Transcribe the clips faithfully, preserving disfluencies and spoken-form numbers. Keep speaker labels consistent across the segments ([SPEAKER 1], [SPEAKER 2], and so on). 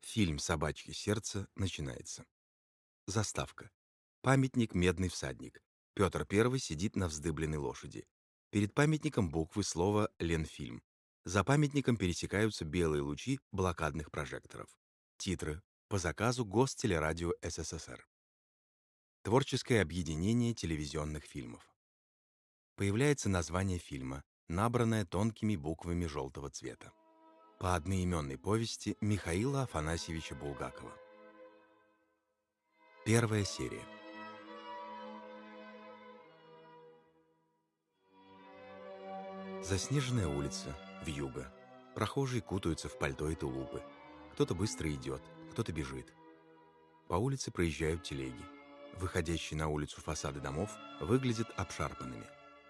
[SPEAKER 1] Фильм «Собачье сердце» начинается. Заставка. Памятник «Медный всадник». Петр Первый сидит на вздыбленной лошади. Перед памятником буквы слова «Ленфильм». За памятником пересекаются белые лучи блокадных прожекторов. Титры. По заказу Гостелерадио СССР. Творческое объединение телевизионных фильмов. Появляется название фильма, набранное тонкими буквами желтого цвета. По одноименной повести Михаила Афанасьевича Булгакова. Первая серия. Заснеженная улица, вьюга. Прохожие кутаются в пальто и тулупы. Кто-то быстро идет, кто-то бежит. По улице проезжают телеги. Выходящие на улицу фасады домов выглядят обшарпанными.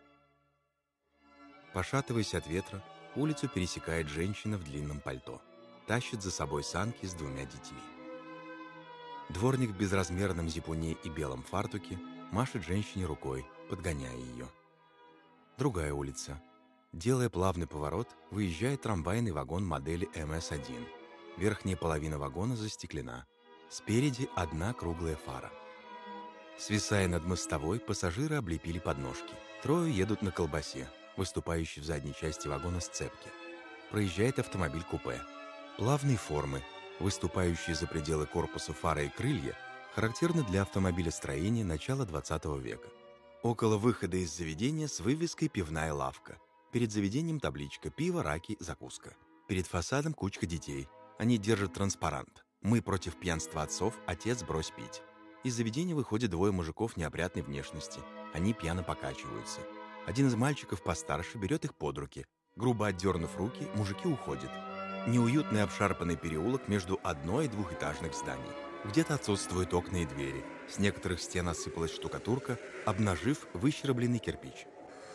[SPEAKER 1] Пошатываясь от ветра, улицу пересекает женщина в длинном пальто. Тащит за собой санки с двумя детьми. Дворник в безразмерном зипуне и белом фартуке машет женщине рукой, подгоняя ее. Другая улица. Делая плавный поворот, выезжает трамвайный вагон модели эм эс один. Верхняя половина вагона застеклена. Спереди одна круглая фара. Свисая над мостовой, пассажиры облепили подножки. Трое едут на колбасе, выступающей в задней части вагона сцепки. Проезжает автомобиль-купе. Плавные формы, выступающие за пределы корпуса фары и крылья, характерны для автомобилестроения начала двадцатого века. Около выхода из заведения с вывеской «Пивная лавка». Перед заведением табличка «Пиво, раки, закуска». Перед фасадом кучка детей. Они держат транспарант. «Мы против пьянства отцов, отец, брось пить». Из заведения выходят двое мужиков неопрятной внешности. Они пьяно покачиваются. Один из мальчиков постарше берет их под руки. Грубо отдернув руки, мужики уходят. Неуютный обшарпанный переулок между одно- и двухэтажных зданий. Где-то отсутствуют окна и двери. С некоторых стен осыпалась штукатурка, обнажив выщербленный кирпич.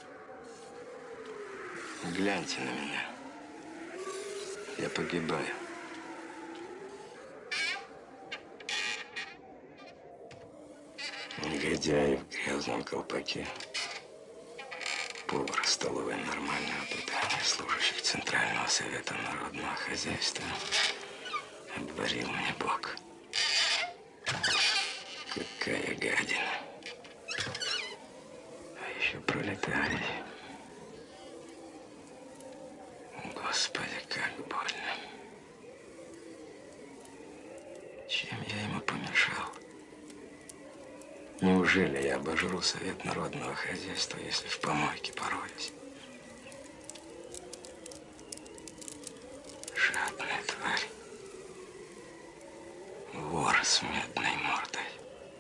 [SPEAKER 2] Гляньте на меня. Я погибаю. Негодяи в грязном колпаке. Повар столовой нормального питания, служащих Центрального совета народного хозяйства. Обварил мне Бог. Какая гадина. А еще пролетарий. Господи, как больно. Чем я ему помешал? Неужели я обожру совет народного хозяйства, если в помойке пороюсь? Жадная тварь. Вор с медной мордой.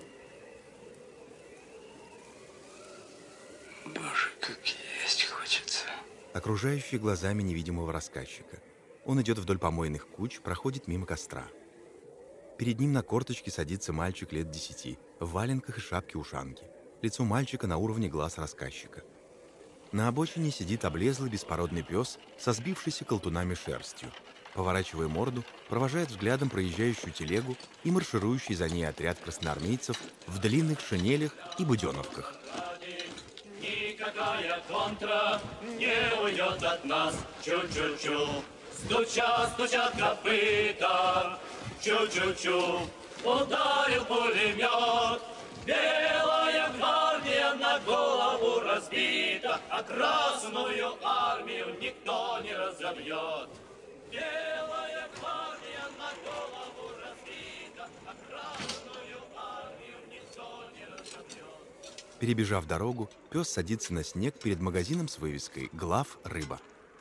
[SPEAKER 2] Боже, как есть хочется.
[SPEAKER 1] Окружающие глазами невидимого рассказчика. Он идет вдоль помойных куч, проходит мимо костра. Перед ним на корточке садится мальчик лет десяти, в валенках и шапке-ушанке. Лицо мальчика на уровне глаз рассказчика. На обочине сидит облезлый беспородный пес со сбившейся колтунами шерстью. Поворачивая морду, провожает взглядом проезжающую телегу и марширующий за ней отряд красноармейцев в длинных шинелях и буденовках.
[SPEAKER 3] Никакая контра не уйдет от нас. Чу-чу-чу, стучат, стучат копыта. Чу-чу-чу, ударил пулемет. Белая гвардия на голову разбита, а Красную армию никто не разобьет. Белая гвардия на голову разбита, а Красную армию никто не разобьет.
[SPEAKER 1] Перебежав дорогу, пес садится на снег перед магазином с вывеской «Глав рыба».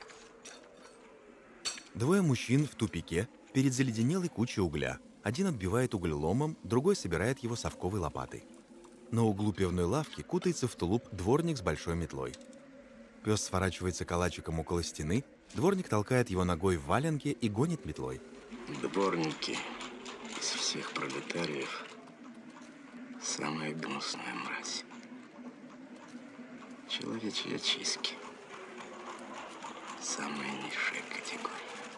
[SPEAKER 1] Двое мужчин в тупике перед заледенелой кучей угля. Один отбивает уголь ломом, другой собирает его совковой лопатой. На углу пивной лавки кутается в тулуп дворник с большой метлой. Пес сворачивается калачиком около стены, дворник толкает его ногой в валенке и гонит метлой.
[SPEAKER 2] Дворники из всех пролетариев самая гнусная мразь. Человечьи очистки. Самая низшая категория.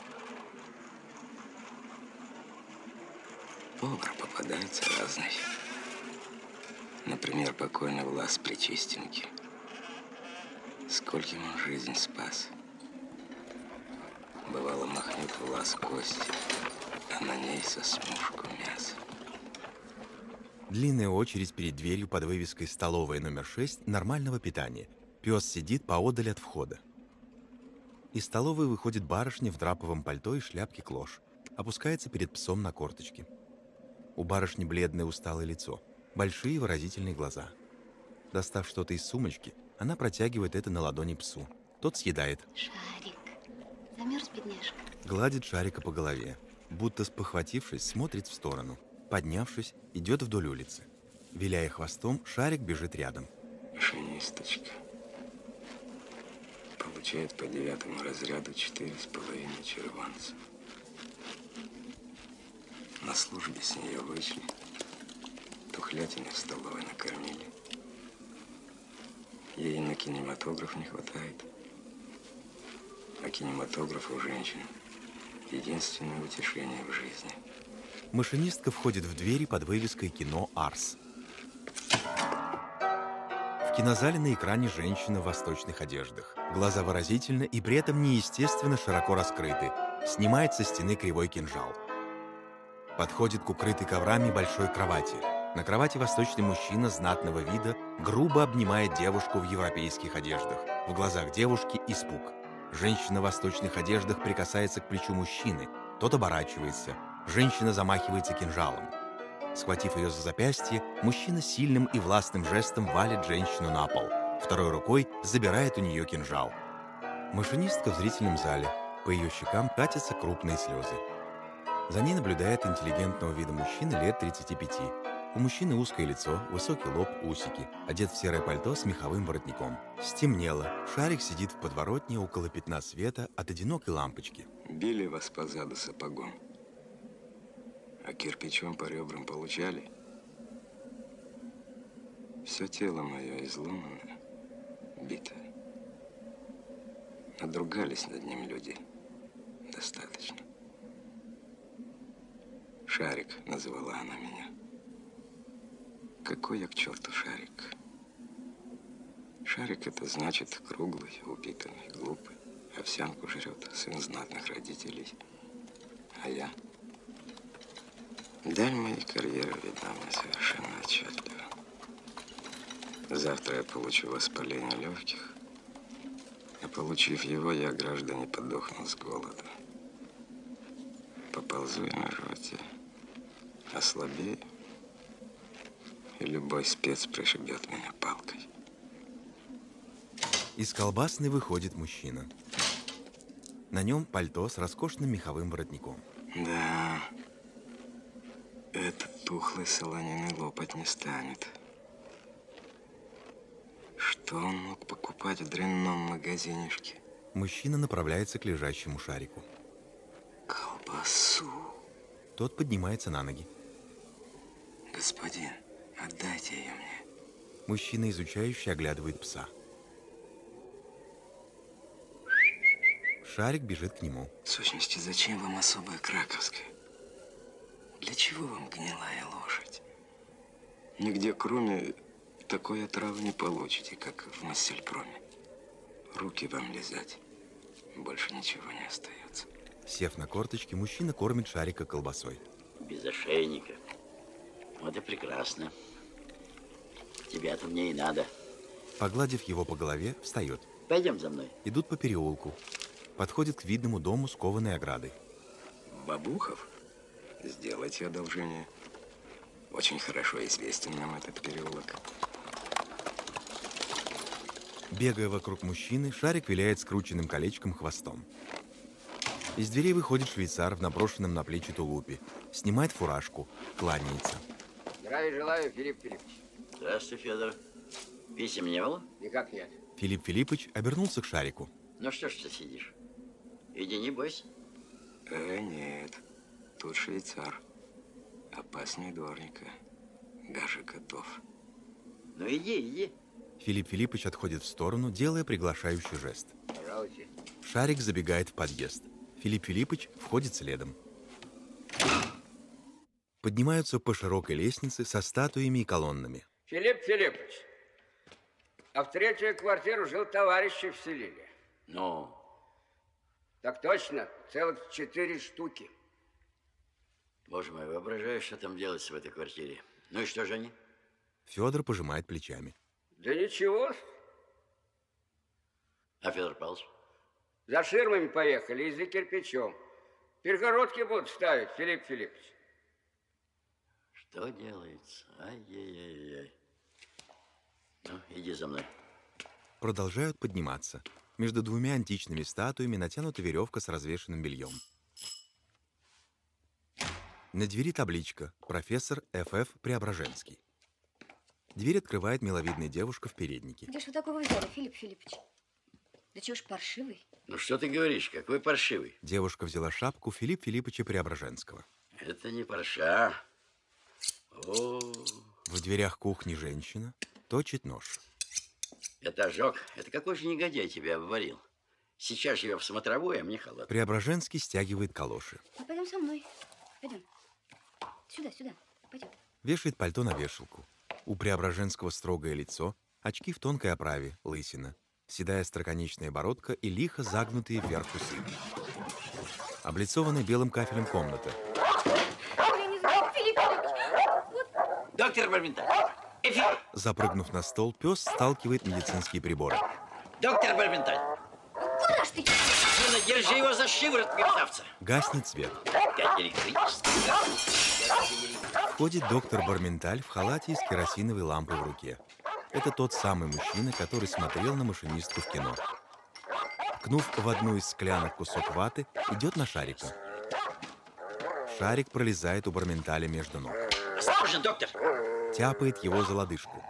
[SPEAKER 2] Повар попадается разный. Например, покойный Влас Причистенки. Скольким он жизнь спас. Бывало, махнет Влас кости, а на ней сосмушку мяса.
[SPEAKER 1] Длинная очередь перед дверью под вывеской «Столовая номер шесть» нормального питания. Пес сидит поодаль от входа. Из столовой выходит барышня в драповом пальто и шляпке клош. Опускается перед псом на корточки. У барышни бледное усталое лицо, большие выразительные глаза. Достав что-то из сумочки, она протягивает это на ладони псу. Тот съедает.
[SPEAKER 4] Шарик, замерз, бедняжка?
[SPEAKER 1] Гладит Шарика по голове. Будто спохватившись, смотрит в сторону. Поднявшись, идет вдоль улицы. Виляя хвостом, Шарик бежит рядом.
[SPEAKER 2] Машинисточка. Получает по девятому разряду четыре с половиной червонца. На службе с нее вышли. Тухлятины в столовой накормили. Ей на кинематограф не хватает. А кинематограф у женщин – единственное утешение в жизни.
[SPEAKER 1] Машинистка входит в двери под вывеской «Кино Арс». В кинозале на экране женщина в восточных одеждах. Глаза выразительно и при этом неестественно широко раскрыты. Снимает со стены кривой кинжал. Подходит к укрытой коврами большой кровати. На кровати восточный мужчина знатного вида грубо обнимает девушку в европейских одеждах. В глазах девушки испуг. Женщина в восточных одеждах прикасается к плечу мужчины. Тот оборачивается. Женщина замахивается кинжалом. Схватив ее за запястье, мужчина сильным и властным жестом валит женщину на пол. Второй рукой забирает у нее кинжал. Машинистка в зрительном зале. По ее щекам катятся крупные слезы. За ней наблюдает интеллигентного вида мужчина лет тридцати пяти. У мужчины узкое лицо, высокий лоб, усики. Одет в серое пальто с меховым воротником. Стемнело. Шарик сидит в подворотне около пятна света от одинокой лампочки.
[SPEAKER 2] Били вас позаду сапогом. А кирпичом по ребрам получали? Все тело мое изломано, бито. Надругались над ним люди. Достаточно. Шарик называла она меня. Какой я к черту Шарик? Шарик — это значит круглый, упитанный, глупый. Овсянку жрет, сын знатных родителей. А я? Даль моей карьеры видна мне совершенно отчетливо. Завтра я получу воспаление легких, а получив его, я, граждане, подохну с голоду. Поползу я на животе, ослабею, и любой спец пришибет меня палкой.
[SPEAKER 1] Из колбасной выходит мужчина. На нем пальто с роскошным меховым воротником.
[SPEAKER 2] Да, этот тухлый солониный лопать не станет. Что он мог покупать в дрянном магазинишке?
[SPEAKER 1] Мужчина направляется к лежащему Шарику.
[SPEAKER 2] Колбасу.
[SPEAKER 1] Тот поднимается на ноги.
[SPEAKER 2] Господин, отдайте ее мне.
[SPEAKER 1] Мужчина, изучающий, оглядывает пса. Шарик бежит к нему.
[SPEAKER 2] В сущности, зачем вам особая краковская? Для чего вам гнилая лошадь? Нигде, кроме такой отравы, не получите, как в Массельпроме. Руки вам лизать. Больше ничего не остается.
[SPEAKER 1] Сев на корточки, мужчина кормит Шарика колбасой.
[SPEAKER 5] Без ошейника. Вот и прекрасно. Тебя-то мне и надо.
[SPEAKER 1] Погладив его по голове, встает.
[SPEAKER 5] Пойдем за мной.
[SPEAKER 1] Идут по переулку. Подходит к видному дому с кованой оградой.
[SPEAKER 2] Бабухов, сделайте одолжение. Очень хорошо известен нам этот переулок.
[SPEAKER 1] Бегая вокруг мужчины, Шарик виляет скрученным колечком хвостом. Из дверей выходит швейцар в наброшенном на плечи тулупе. Снимает фуражку, кланяется.
[SPEAKER 6] Здравия желаю, Филипп Филиппович.
[SPEAKER 5] Здравствуй, Федор. Писем не было?
[SPEAKER 6] Никак нет.
[SPEAKER 1] Филипп Филиппович обернулся к Шарику.
[SPEAKER 5] Ну что ж ты сидишь? Иди, не бойся.
[SPEAKER 2] Э, нет. Тут швейцар. Опаснее дворника. Даже готов.
[SPEAKER 5] Ну иди, иди.
[SPEAKER 1] Филипп Филиппович отходит в сторону, делая приглашающий жест.
[SPEAKER 6] Пожалуйте.
[SPEAKER 1] Шарик забегает в подъезд. Филипп Филиппович входит следом. Поднимаются по широкой лестнице со статуями и колоннами.
[SPEAKER 6] Филипп Филиппович, а в третью квартиру жил товарищи вселили.
[SPEAKER 5] Ну?
[SPEAKER 6] Так точно, целых четыре штуки.
[SPEAKER 5] Боже мой, воображаю, что там делается в этой квартире. Ну и что же они?
[SPEAKER 1] Федор пожимает плечами.
[SPEAKER 6] Да ничего.
[SPEAKER 5] А Федор Павлович?
[SPEAKER 6] За ширмами поехали и за кирпичом. Перегородки будут ставить, Филипп Филиппович.
[SPEAKER 5] Что делается? Ай-яй-яй-яй. Ну, иди за мной.
[SPEAKER 1] Продолжают подниматься. Между двумя античными статуями натянута веревка с развешенным бельем. На двери табличка «Профессор Ф Ф Преображенский». Дверь открывает миловидная девушка в переднике.
[SPEAKER 4] Где ж вы такого взяли, Филипп Филиппович? Да чего ж паршивый?
[SPEAKER 5] Ну что ты говоришь, какой паршивый?
[SPEAKER 1] Девушка взяла шапку Филиппа Филипповича Преображенского.
[SPEAKER 5] Это не парша. О,
[SPEAKER 1] В дверях кухни женщина точит нож.
[SPEAKER 5] это ожог. Это какой же негодяй тебя обварил? Сейчас я в смотровой, а мне халат.
[SPEAKER 1] Преображенский стягивает калоши.
[SPEAKER 4] Ну, пойдем со мной. Пойдем. Сюда, сюда. Пойдем.
[SPEAKER 1] Вешает пальто на вешалку. У Преображенского строгое лицо, очки в тонкой оправе, лысина, седая остроконечная бородка и лихо загнутые вверх усы. Облицованная белым кафелем комната.
[SPEAKER 4] Ой, я не знаю, Филипп Филиппович.
[SPEAKER 5] Доктор Барменталь. Эфир.
[SPEAKER 1] Запрыгнув на стол, пес сталкивает медицинские приборы.
[SPEAKER 5] Доктор Барменталь.
[SPEAKER 4] Куда ж ты?
[SPEAKER 5] Дина, держи его за шиворот, мерзавца.
[SPEAKER 1] Гаснет свет.
[SPEAKER 5] Опять электричество.
[SPEAKER 1] Входит доктор Барменталь в халате и с керосиновой лампой в руке. Это тот самый мужчина, который смотрел на машинистку в кино. Ткнув в одну из склянок кусок ваты, идет на Шарика. Шарик пролезает у Барменталя между ног.
[SPEAKER 5] Осторожно, доктор.
[SPEAKER 1] Тяпает его за лодыжку.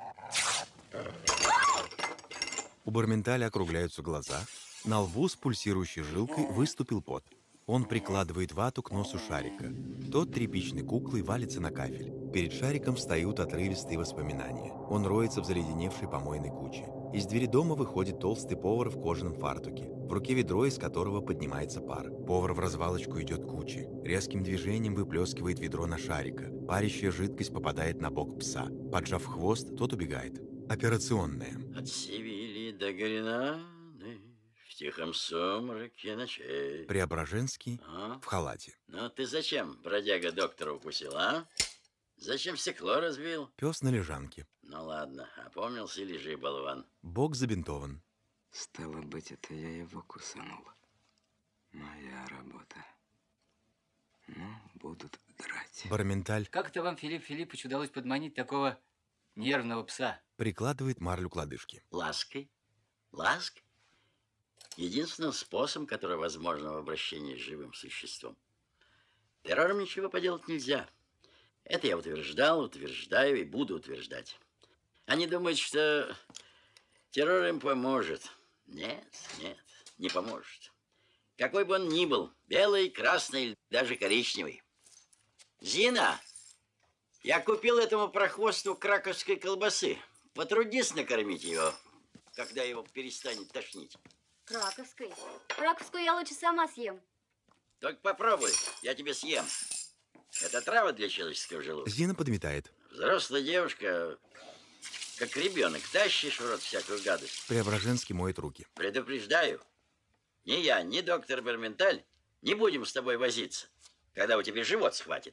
[SPEAKER 1] У Барменталя округляются глаза. На лбу с пульсирующей жилкой выступил пот. Он прикладывает вату к носу Шарика. Тот тряпичной куклой валится на кафель. Перед Шариком встают отрывистые воспоминания. Он роется в заледеневшей помойной куче. Из двери дома выходит толстый повар в кожаном фартуке. В руке ведро, из которого поднимается пар. Повар в развалочку идет к куче. Резким движением выплескивает ведро на Шарика. Парящая жидкость попадает на бок пса. Поджав хвост, тот убегает. Операционная.
[SPEAKER 5] От Севильи до Гренады в тихом сумраке ночей.
[SPEAKER 1] Преображенский
[SPEAKER 5] А?
[SPEAKER 1] в халате.
[SPEAKER 5] Ну ты зачем, бродяга, доктора укусил, а? Зачем стекло разбил?
[SPEAKER 1] Пес на лежанке.
[SPEAKER 5] Ну ладно, опомнился, лежи, болван.
[SPEAKER 1] Бок забинтован.
[SPEAKER 2] Стало быть, это я его кусанул. Моя работа. Ну, будут драть.
[SPEAKER 1] Барменталь
[SPEAKER 7] Как это вам, Филипп Филиппович, удалось подманить такого нервного пса?
[SPEAKER 1] прикладывает марлю к лодыжке.
[SPEAKER 5] Лаской. Ласк? Единственным способом, который возможно в обращении с живым существом. Террором ничего поделать нельзя. Это я утверждал, утверждаю и буду утверждать. Они думают, что террор им поможет. Нет, нет, не поможет. Какой бы он ни был, белый, красный, даже коричневый. Зина, я купил этому прохвосту краковской колбасы. Потрудись накормить его, когда его перестанет тошнить.
[SPEAKER 4] Краковской. Краковскую я лучше сама съем.
[SPEAKER 5] Только попробуй, я тебе съем. Это трава для человеческого желудка.
[SPEAKER 1] Зина подметает.
[SPEAKER 5] Взрослая девушка, как ребенок, тащишь в рот всякую гадость.
[SPEAKER 1] Преображенский моет руки.
[SPEAKER 5] Предупреждаю, ни я, ни доктор Барменталь не будем с тобой возиться, когда у тебя живот схватит.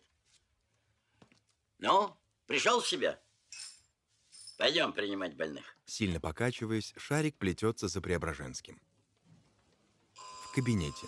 [SPEAKER 5] Ну, пришел в себя? Пойдем принимать больных.
[SPEAKER 1] Сильно покачиваясь, Шарик плетется за Преображенским. В кабинете.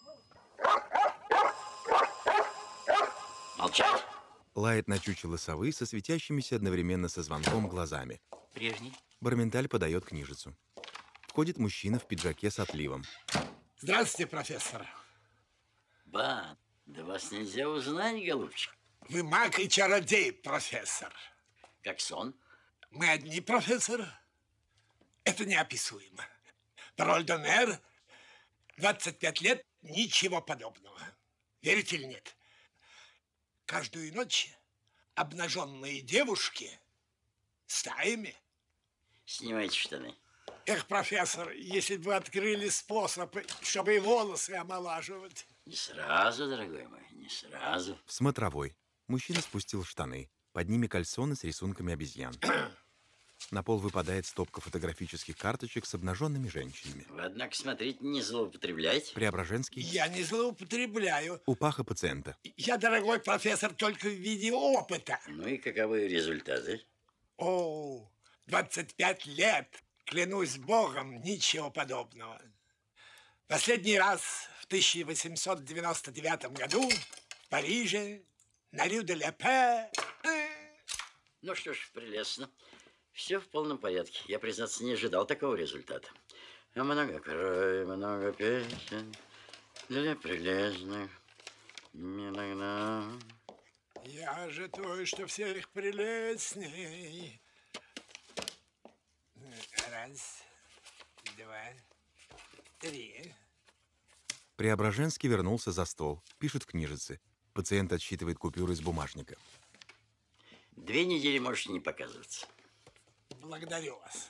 [SPEAKER 5] Молчать.
[SPEAKER 1] Лает на чучело совы со светящимися одновременно со звонком глазами.
[SPEAKER 7] Прежний.
[SPEAKER 1] Барменталь подает книжицу. Входит мужчина в пиджаке с отливом.
[SPEAKER 8] Здравствуйте, профессор.
[SPEAKER 5] Ба, да вас нельзя узнать, голубчик.
[SPEAKER 8] Вы маг и чародей, профессор.
[SPEAKER 5] Как сон.
[SPEAKER 8] Мы одни, профессор. Это неописуемо. Пароль д'Онер, двадцать пять лет, ничего подобного. Верите или нет? Каждую ночь обнаженные девушки стаями.
[SPEAKER 5] Снимайте штаны.
[SPEAKER 8] Эх, профессор, если бы вы открыли способ, чтобы и волосы омолаживать.
[SPEAKER 5] Не сразу, дорогой мой, не сразу.
[SPEAKER 1] В смотровой. Мужчина спустил штаны. Под ними кальсоны с рисунками обезьян. На пол выпадает стопка фотографических карточек с обнаженными женщинами.
[SPEAKER 5] Вы, однако, смотрите, не злоупотребляйте.
[SPEAKER 1] Преображенский.
[SPEAKER 8] Я не злоупотребляю.
[SPEAKER 1] У паха пациента.
[SPEAKER 8] Я, дорогой профессор, только в виде опыта.
[SPEAKER 5] Ну и каковы результаты?
[SPEAKER 8] О, двадцать пять лет. Клянусь Богом, ничего подобного. Последний раз в тысяча восемьсот девяносто девятом году в Париже на Рю де ла Пэ.
[SPEAKER 5] Ну что ж, прелестно. Все в полном порядке. Я, признаться, не ожидал такого результата. А много крови, много песен для прелестных. Иногда...
[SPEAKER 8] Я же твой, что всех прелестней. Раз, два, три.
[SPEAKER 1] Преображенский вернулся за стол, пишет в книжице. Пациент отсчитывает купюры из бумажника.
[SPEAKER 5] Две недели можете не показываться.
[SPEAKER 8] Благодарю вас.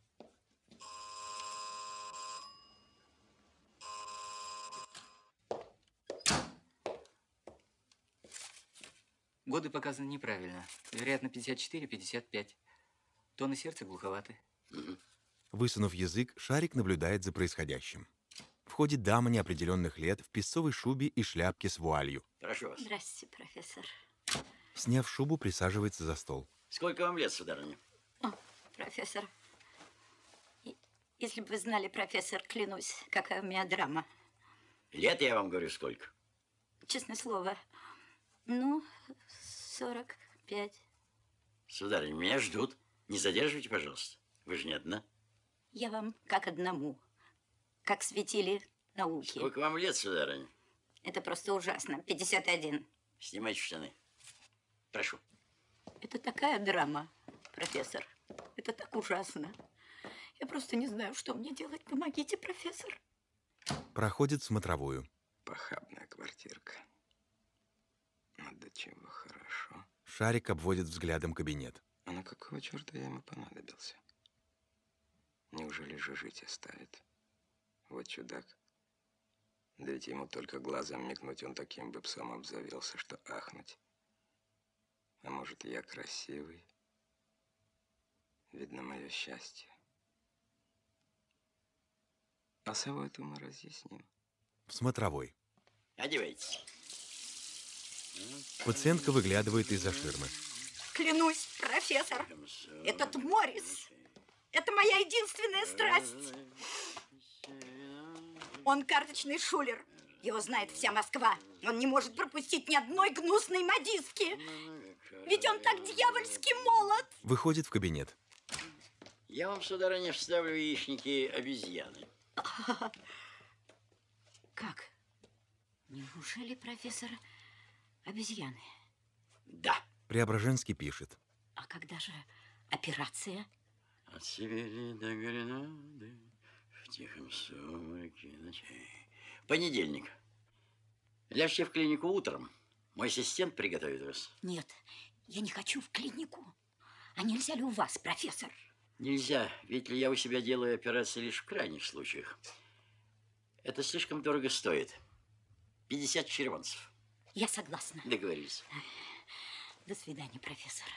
[SPEAKER 7] Годы показаны неправильно. Вероятно, пятьдесят четыре — пятьдесят пять. Тоны сердца глуховаты.
[SPEAKER 1] Высунув язык, Шарик наблюдает за происходящим. Входит дама неопределенных лет в песцовой шубе и шляпке с вуалью.
[SPEAKER 5] Прошу вас.
[SPEAKER 4] Здравствуйте, профессор.
[SPEAKER 1] Сняв шубу, присаживается за стол.
[SPEAKER 5] Сколько вам лет, сударыня?
[SPEAKER 4] О, профессор. И- Если бы вы знали, профессор, клянусь, какая у меня драма.
[SPEAKER 5] Лет, я вам говорю, сколько?
[SPEAKER 4] Честное слово. Ну, сорок пять.
[SPEAKER 5] Сударыня, меня ждут. Не задерживайте, пожалуйста. Вы же не одна.
[SPEAKER 4] Я вам как одному. Как светили науки.
[SPEAKER 5] Сколько вам лет, сударыня?
[SPEAKER 4] Это просто ужасно. пятьдесят один.
[SPEAKER 5] Снимайте штаны. Прошу.
[SPEAKER 4] Это такая драма, профессор. Это так ужасно. Я просто не знаю, что мне делать. Помогите, профессор.
[SPEAKER 1] Проходит в смотровую.
[SPEAKER 2] Похабная квартирка. Ну, до чего хорошо.
[SPEAKER 1] Шарик обводит взглядом кабинет.
[SPEAKER 2] А на какого черта я ему понадобился? Неужели же жить оставит? Вот чудак. Да ведь ему только глазом мигнуть, он таким бы псом обзавелся, что ахнуть. А может, я красивый? Видно, мое счастье. А совой мы разъясним.
[SPEAKER 1] В смотровой.
[SPEAKER 5] Одевайтесь.
[SPEAKER 1] Пациентка выглядывает из-за ширмы.
[SPEAKER 4] Клянусь, профессор, этот Моррис, это моя единственная страсть. Он карточный шулер. Его знает вся Москва. Он не может пропустить ни одной гнусной модистки. Ведь он так дьявольски молод.
[SPEAKER 1] Выходит в кабинет.
[SPEAKER 5] Я вам, сударыня, вставлю яичники обезьяны.
[SPEAKER 4] Как? Неужели, профессор, обезьяны?
[SPEAKER 5] Да.
[SPEAKER 1] Преображенский пишет.
[SPEAKER 4] А когда же операция?
[SPEAKER 5] От Сибири до Гренады, в тихом сумраке ночей. Понедельник. Ляжьте в клинику утром. Мой ассистент приготовит вас.
[SPEAKER 4] Нет, я не хочу в клинику. А нельзя ли у вас, профессор?
[SPEAKER 5] Нельзя, ведь ли я у себя делаю операции лишь в крайних случаях. Это слишком дорого стоит. пятьдесят червонцев.
[SPEAKER 4] Я согласна.
[SPEAKER 5] Договорились.
[SPEAKER 4] До свидания, профессор.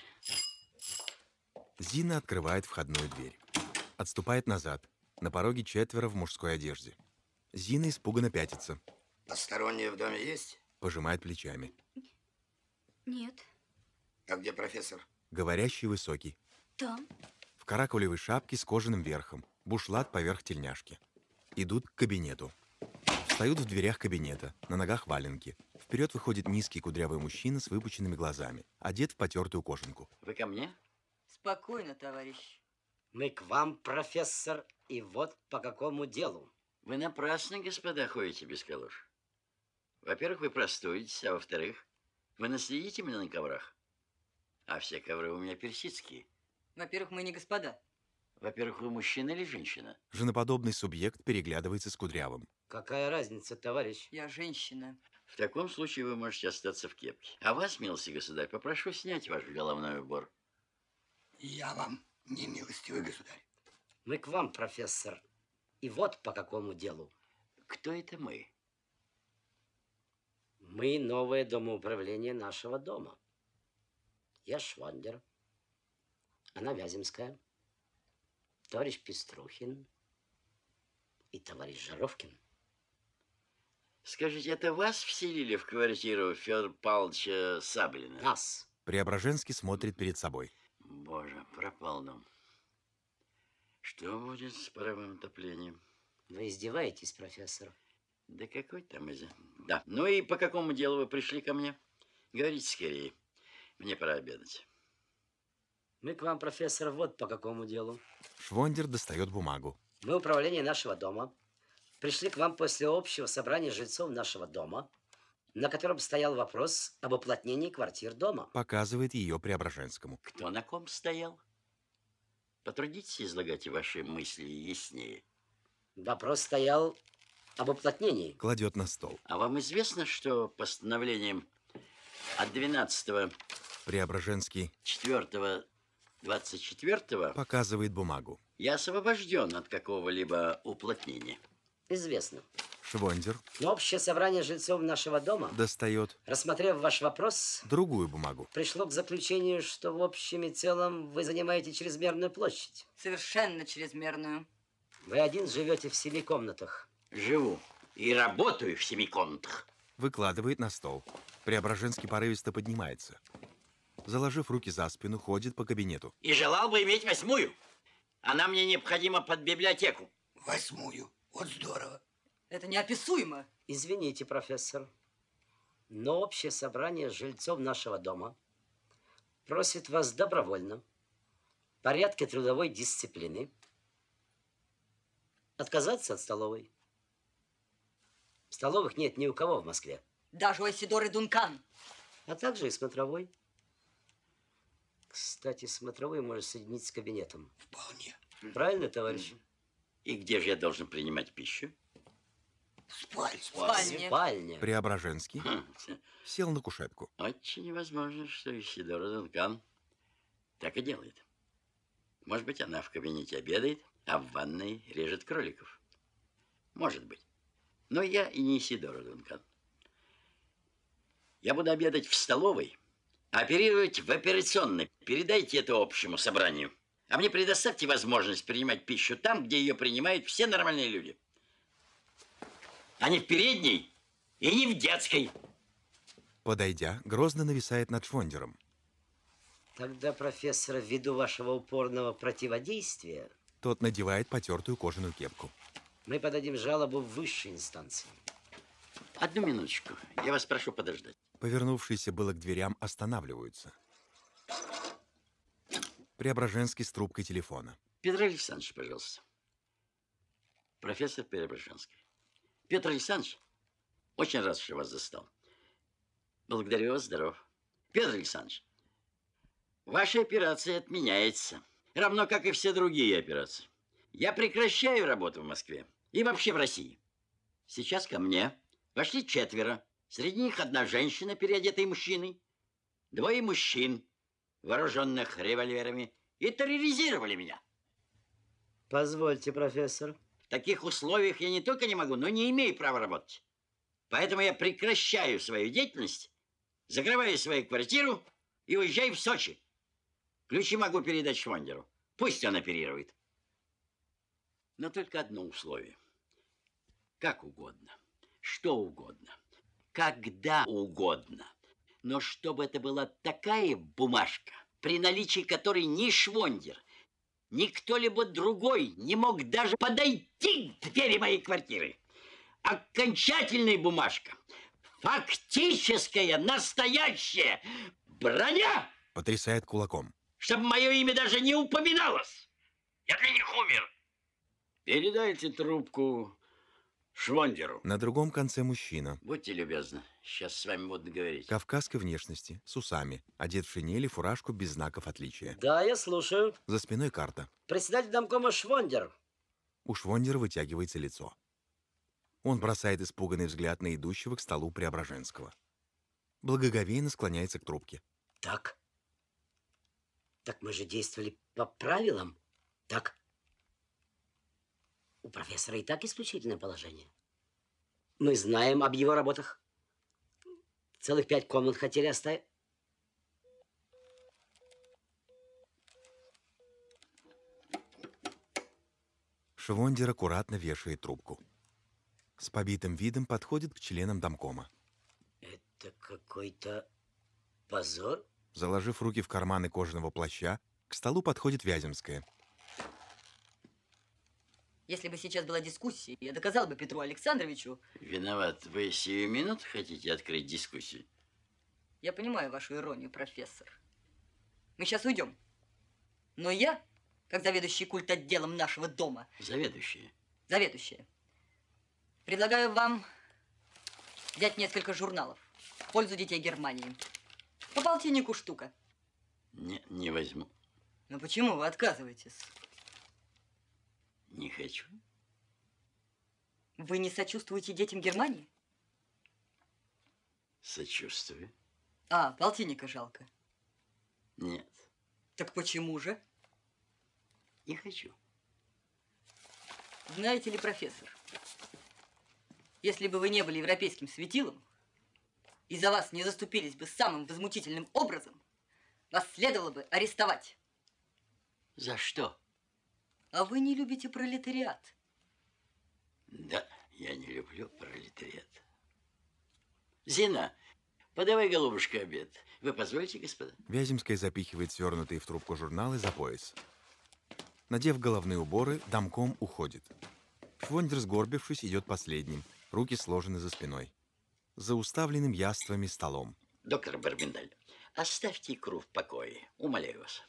[SPEAKER 1] Зина открывает входную дверь. Отступает назад. На пороге четверо в мужской одежде. Зина испуганно пятится.
[SPEAKER 9] Посторонние в доме есть?
[SPEAKER 1] Пожимает плечами.
[SPEAKER 4] Нет.
[SPEAKER 9] А где профессор?
[SPEAKER 1] Говорящий высокий.
[SPEAKER 4] Там.
[SPEAKER 1] В каракулевой шапке с кожаным верхом. Бушлат поверх тельняшки. Идут к кабинету. Встают в дверях кабинета. На ногах валенки. Вперед выходит низкий кудрявый мужчина с выпученными глазами. Одет в потертую кожанку.
[SPEAKER 5] Вы ко мне?
[SPEAKER 10] Спокойно, товарищ.
[SPEAKER 11] Мы к вам, профессор, и вот по какому делу.
[SPEAKER 5] Вы напрасно, господа, ходите без калош. Во-первых, вы простудитесь, а во-вторых, вы наследите меня на коврах. А все ковры у меня персидские.
[SPEAKER 10] Во-первых, мы не господа.
[SPEAKER 5] Во-первых, вы мужчина или женщина?
[SPEAKER 1] Женоподобный субъект переглядывается с кудрявым.
[SPEAKER 11] Какая разница, товарищ?
[SPEAKER 10] Я женщина.
[SPEAKER 5] В таком случае вы можете остаться в кепке. А вас, милостивый государь, попрошу снять ваш головной убор.
[SPEAKER 9] Я вам не милостивый государь.
[SPEAKER 11] Мы к вам, профессор. И вот по какому делу.
[SPEAKER 5] Кто это мы?
[SPEAKER 11] Мы новое домоуправление нашего дома. Я Швандер. Она Вяземская. товарищ Пеструхин и товарищ Жаровкин.
[SPEAKER 5] Скажите, это вас вселили в квартиру Федора Павловича Саблина?
[SPEAKER 11] Нас.
[SPEAKER 1] Преображенский смотрит перед собой.
[SPEAKER 5] Боже, пропал дом. Что будет с паровым отоплением?
[SPEAKER 11] Вы издеваетесь, профессор?
[SPEAKER 5] Да какой там из... Да. Ну и по какому делу вы пришли ко мне? Говорите скорее. Мне пора обедать.
[SPEAKER 11] Мы к вам, профессор, вот по какому делу.
[SPEAKER 1] Швондер достает бумагу.
[SPEAKER 11] Мы, управление нашего дома, пришли к вам после общего собрания жильцов нашего дома, на котором стоял вопрос об уплотнении квартир дома.
[SPEAKER 1] Показывает ее Преображенскому.
[SPEAKER 5] Кто на ком стоял? Потрудитесь излагать ваши мысли яснее.
[SPEAKER 11] Вопрос стоял об уплотнении.
[SPEAKER 1] Кладет на стол.
[SPEAKER 5] А вам известно, что постановлением от двенадцатого
[SPEAKER 1] Преображенский
[SPEAKER 5] четвёртого двадцать четвёртого
[SPEAKER 1] показывает бумагу.
[SPEAKER 5] Я освобожден от какого-либо уплотнения.
[SPEAKER 11] Известно.
[SPEAKER 1] Швондер
[SPEAKER 11] Но общее собрание жильцов нашего дома,
[SPEAKER 1] достает,
[SPEAKER 11] рассмотрев ваш вопрос,
[SPEAKER 1] другую бумагу.
[SPEAKER 11] Пришло к заключению, что в общем и целом вы занимаете чрезмерную площадь.
[SPEAKER 10] Совершенно чрезмерную.
[SPEAKER 11] Вы один живете в семи комнатах.
[SPEAKER 5] Живу и работаю в семи комнатах.
[SPEAKER 1] Выкладывает на стол. Преображенский порывисто поднимается. Заложив руки за спину, ходит по кабинету.
[SPEAKER 5] И желал бы иметь восьмую. Она мне необходима под библиотеку.
[SPEAKER 9] Восьмую? Вот здорово.
[SPEAKER 10] Это неописуемо.
[SPEAKER 11] Извините, профессор, но общее собрание жильцов нашего дома просит вас добровольно, в порядке трудовой дисциплины, отказаться от столовой. Столовых нет ни у кого в Москве.
[SPEAKER 10] Даже у Исидоры Дункан.
[SPEAKER 11] А также и смотровой. Кстати, смотровой может соединить с кабинетом.
[SPEAKER 9] Вполне.
[SPEAKER 11] Правильно, товарищ?
[SPEAKER 5] И где же я должен принимать пищу?
[SPEAKER 9] В спальне.
[SPEAKER 10] В спальне.
[SPEAKER 11] В спальне.
[SPEAKER 1] Преображенский сел на кушетку.
[SPEAKER 5] Очень возможно, что Исидора Дункан так и делает. Может быть, она в кабинете обедает, а в ванной режет кроликов. Может быть. Но я и не Исидора Дункан. Я буду обедать в столовой, а оперировать в операционной. Передайте это общему собранию. А мне предоставьте возможность принимать пищу там, где ее принимают все нормальные люди. А не в передней и не в детской.
[SPEAKER 1] Подойдя, грозно нависает над Швондером.
[SPEAKER 11] Тогда, профессор, ввиду вашего упорного противодействия,
[SPEAKER 1] Тот надевает потертую кожаную кепку.
[SPEAKER 11] мы подадим жалобу в высшей инстанции.
[SPEAKER 5] Одну минуточку. Я вас прошу подождать.
[SPEAKER 1] Повернувшиеся было к дверям, останавливаются. Преображенский с трубкой телефона.
[SPEAKER 5] Петр Александрович, пожалуйста. Профессор Преображенский. Петр Александрович, очень рад, что вас застал. Благодарю вас, здоров. Петр Александрович, ваша операция отменяется. Равно, как и все другие операции. Я прекращаю работу в Москве и вообще в России. Сейчас ко мне вошли четверо. Среди них одна женщина, переодетая мужчиной. Двое мужчин, вооруженных револьверами, и терроризировали меня.
[SPEAKER 11] Позвольте, профессор.
[SPEAKER 5] В таких условиях я не только не могу, но не имею права работать. Поэтому я прекращаю свою деятельность, закрываю свою квартиру и уезжаю в Сочи. Ключи могу передать Швондеру. Пусть он оперирует. Но только одно условие. Как угодно, что угодно, когда угодно. Но чтобы это была такая бумажка, при наличии которой ни Швондер, ни кто-либо другой не мог даже подойти к двери моей квартиры. Окончательная бумажка. Фактическая, настоящая броня.
[SPEAKER 1] Потрясает кулаком.
[SPEAKER 5] Чтобы мое имя даже не упоминалось. Я для них умер. Передайте трубку Швондеру.
[SPEAKER 1] На другом конце мужчина.
[SPEAKER 5] Будьте любезны, сейчас с вами модно говорить.
[SPEAKER 1] Кавказской внешности, с усами, одет в шинель и фуражку без знаков отличия.
[SPEAKER 11] Да, я слушаю.
[SPEAKER 1] За спиной карта.
[SPEAKER 11] Председатель домкома Швондер.
[SPEAKER 1] У Швондера вытягивается лицо. Он бросает испуганный взгляд на идущего к столу Преображенского. Благоговейно склоняется к трубке.
[SPEAKER 11] Так. Так мы же действовали по правилам. Так. У профессора и так исключительное положение. Мы знаем об его работах. Целых пять комнат хотели оставить.
[SPEAKER 1] Швондер аккуратно вешает трубку. С побитым видом подходит к членам домкома.
[SPEAKER 11] Это какой-то позор?
[SPEAKER 1] Заложив руки в карманы кожаного плаща, к столу подходит Вяземская.
[SPEAKER 10] Если бы сейчас была дискуссия, я доказал бы Петру Александровичу...
[SPEAKER 5] Виноват. Вы сию минуту хотите открыть дискуссию?
[SPEAKER 10] Я понимаю вашу иронию, профессор. Мы сейчас уйдем. Но я, как заведующий культотделом нашего дома...
[SPEAKER 5] Заведующая?
[SPEAKER 10] Заведующая. Предлагаю вам взять несколько журналов в пользу детей Германии. По полтиннику штука.
[SPEAKER 5] Не, не возьму.
[SPEAKER 10] Но почему вы отказываетесь?
[SPEAKER 5] Не хочу.
[SPEAKER 10] Вы не сочувствуете детям Германии?
[SPEAKER 5] Сочувствую.
[SPEAKER 10] А, полтинника жалко.
[SPEAKER 5] Нет.
[SPEAKER 10] Так почему же?
[SPEAKER 5] Не хочу.
[SPEAKER 10] Знаете ли, профессор, если бы вы не были европейским светилом, и за вас не заступились бы самым возмутительным образом, вас следовало бы арестовать.
[SPEAKER 5] За что?
[SPEAKER 10] А вы не любите пролетариат?
[SPEAKER 5] Да, я не люблю пролетариат. Зина, подавай, голубушка, обед. Вы позволите, господа?
[SPEAKER 1] Вяземская запихивает свернутые в трубку журналы за пояс. Надев головные уборы, домком уходит. Швондер, сгорбившись, идет последним. Руки сложены за спиной. За уставленным яствами столом.
[SPEAKER 5] Доктор Барбендаль, оставьте икру в покое, умоляю вас.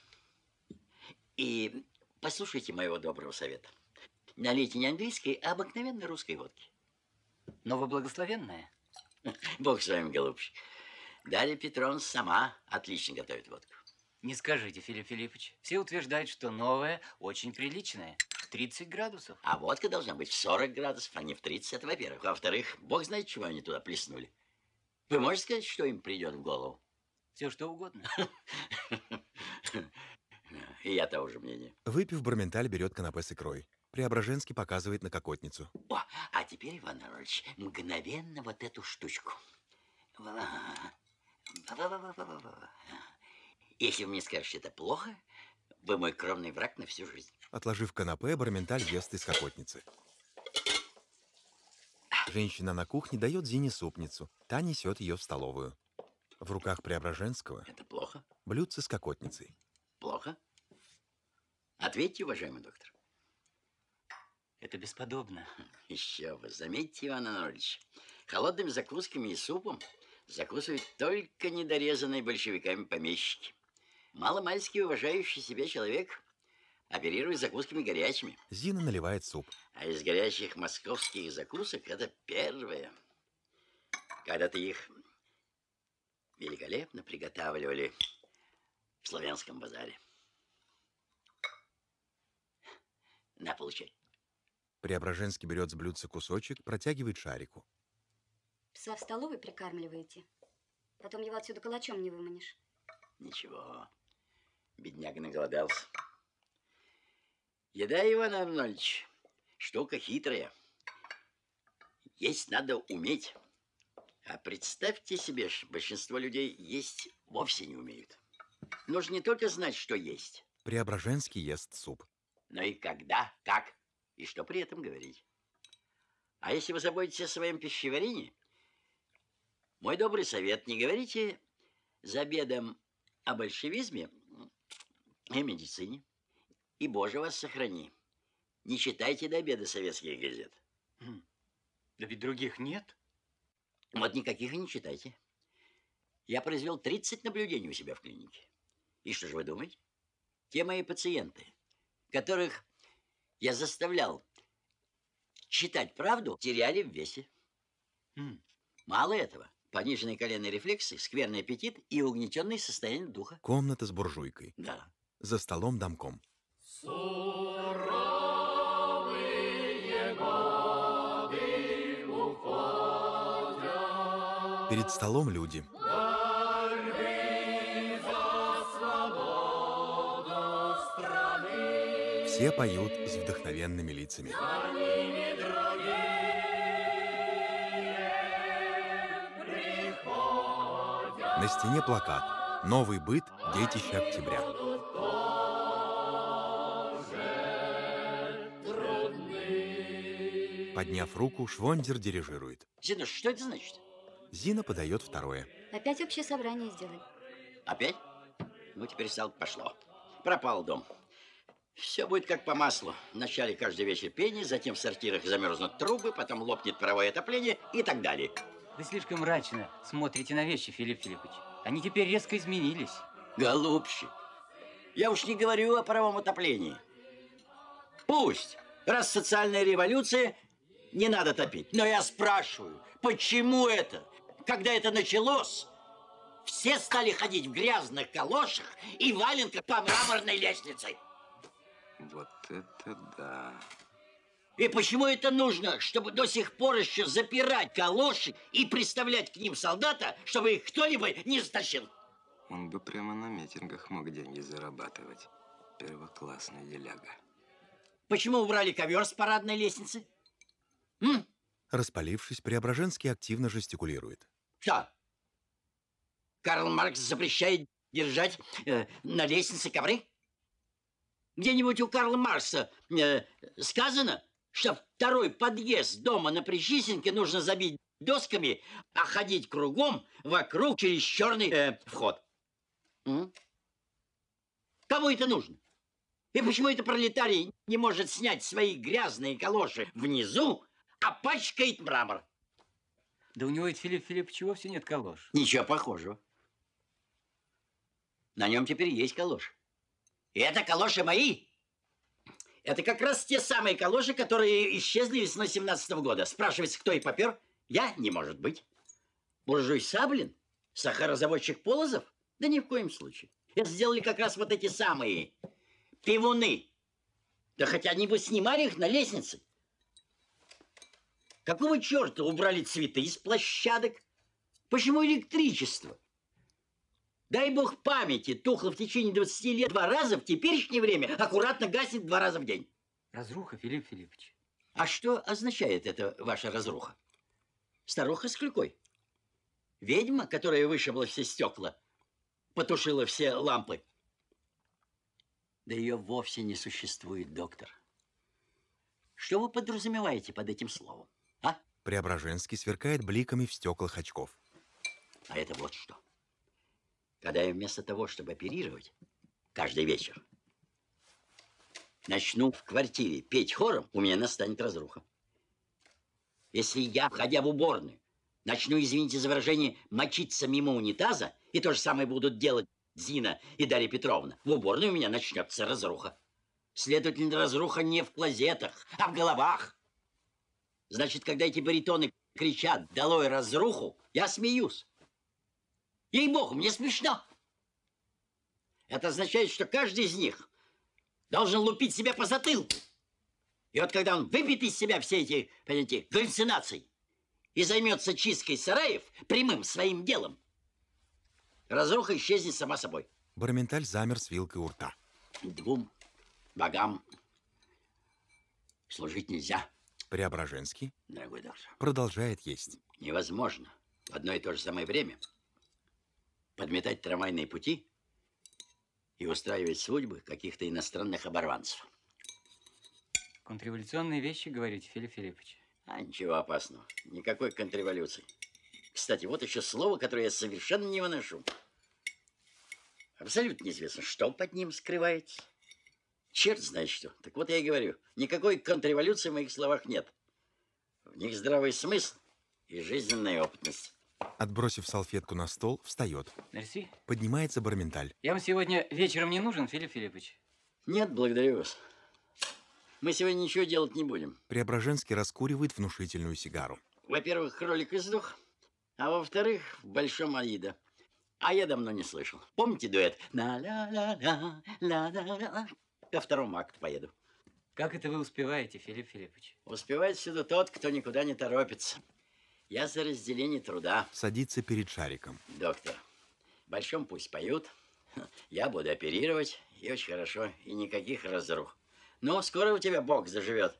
[SPEAKER 5] И послушайте моего доброго совета. Налейте не английской, а обыкновенной русской водки.
[SPEAKER 7] Новоблагословенная?
[SPEAKER 5] Бог с вами, голубчик. Дарья Петровна сама отлично готовит водку.
[SPEAKER 7] Не скажите, Филипп Филиппович. Все утверждают, что новая очень приличная. тридцать градусов.
[SPEAKER 5] А водка должна быть в сорок градусов, а не в тридцать, это во-первых. Во-вторых, бог знает, чего они туда плеснули. Вы можете сказать, что им придет в голову?
[SPEAKER 7] Все что угодно.
[SPEAKER 5] И я того же мнения.
[SPEAKER 1] Выпив, Барменталь берет канапе с икрой. Преображенский показывает на кокотницу.
[SPEAKER 5] О, а теперь, Иван Иванович, мгновенно вот эту штучку. Если вы мне скажете, это плохо, вы мой кровный враг на всю жизнь.
[SPEAKER 1] Отложив канапе, Барменталь ест из кокотницы. Женщина на кухне дает Зине супницу. Та несет ее в столовую. В руках Преображенского
[SPEAKER 5] это плохо?
[SPEAKER 1] Блюдце с кокотницей.
[SPEAKER 5] Плохо? Ответьте, уважаемый доктор.
[SPEAKER 7] Это бесподобно.
[SPEAKER 5] Еще вы заметьте, Иван Иванович, холодными закусками и супом закусывают только недорезанные большевиками помещики. Маломальски уважающий себя человек оперирует закусками горячими.
[SPEAKER 1] Зина наливает суп.
[SPEAKER 5] А из горячих московских закусок это первое. Когда-то их великолепно приготавливали в Славянском базаре. На, получай.
[SPEAKER 1] Преображенский берет с блюдца кусочек, протягивает шарику.
[SPEAKER 4] Пса в столовой прикармливаете? Потом его отсюда калачом не выманишь.
[SPEAKER 5] Ничего, бедняга наголодался. Еда, Иван Арнольдович, штука хитрая. Есть надо уметь. А представьте себе, большинство людей есть вовсе не умеют. Нужно не только знать, что есть.
[SPEAKER 1] Преображенский ест суп.
[SPEAKER 5] Но и когда, как и что при этом говорить. А если вы заботитесь о своем пищеварении, мой добрый совет, не говорите за обедом о большевизме и медицине. И, Боже, вас сохрани. Не читайте до обеда советских газет.
[SPEAKER 7] Да ведь других нет.
[SPEAKER 5] Вот никаких и не читайте. Я произвел тридцать наблюдений у себя в клинике. И что же вы думаете? Те мои пациенты, которых я заставлял читать правду, теряли в весе.
[SPEAKER 7] Mm.
[SPEAKER 5] Мало этого. Пониженные коленные рефлексы, скверный аппетит и угнетенное состояние духа.
[SPEAKER 1] Комната с буржуйкой.
[SPEAKER 5] Да.
[SPEAKER 1] За столом домком.
[SPEAKER 3] Суровые годы уходят.
[SPEAKER 1] Перед столом люди.
[SPEAKER 3] Борьбы за свободу страны.
[SPEAKER 1] Все поют с вдохновенными лицами.
[SPEAKER 3] За ними другие приходят.
[SPEAKER 1] На стене плакат. Новый быт. Детище октября.
[SPEAKER 3] Трудные
[SPEAKER 1] Подняв руку, Швондер дирижирует.
[SPEAKER 5] Зина, что это значит?
[SPEAKER 1] Зина подает второе.
[SPEAKER 12] Опять общее собрание сделать.
[SPEAKER 5] Опять? Ну, теперь стало пошло. Пропал дом. Все будет как по маслу. Вначале каждый вечер пение, затем в сортирах замерзнут трубы, потом лопнет паровое отопление и так далее.
[SPEAKER 7] Вы слишком мрачно смотрите на вещи, Филипп Филиппович. Они теперь резко изменились.
[SPEAKER 5] Голубчик, я уж не говорю о паровом отоплении. Пусть, раз социальная революция, не надо топить. Но я спрашиваю, почему это, когда это началось, все стали ходить в грязных калошах и валенках по мраморной лестнице?
[SPEAKER 2] Вот это да.
[SPEAKER 5] И почему это нужно, чтобы до сих пор еще запирать калоши и приставлять к ним солдата, чтобы их кто-либо не стащил?
[SPEAKER 2] Он бы прямо на митингах мог деньги зарабатывать. Первоклассный деляга.
[SPEAKER 5] Почему убрали ковер с парадной лестницы? М?
[SPEAKER 1] Распалившись, Преображенский активно жестикулирует.
[SPEAKER 5] Что? Карл Маркс запрещает держать э, на лестнице ковры? Где-нибудь у Карла Маркса э, сказано, что второй подъезд дома на Причистенке нужно забить досками, а ходить кругом вокруг через черный э, вход. М? Кому это нужно? И почему это пролетарий не может снять свои грязные калоши внизу, а пачкает мрамор?
[SPEAKER 7] Да у него ведь, Филипп Филиппович, вовсе нет калош.
[SPEAKER 5] Ничего похожего. На нем теперь есть калоши. И это калоши мои. Это как раз те самые калоши, которые исчезли весной семнадцатого года. Спрашивается, кто их попер? Я? Не может быть. Буржуй Саблин? Сахарозаводчик Полозов? Да ни в коем случае. Это сделали как раз вот эти самые пивуны. Да хотя они бы снимали их на лестнице. Какого черта убрали цветы из площадок? Почему электричество? Дай бог памяти, тухло в течение двадцати лет два раза, в теперешнее время аккуратно гаснет два раза в день.
[SPEAKER 7] Разруха, Филипп Филиппович.
[SPEAKER 5] А что означает эта ваша разруха? Старуха с клюкой? Ведьма, которая вышибла все стекла, потушила все лампы? Да ее вовсе не существует, доктор. Что вы подразумеваете под этим словом, а?
[SPEAKER 1] Преображенский сверкает бликами в стеклах очков.
[SPEAKER 5] А это вот что. Когда я вместо того, чтобы оперировать каждый вечер, начну в квартире петь хором, у меня настанет разруха. Если я, входя в уборную, начну, извините за выражение, мочиться мимо унитаза, и то же самое будут делать Зина и Дарья Петровна, в уборной у меня начнется разруха. Следовательно, разруха не в клозетах, а в головах. Значит, когда эти баритоны кричат «Долой разруху!», я смеюсь. Ей-богу, мне смешно. Это означает, что каждый из них должен лупить себя по затылку. И вот когда он выпьет из себя все эти, понимаете, галлюцинации и займется чисткой сараев прямым своим делом, разруха исчезнет сама собой.
[SPEAKER 1] Барменталь замер с вилкой у рта.
[SPEAKER 5] Двум богам служить нельзя.
[SPEAKER 1] Преображенский,
[SPEAKER 5] дорогой доктор,
[SPEAKER 1] продолжает есть.
[SPEAKER 5] Невозможно в одно и то же самое время подметать трамвайные пути и устраивать судьбы каких-то иностранных оборванцев.
[SPEAKER 7] Контрреволюционные вещи, говорите, Филипп Филиппович?
[SPEAKER 5] А ничего опасного. Никакой контрреволюции. Кстати, вот еще слово, которое я совершенно не выношу. Абсолютно неизвестно, что под ним скрывается. Черт знает что. Так вот я и говорю, никакой контрреволюции в моих словах нет. В них здравый смысл и жизненная опытность.
[SPEAKER 1] Отбросив салфетку на стол, встает.
[SPEAKER 7] Мерси.
[SPEAKER 1] Поднимается Барменталь.
[SPEAKER 7] Я вам сегодня вечером не нужен, Филипп Филиппович?
[SPEAKER 5] Нет, благодарю вас. Мы сегодня ничего делать не будем.
[SPEAKER 1] Преображенский раскуривает внушительную сигару.
[SPEAKER 5] Во-первых, кролик издох, а во-вторых, в большом Аида. А я давно не слышал. Помните дуэт? На-ла-ла-ла, ла-ла-ла. Ко второму акту поеду.
[SPEAKER 7] Как это вы успеваете, Филипп Филиппович?
[SPEAKER 5] Успевает всюду тот, кто никуда не торопится. Я за разделение труда.
[SPEAKER 1] Садится перед шариком.
[SPEAKER 5] Доктор, в большом пусть поют. Я буду оперировать, и очень хорошо, и никаких разрух. Но скоро у тебя Бог заживет.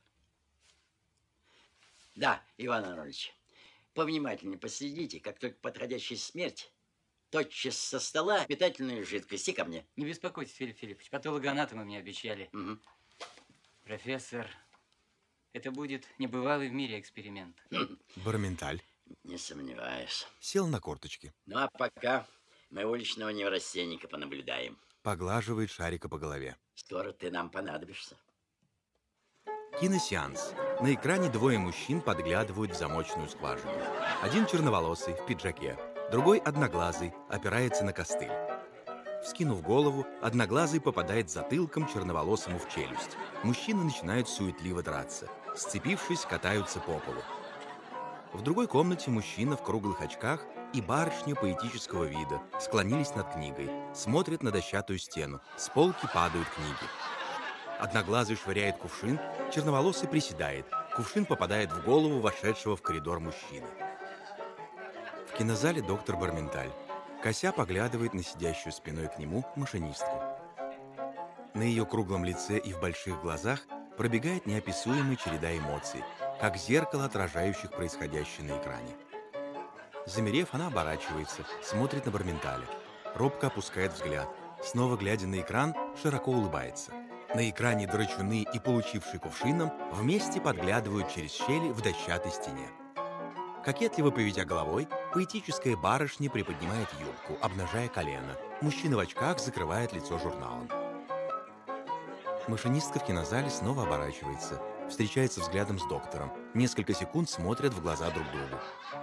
[SPEAKER 5] Да, Иван Арнольевич, повнимательнее последите, как только подходящая смерть, тотчас со стола питательную жидкость и ко мне.
[SPEAKER 7] Не беспокойтесь, Филипп Филиппович, патологоанатомы мне обещали.
[SPEAKER 5] Угу.
[SPEAKER 7] Профессор Это будет небывалый в мире эксперимент.
[SPEAKER 1] Барменталь
[SPEAKER 5] Не сомневаюсь.
[SPEAKER 1] сел на корточки,
[SPEAKER 5] Ну а пока мы уличного неврастенника понаблюдаем.
[SPEAKER 1] поглаживает Шарика по голове.
[SPEAKER 5] Скоро ты нам понадобишься.
[SPEAKER 1] Киносеанс. На экране двое мужчин подглядывают в замочную скважину. Один черноволосый, в пиджаке, другой одноглазый, опирается на костыль. Вскинув голову, одноглазый попадает затылком черноволосому в челюсть. Мужчины начинают суетливо драться. Сцепившись, катаются по полу. В другой комнате мужчина в круглых очках и барышня поэтического вида склонились над книгой, смотрят на дощатую стену, с полки падают книги. Одноглазый швыряет кувшин, черноволосый приседает. Кувшин попадает в голову вошедшего в коридор мужчины. В кинозале доктор Барменталь. Кося поглядывает на сидящую спиной к нему машинистку. На ее круглом лице и в больших глазах пробегает неописуемая череда эмоций, как зеркало, отражающих происходящее на экране. Замерев, она оборачивается, смотрит на Барменталя. Робко опускает взгляд. Снова глядя на экран, широко улыбается. На экране драчуны и получивший кувшином вместе подглядывают через щели в дощатой стене. Кокетливо поведя головой, поэтическая барышня приподнимает юбку, обнажая колено. Мужчина в очках закрывает лицо журналом. Машинистка в кинозале снова оборачивается, встречается взглядом с доктором. Несколько секунд смотрят в глаза друг другу.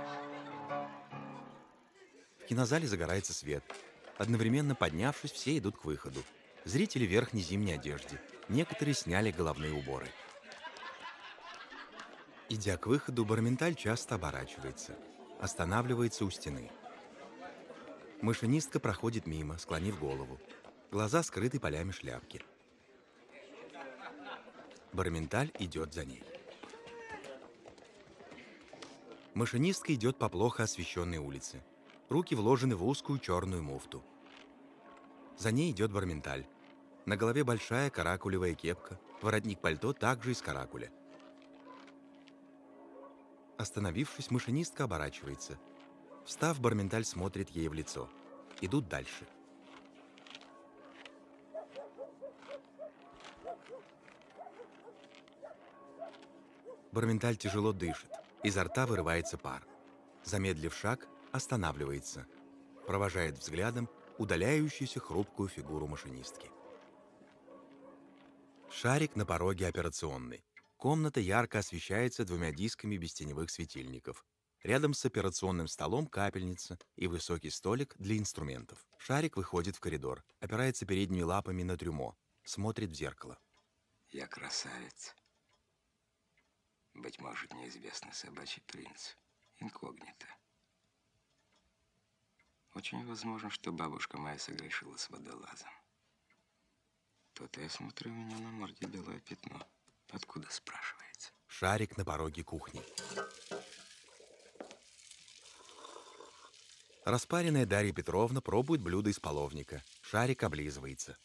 [SPEAKER 1] В кинозале загорается свет. Одновременно поднявшись, все идут к выходу. Зрители в верхней зимней одежде. Некоторые сняли головные уборы. Идя к выходу, Барменталь часто оборачивается. Останавливается у стены. Машинистка проходит мимо, склонив голову. Глаза скрыты полями шляпки. Барменталь идет за ней. Машинистка идет по плохо освещенной улице. Руки вложены в узкую черную муфту. За ней идет Барменталь. На голове большая каракулевая кепка, воротник пальто также из каракуля. Остановившись, машинистка оборачивается. Встав, Барменталь смотрит ей в лицо. Идут дальше. Барменталь тяжело дышит. Изо рта вырывается пар. Замедлив шаг, останавливается. Провожает взглядом удаляющуюся хрупкую фигуру машинистки. Шарик на пороге операционной. Комната ярко освещается двумя дисками бестеневых светильников. Рядом с операционным столом капельница и высокий столик для инструментов. Шарик выходит в коридор, опирается передними лапами на трюмо, смотрит в зеркало.
[SPEAKER 2] Я красавец. Быть может, неизвестный собачий принц. Инкогнито. Очень возможно, что бабушка моя согрешила с водолазом. То-то я смотрю, у меня на морде белое пятно. Откуда, спрашивается?
[SPEAKER 1] Шарик на пороге кухни. Распаренная Дарья Петровна пробует блюдо из половника. Шарик облизывается.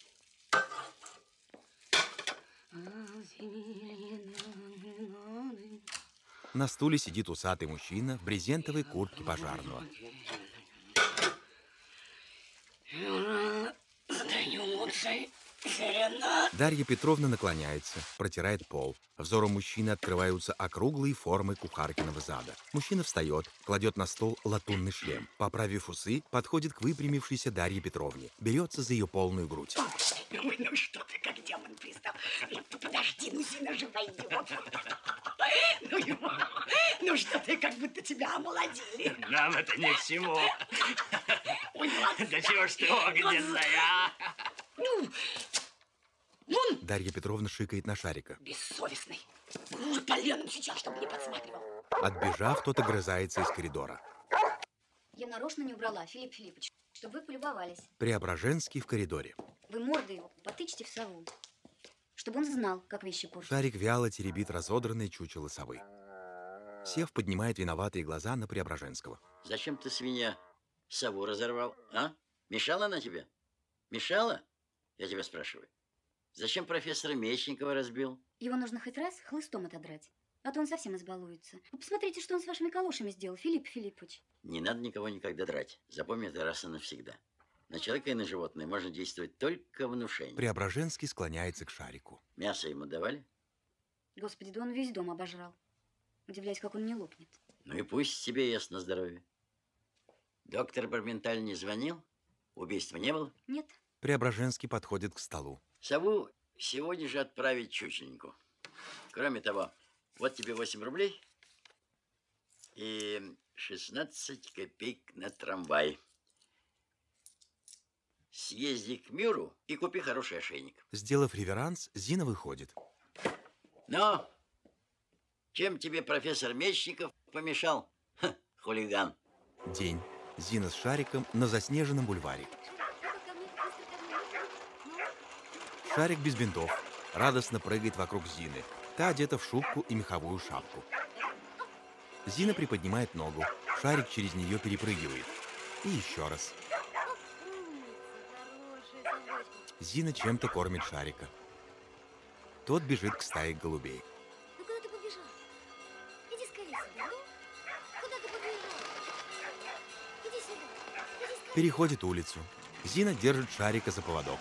[SPEAKER 1] На стуле сидит усатый мужчина в брезентовой куртке пожарного. Дарья Петровна наклоняется, протирает пол. Взором мужчины открываются округлые формы кухаркиного зада. Мужчина встает, кладет на стол латунный шлем. Поправив усы, подходит к выпрямившейся Дарье Петровне. Берется за ее полную грудь.
[SPEAKER 13] Ой, ну что ты, как демон пристав. Подожди, ну сильно же пойдет. Ну, ну что ты, как будто тебя омолодили.
[SPEAKER 14] Нам это ни к чему. Да чего ж ты огненная?
[SPEAKER 13] Ну,
[SPEAKER 1] Дарья Петровна шикает на Шарика.
[SPEAKER 13] бессовестный. Ну, поленом сейчас, чтобы не подсматривал.
[SPEAKER 1] Отбежав, тот огрызается из коридора.
[SPEAKER 12] Я нарочно не убрала, Филипп Филиппович, чтобы вы полюбовались.
[SPEAKER 1] Преображенский в коридоре.
[SPEAKER 12] Вы морды его потычьте в сову, чтобы он знал, как вещи портят.
[SPEAKER 1] Шарик вяло теребит разодранное чучело совы. Сев, поднимает виноватые глаза на Преображенского.
[SPEAKER 5] Зачем ты, свинья, сову разорвал, а? Мешала она тебе? Мешала? Я тебя спрашиваю. Зачем профессора Мечникова разбил?
[SPEAKER 12] Его нужно хоть раз хлыстом отодрать, а то он совсем избалуется. Вы посмотрите, что он с вашими калошами сделал, Филипп Филиппович.
[SPEAKER 5] Не надо никого никогда драть. Запомни это раз и навсегда. На человека и на животное можно действовать только внушением.
[SPEAKER 1] Преображенский склоняется к Шарику.
[SPEAKER 5] Мясо ему давали?
[SPEAKER 12] Господи, да он весь дом обожрал. Удивляюсь, как он не лопнет.
[SPEAKER 5] Ну и пусть тебе ест на здоровье. Доктор Барменталь не звонил? Убийства не было?
[SPEAKER 12] Нет.
[SPEAKER 1] Преображенский подходит к столу.
[SPEAKER 5] Сову сегодня же отправить чучеленьку. Кроме того, вот тебе восемь рублей и шестнадцать копеек на трамвай. Съезди к Мюру и купи хороший ошейник.
[SPEAKER 1] Сделав реверанс, Зина выходит.
[SPEAKER 5] Ну, чем тебе профессор Мечников помешал? Ха, хулиган.
[SPEAKER 1] День. Зина с Шариком на заснеженном бульваре. Шарик без бинтов радостно прыгает вокруг Зины. Та одета в шубку и меховую шапку. Зина приподнимает ногу. Шарик через нее перепрыгивает. И еще раз. Зина чем-то кормит Шарика. Тот бежит к стае голубей.
[SPEAKER 12] Ну куда ты побежал? Иди скорее сюда, ну? Куда ты побежал? Иди сюда. Иди скорее.
[SPEAKER 1] Переходит улицу. Зина держит Шарика за поводок.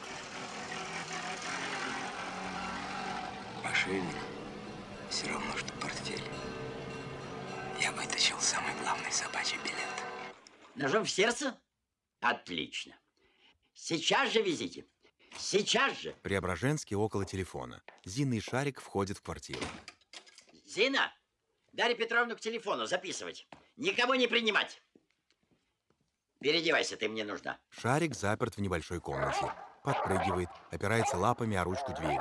[SPEAKER 2] Ошейник все равно, что портфель. Я вытащил самый главный собачий билет.
[SPEAKER 5] Ножом в сердце? Отлично. Сейчас же везите. Сейчас же.
[SPEAKER 1] Преображенский около телефона. Зина и Шарик входят в квартиру.
[SPEAKER 5] Зина, Дарью Петровну к телефону записывать. Никого не принимать. Переодевайся, ты мне нужна.
[SPEAKER 1] Шарик заперт в небольшой комнате. Подпрыгивает, опирается лапами о ручку двери.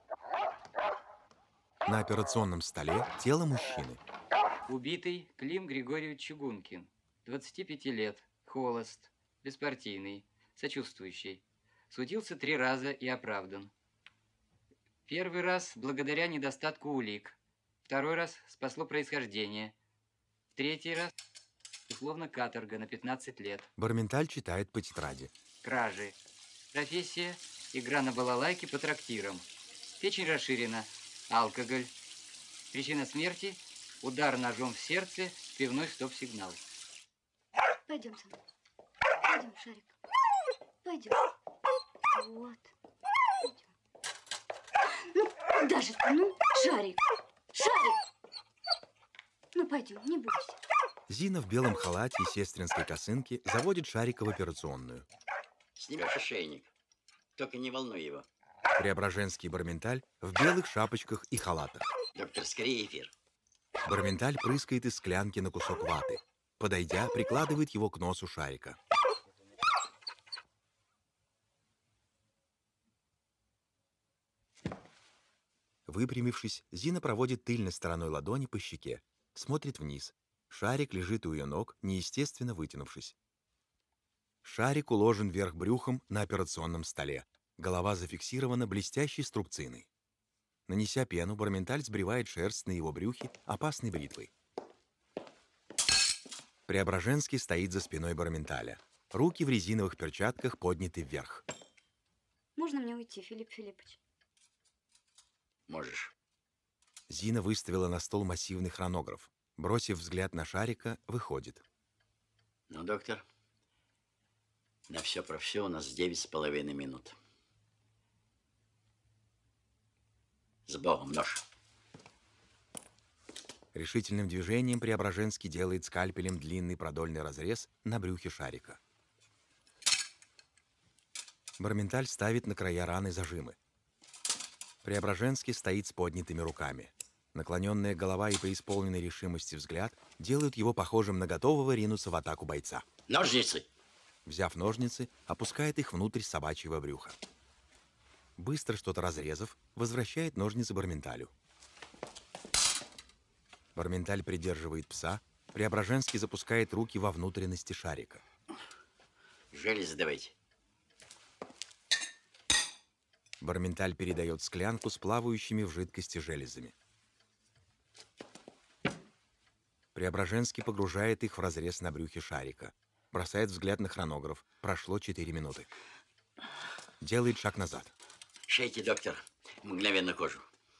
[SPEAKER 1] На операционном столе тело мужчины.
[SPEAKER 7] Убитый Клим Григорьевич Чугункин, двадцати пяти лет, холост, беспартийный, сочувствующий. Судился три раза и оправдан. Первый раз благодаря недостатку улик. Второй раз спасло происхождение. Третий раз условно каторга на пятнадцать лет.
[SPEAKER 1] Барменталь читает по тетради.
[SPEAKER 7] Кражи. Профессия – игра на балалайке по трактирам. Печень расширена. Алкоголь. Причина смерти – удар ножом в сердце, пивной стоп-сигнал.
[SPEAKER 12] Пойдем со мной. Пойдем, Шарик. Пойдем. Вот. Пойдем. Ну, куда же ты? Ну, Шарик. Шарик! Ну, пойдем, не бойся.
[SPEAKER 1] Зина в белом халате и сестринской косынке заводит Шарика в операционную.
[SPEAKER 5] Снимешь ошейник. Только не волнуй его.
[SPEAKER 1] Преображенский и Барменталь в белых шапочках и халатах.
[SPEAKER 5] Доктор, скорее эфир.
[SPEAKER 1] Барменталь прыскает из склянки на кусок ваты. Подойдя, прикладывает его к носу Шарика. Выпрямившись, Зина проводит тыльной стороной ладони по щеке. Смотрит вниз. Шарик лежит у ее ног, неестественно вытянувшись. Шарик уложен вверх брюхом на операционном столе. Голова зафиксирована блестящей струбциной. Нанеся пену, Барменталь сбривает шерсть на его брюхе опасной бритвой. Преображенский стоит за спиной Барменталя. Руки в резиновых перчатках подняты вверх.
[SPEAKER 12] Можно мне уйти, Филипп Филиппович?
[SPEAKER 5] Можешь.
[SPEAKER 1] Зина выставила на стол массивный хронограф. Бросив взгляд на Шарика, выходит.
[SPEAKER 5] Ну, доктор, на все про все у нас девять с половиной минут. С Богом, нож.
[SPEAKER 1] Решительным движением Преображенский делает скальпелем длинный продольный разрез на брюхе Шарика. Барменталь ставит на края раны зажимы. Преображенский стоит с поднятыми руками. Наклоненная голова и преисполненный решимости взгляд делают его похожим на готового ринуться в атаку бойца.
[SPEAKER 5] Ножницы!
[SPEAKER 1] Взяв ножницы, опускает их внутрь собачьего брюха. Быстро что-то разрезав, возвращает ножницы Барменталю. Барменталь придерживает пса. Преображенский запускает руки во внутренности Шарика.
[SPEAKER 5] Железы давайте.
[SPEAKER 1] Барменталь передает склянку с плавающими в жидкости железами. Преображенский погружает их в разрез на брюхе Шарика. Бросает взгляд на хронограф. Прошло четыре минуты. Делает шаг назад.
[SPEAKER 5] Шейте, доктор, мгновенно кожу.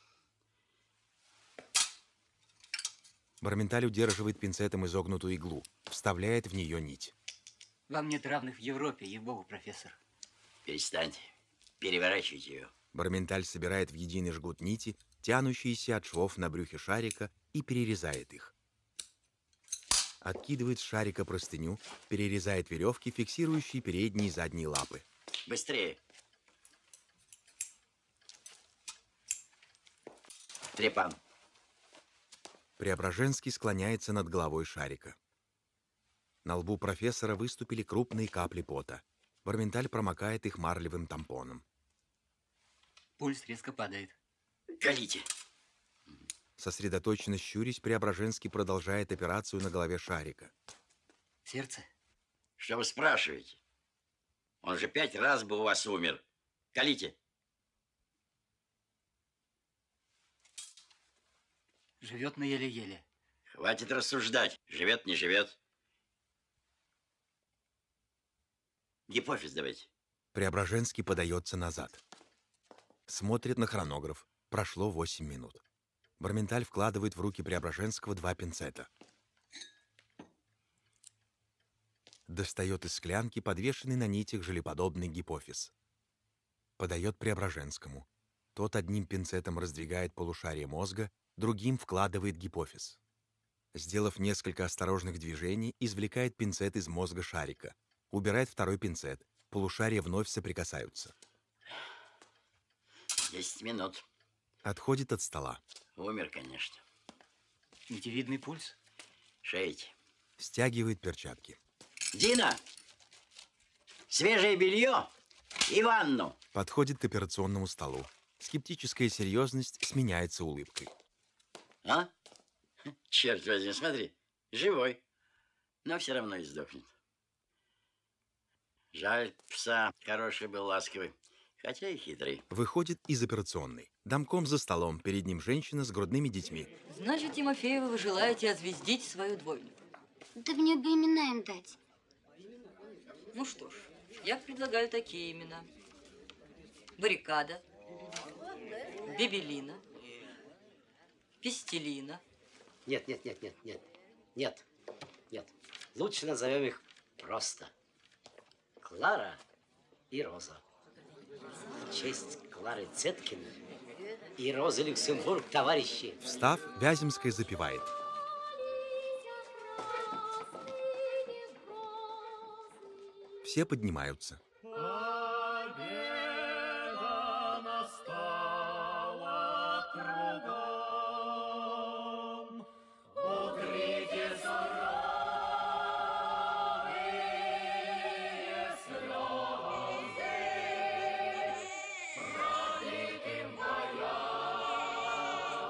[SPEAKER 1] Барменталь удерживает пинцетом изогнутую иглу. Вставляет в нее нить.
[SPEAKER 7] Вам нет равных в Европе, ей-богу, профессор.
[SPEAKER 5] Перестаньте. Переворачивайте ее.
[SPEAKER 1] Барменталь собирает в единый жгут нити, тянущиеся от швов на брюхе шарика, и перерезает их. Откидывает с шарика простыню, перерезает веревки, фиксирующие передние и задние лапы.
[SPEAKER 5] Быстрее. Трепан.
[SPEAKER 1] Преображенский склоняется над головой шарика. На лбу профессора выступили крупные капли пота. Барменталь промокает их марлевым тампоном.
[SPEAKER 7] Пульс резко падает.
[SPEAKER 5] Колите.
[SPEAKER 1] Сосредоточенно щурясь, Преображенский продолжает операцию на голове шарика.
[SPEAKER 7] Сердце?
[SPEAKER 5] Что вы спрашиваете? Он же пять раз бы у вас умер. Колите.
[SPEAKER 7] Живет на еле-еле.
[SPEAKER 5] Хватит рассуждать. Живет, не живет. Гипофиз давайте.
[SPEAKER 1] Преображенский подается назад. Смотрит на хронограф. Прошло восемь минут. Барменталь вкладывает в руки Преображенского два пинцета. Достает из склянки подвешенный на нитях желеподобный гипофиз. Подает Преображенскому. Тот одним пинцетом раздвигает полушарие мозга, другим вкладывает гипофиз. Сделав несколько осторожных движений, извлекает пинцет из мозга шарика. Убирает второй пинцет. Полушария вновь соприкасаются.
[SPEAKER 5] Десять минут.
[SPEAKER 1] Отходит от стола.
[SPEAKER 5] Умер, конечно.
[SPEAKER 7] Нитевидный пульс?
[SPEAKER 5] Шейте.
[SPEAKER 1] Стягивает перчатки.
[SPEAKER 5] Дина! Свежее белье и ванну.
[SPEAKER 1] Подходит к операционному столу. Скептическая серьезность сменяется улыбкой.
[SPEAKER 5] А? Черт возьми, смотри. Живой. Но все равно и сдохнет. Жаль, пса хороший был, ласковый. Хотя и хитрый.
[SPEAKER 1] Выходит из операционной. Домком за столом. Перед ним женщина с грудными детьми.
[SPEAKER 10] Значит, Тимофеева, вы желаете озвездить свою двойню?
[SPEAKER 12] Да мне бы имена им дать.
[SPEAKER 10] Ну что ж, я предлагаю такие имена. Баррикада, Бебелина, Пестелина.
[SPEAKER 11] Нет, нет, нет, нет, нет, нет, нет. Лучше назовем их просто Клара и Роза. В честь Клары Цеткиной и Розы Люксембург, товарищи.
[SPEAKER 1] Встав, Вяземская запевает. Все поднимаются.
[SPEAKER 3] Победа настала кругом. Утрите суровые слезы, пролитым боя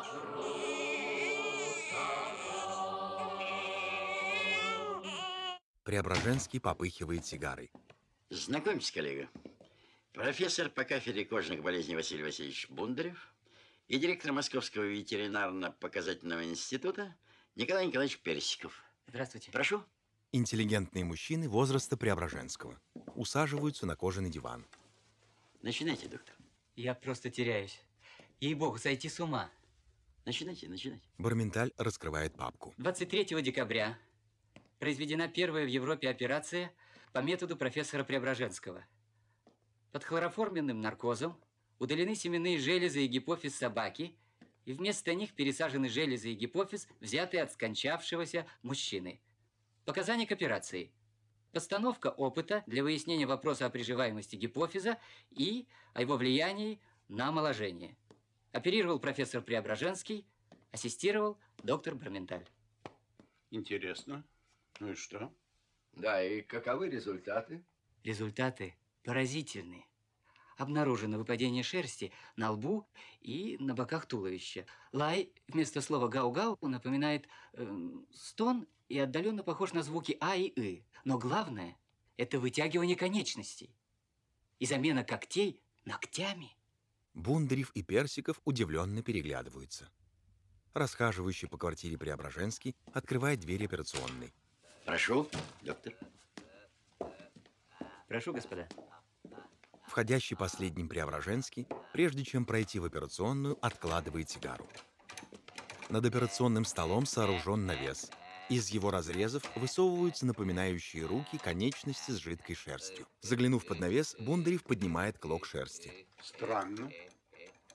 [SPEAKER 1] Преображенский попыхивает сигарой.
[SPEAKER 5] Знакомьтесь, коллега. Профессор по кафедре кожных болезней Василий Васильевич Бундарев и директор Московского ветеринарно-показательного института Николай Николаевич Персиков.
[SPEAKER 7] Здравствуйте.
[SPEAKER 5] Прошу.
[SPEAKER 1] Интеллигентные мужчины возраста Преображенского усаживаются на кожаный диван.
[SPEAKER 5] Начинайте, доктор.
[SPEAKER 7] Я просто теряюсь. Ей-богу, сойти с ума.
[SPEAKER 5] Начинайте, начинайте.
[SPEAKER 1] Барменталь раскрывает папку.
[SPEAKER 7] двадцать третьего декабря произведена первая в Европе операция по методу профессора Преображенского. Под хлороформенным наркозом удалены семенные железы и гипофиз собаки, и вместо них пересажены железы и гипофиз, взятые от скончавшегося мужчины. Показания к операции. Постановка опыта для выяснения вопроса о приживаемости гипофиза и о его влиянии на омоложение. Оперировал профессор Преображенский, ассистировал доктор Барменталь.
[SPEAKER 15] Интересно. Ну и что?
[SPEAKER 2] Да, и каковы результаты?
[SPEAKER 7] Результаты поразительные. Обнаружено выпадение шерсти на лбу и на боках туловища. Лай вместо слова гау-гау напоминает э, стон и отдаленно похож на звуки А и И. Но главное – это вытягивание конечностей и замена когтей ногтями.
[SPEAKER 1] Бундарев и Персиков удивленно переглядываются. Расхаживающий по квартире Преображенский открывает дверь операционной.
[SPEAKER 5] Прошу, доктор.
[SPEAKER 7] Прошу, господа.
[SPEAKER 1] Входящий последним Преображенский, прежде чем пройти в операционную, откладывает сигару. Над операционным столом сооружен навес. Из его разрезов высовываются напоминающие руки конечности с жидкой шерстью. Заглянув под навес, Бундарев поднимает клок шерсти.
[SPEAKER 15] Странно.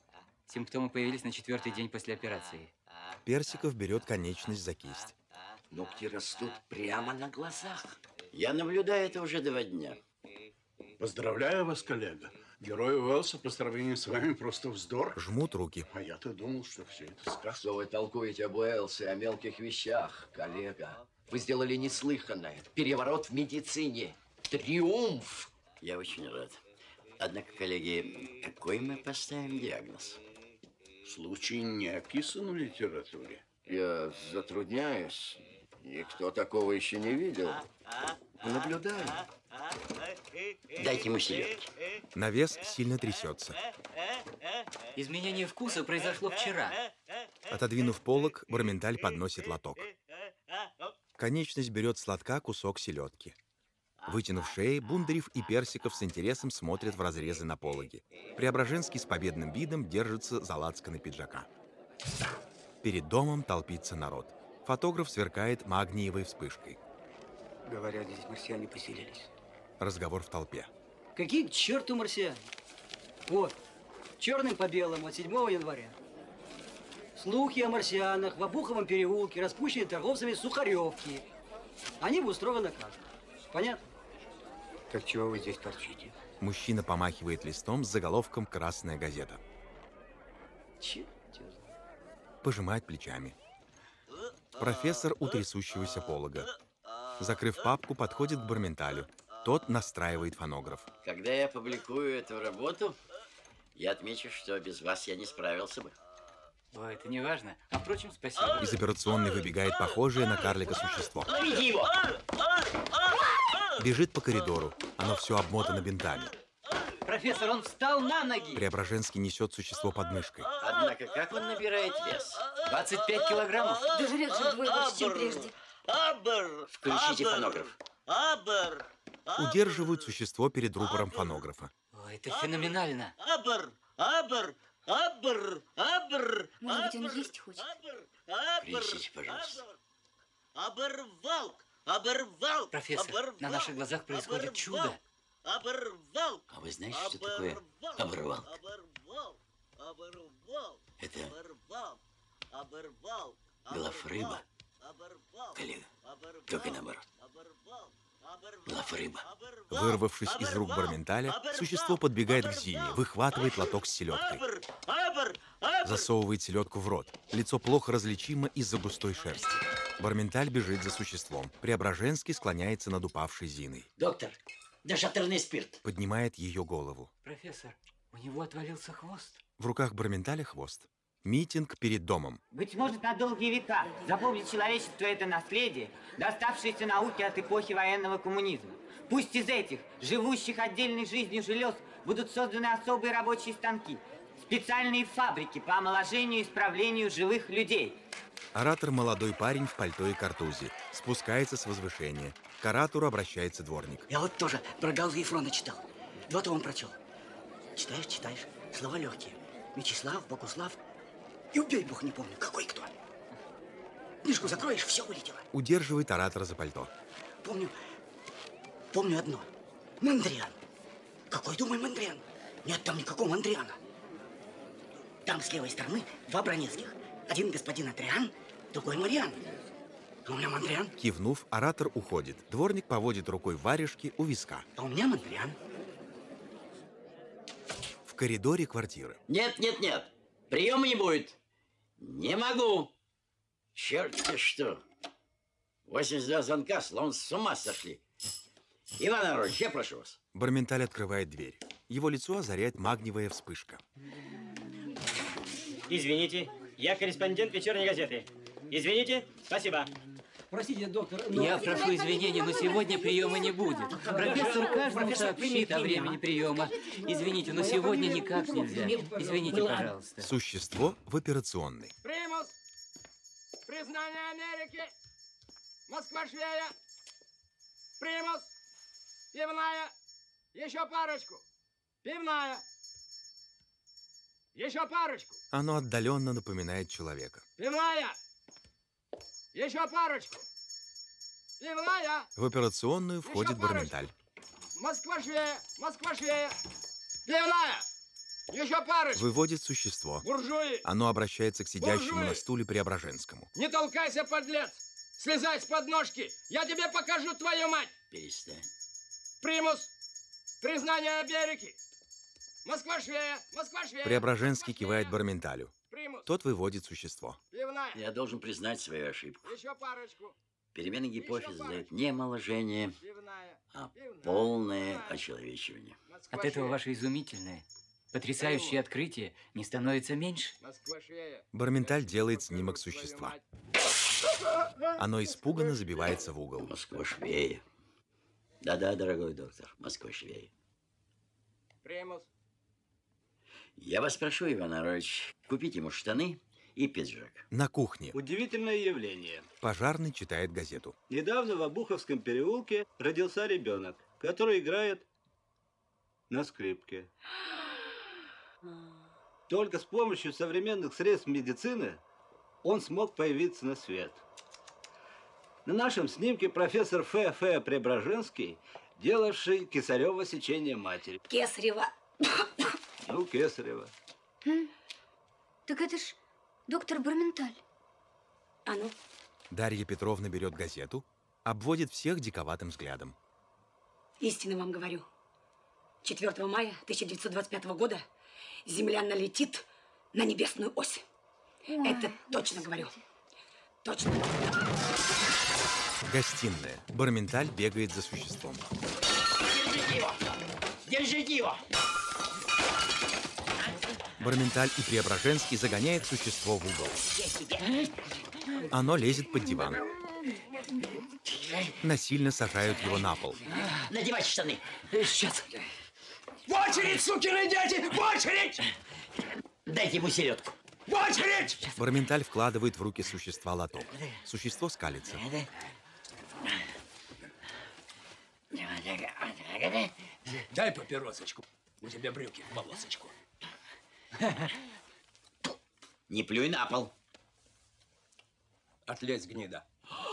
[SPEAKER 7] Симптомы появились на четвертый день после операции.
[SPEAKER 1] Персиков берет конечность за кисть.
[SPEAKER 5] Ногти растут прямо на глазах. Я наблюдаю это уже два дня.
[SPEAKER 15] Поздравляю вас, коллега. Герой Уэллса по сравнению с вами просто вздор.
[SPEAKER 1] Жмут руки.
[SPEAKER 15] А я-то думал, что все это сказка.
[SPEAKER 2] Что вы толкуете об Уэллсе, о мелких вещах, коллега? Вы сделали неслыханное. Переворот в медицине. Триумф.
[SPEAKER 5] Я очень рад. Однако, коллеги, какой мы поставим диагноз?
[SPEAKER 15] Случай не описан в литературе.
[SPEAKER 2] Я затрудняюсь. Никто такого еще не видел. Наблюдаю.
[SPEAKER 5] Дайте ему селедки.
[SPEAKER 1] Навес сильно трясется.
[SPEAKER 7] Изменение вкуса произошло вчера.
[SPEAKER 1] Отодвинув полог, Барменталь подносит лоток. Конечность берет с лотка кусок селедки. Вытянув шеи, Бундарев и Персиков с интересом смотрят в разрезы на пологе. Преображенский с победным видом держится за лацканы пиджака. Перед домом толпится народ. Фотограф сверкает магниевой вспышкой.
[SPEAKER 9] Говорят, здесь марсиане поселились.
[SPEAKER 1] Разговор в толпе.
[SPEAKER 16] Какие к черту марсиане? Вот, черным по белому от седьмого января. Слухи о марсианах в Обуховом переулке распущены торговцами Сухаревки. Они обустроены как? Понятно?
[SPEAKER 9] Так чего вы здесь торчите?
[SPEAKER 1] Мужчина помахивает листом с заголовком «Красная газета».
[SPEAKER 16] Черт.
[SPEAKER 1] Пожимает плечами. Профессор у трясущегося полога. Закрыв папку, подходит к Барменталю. Тот настраивает фонограф.
[SPEAKER 5] Когда я публикую эту работу, я отмечу, что без вас я не справился бы.
[SPEAKER 7] О, это не важно. А впрочем, спасибо.
[SPEAKER 1] Из операционной выбегает похожее на карлика существо.
[SPEAKER 5] Ловите его!
[SPEAKER 1] Бежит по коридору. Оно все обмотано бинтами.
[SPEAKER 16] Профессор, он встал на ноги.
[SPEAKER 1] Преображенский несет существо под мышкой.
[SPEAKER 5] Однако, как он набирает вес?
[SPEAKER 7] двадцать пять килограммов.
[SPEAKER 4] Да жрет же вдвое больше, чем прежде.
[SPEAKER 5] Включите фонограф.
[SPEAKER 1] Удерживают существо перед рупором фонографа.
[SPEAKER 7] О, это феноменально.
[SPEAKER 4] Может быть, он есть хочет?
[SPEAKER 5] Принесите, пожалуйста.
[SPEAKER 17] Оборвал! Оборвал!
[SPEAKER 7] Профессор, на наших глазах происходит чудо.
[SPEAKER 17] Оборвал!
[SPEAKER 5] А вы знаете, что такое оборвал?
[SPEAKER 17] Оборвал! Оборвал!
[SPEAKER 5] Это
[SPEAKER 17] Оборвал! Оборвал!
[SPEAKER 5] глафрыба. Коллега, только наоборот. Глафрыба.
[SPEAKER 1] Вырвавшись из рук Барменталя, существо подбегает к Зине, выхватывает лоток с селедкой. Засовывает селедку в рот. Лицо плохо различимо из-за густой шерсти. Барменталь бежит за существом. Преображенский склоняется над упавшей Зиной.
[SPEAKER 11] Доктор, дешатерный спирт.
[SPEAKER 1] Поднимает ее голову.
[SPEAKER 7] Профессор, у него отвалился хвост.
[SPEAKER 1] В руках Барменталя хвост. Митинг перед домом.
[SPEAKER 18] Быть может, на долгие века запомнит человечество это наследие, доставшееся науке от эпохи военного коммунизма. Пусть из этих, живущих отдельной жизнью желез, будут созданы особые рабочие станки, специальные фабрики по омоложению и исправлению живых людей.
[SPEAKER 1] Оратор молодой парень в пальто и картузе. Спускается с возвышения. К оратору обращается дворник.
[SPEAKER 13] Я вот тоже про Галга Ефрона читал. Два тома прочел. Читаешь, читаешь. Слова легкие. Мечислав, Богуслав. И убей бог, не помню, какой кто. Книжку закроешь, все вылетело.
[SPEAKER 1] Удерживает оратора за пальто.
[SPEAKER 13] Помню, помню одно. Мандриан. Какой, думай, Мандриан? Нет там никакого Мандриана. Там с левой стороны два Бронецких. Один господин Адриан, другой Мариан. А у меня Мандриан.
[SPEAKER 1] Кивнув, оратор уходит. Дворник поводит рукой варежки у виска.
[SPEAKER 13] А у меня Мандриан.
[SPEAKER 1] В коридоре квартиры.
[SPEAKER 5] Нет, нет, нет. Приема не будет. Не могу. Черт-те что. восемьдесят два звонка, словно с ума сошли. Иван Иванович, я прошу вас.
[SPEAKER 1] Барменталь открывает дверь. Его лицо озаряет магниевая вспышка.
[SPEAKER 19] Извините, я корреспондент вечерней газеты. Извините, спасибо.
[SPEAKER 16] Простите, доктор, но...
[SPEAKER 7] Я прошу извинения, но сегодня приема не будет. Профессор каждому сообщит о времени приема. Извините, но сегодня никак нельзя. Извините, пожалуйста.
[SPEAKER 1] Существо в операционной.
[SPEAKER 6] Примус! Признание Америки! Москва швея! Примус! Пивная! Еще парочку! Пивная! Еще парочку!
[SPEAKER 1] Оно отдаленно напоминает человека.
[SPEAKER 6] Пивная! Еще парочку! Пивная!
[SPEAKER 1] В операционную входит
[SPEAKER 6] Еще парочку.
[SPEAKER 1] Барменталь.
[SPEAKER 6] Москва швея! Москва швея! Пивная! Еще парочку.
[SPEAKER 1] Выводит существо.
[SPEAKER 6] Буржуи!
[SPEAKER 1] Оно обращается к сидящему
[SPEAKER 6] Буржуи!
[SPEAKER 1] на стуле Преображенскому.
[SPEAKER 6] Не толкайся, подлец! Слезай с подножки! Я тебе покажу твою мать!
[SPEAKER 5] Перестань.
[SPEAKER 6] Примус! Признание Америки! Москва швея! Москва швея!
[SPEAKER 1] Преображенский кивает Барменталю.
[SPEAKER 6] Примус!
[SPEAKER 1] Тот выводит существо.
[SPEAKER 6] Пивная!
[SPEAKER 5] Я должен признать свою ошибку.
[SPEAKER 6] Еще парочку!
[SPEAKER 5] Перемены гипофиза дают не омоложение,
[SPEAKER 6] Пивная!
[SPEAKER 5] а полное очеловечивание.
[SPEAKER 7] От этого ваше изумительное, потрясающее открытие не становится меньше.
[SPEAKER 6] Москва швея!
[SPEAKER 1] Барменталь делает снимок существа. Оно испуганно забивается в угол.
[SPEAKER 5] Москва швея. Да-да, дорогой доктор, Москва швея.
[SPEAKER 6] Примус!
[SPEAKER 5] Я вас прошу, Иван Аронович, купить ему штаны и пиджак.
[SPEAKER 1] На кухне.
[SPEAKER 15] Удивительное явление.
[SPEAKER 1] Пожарный читает газету.
[SPEAKER 15] Недавно в Обуховском переулке родился ребенок, который играет на скрипке. Только с помощью современных средств медицины он смог появиться на свет. На нашем снимке профессор Ф. Ф. Преображенский, делавший кесарево сечение матери.
[SPEAKER 4] Кесарева.
[SPEAKER 15] Ну, кесарево.
[SPEAKER 12] М? Так это ж доктор Барменталь.
[SPEAKER 4] А ну?
[SPEAKER 1] Дарья Петровна берет газету, обводит всех диковатым взглядом.
[SPEAKER 4] Истинно вам говорю. четвёртого мая тысяча девятьсот двадцать пятого года Земля налетит на небесную ось.
[SPEAKER 12] Ой,
[SPEAKER 4] Это точно говорю. Точно.
[SPEAKER 1] Гостиная. Барменталь бегает за существом.
[SPEAKER 14] Держите его! Держите его!
[SPEAKER 1] Барменталь и Преображенский загоняют существо в угол. Оно лезет под диван. Насильно сажают его на пол.
[SPEAKER 14] Надевайте штаны.
[SPEAKER 7] Сейчас.
[SPEAKER 14] В очередь, сукины дети! В очередь! Дайте ему селедку. В очередь!
[SPEAKER 1] Барменталь вкладывает в руки существа лоток. Существо скалится.
[SPEAKER 14] Дай папиросочку. У тебя брюки в полосочку.
[SPEAKER 5] Не плюй на пол.
[SPEAKER 14] Отлезь, гнида.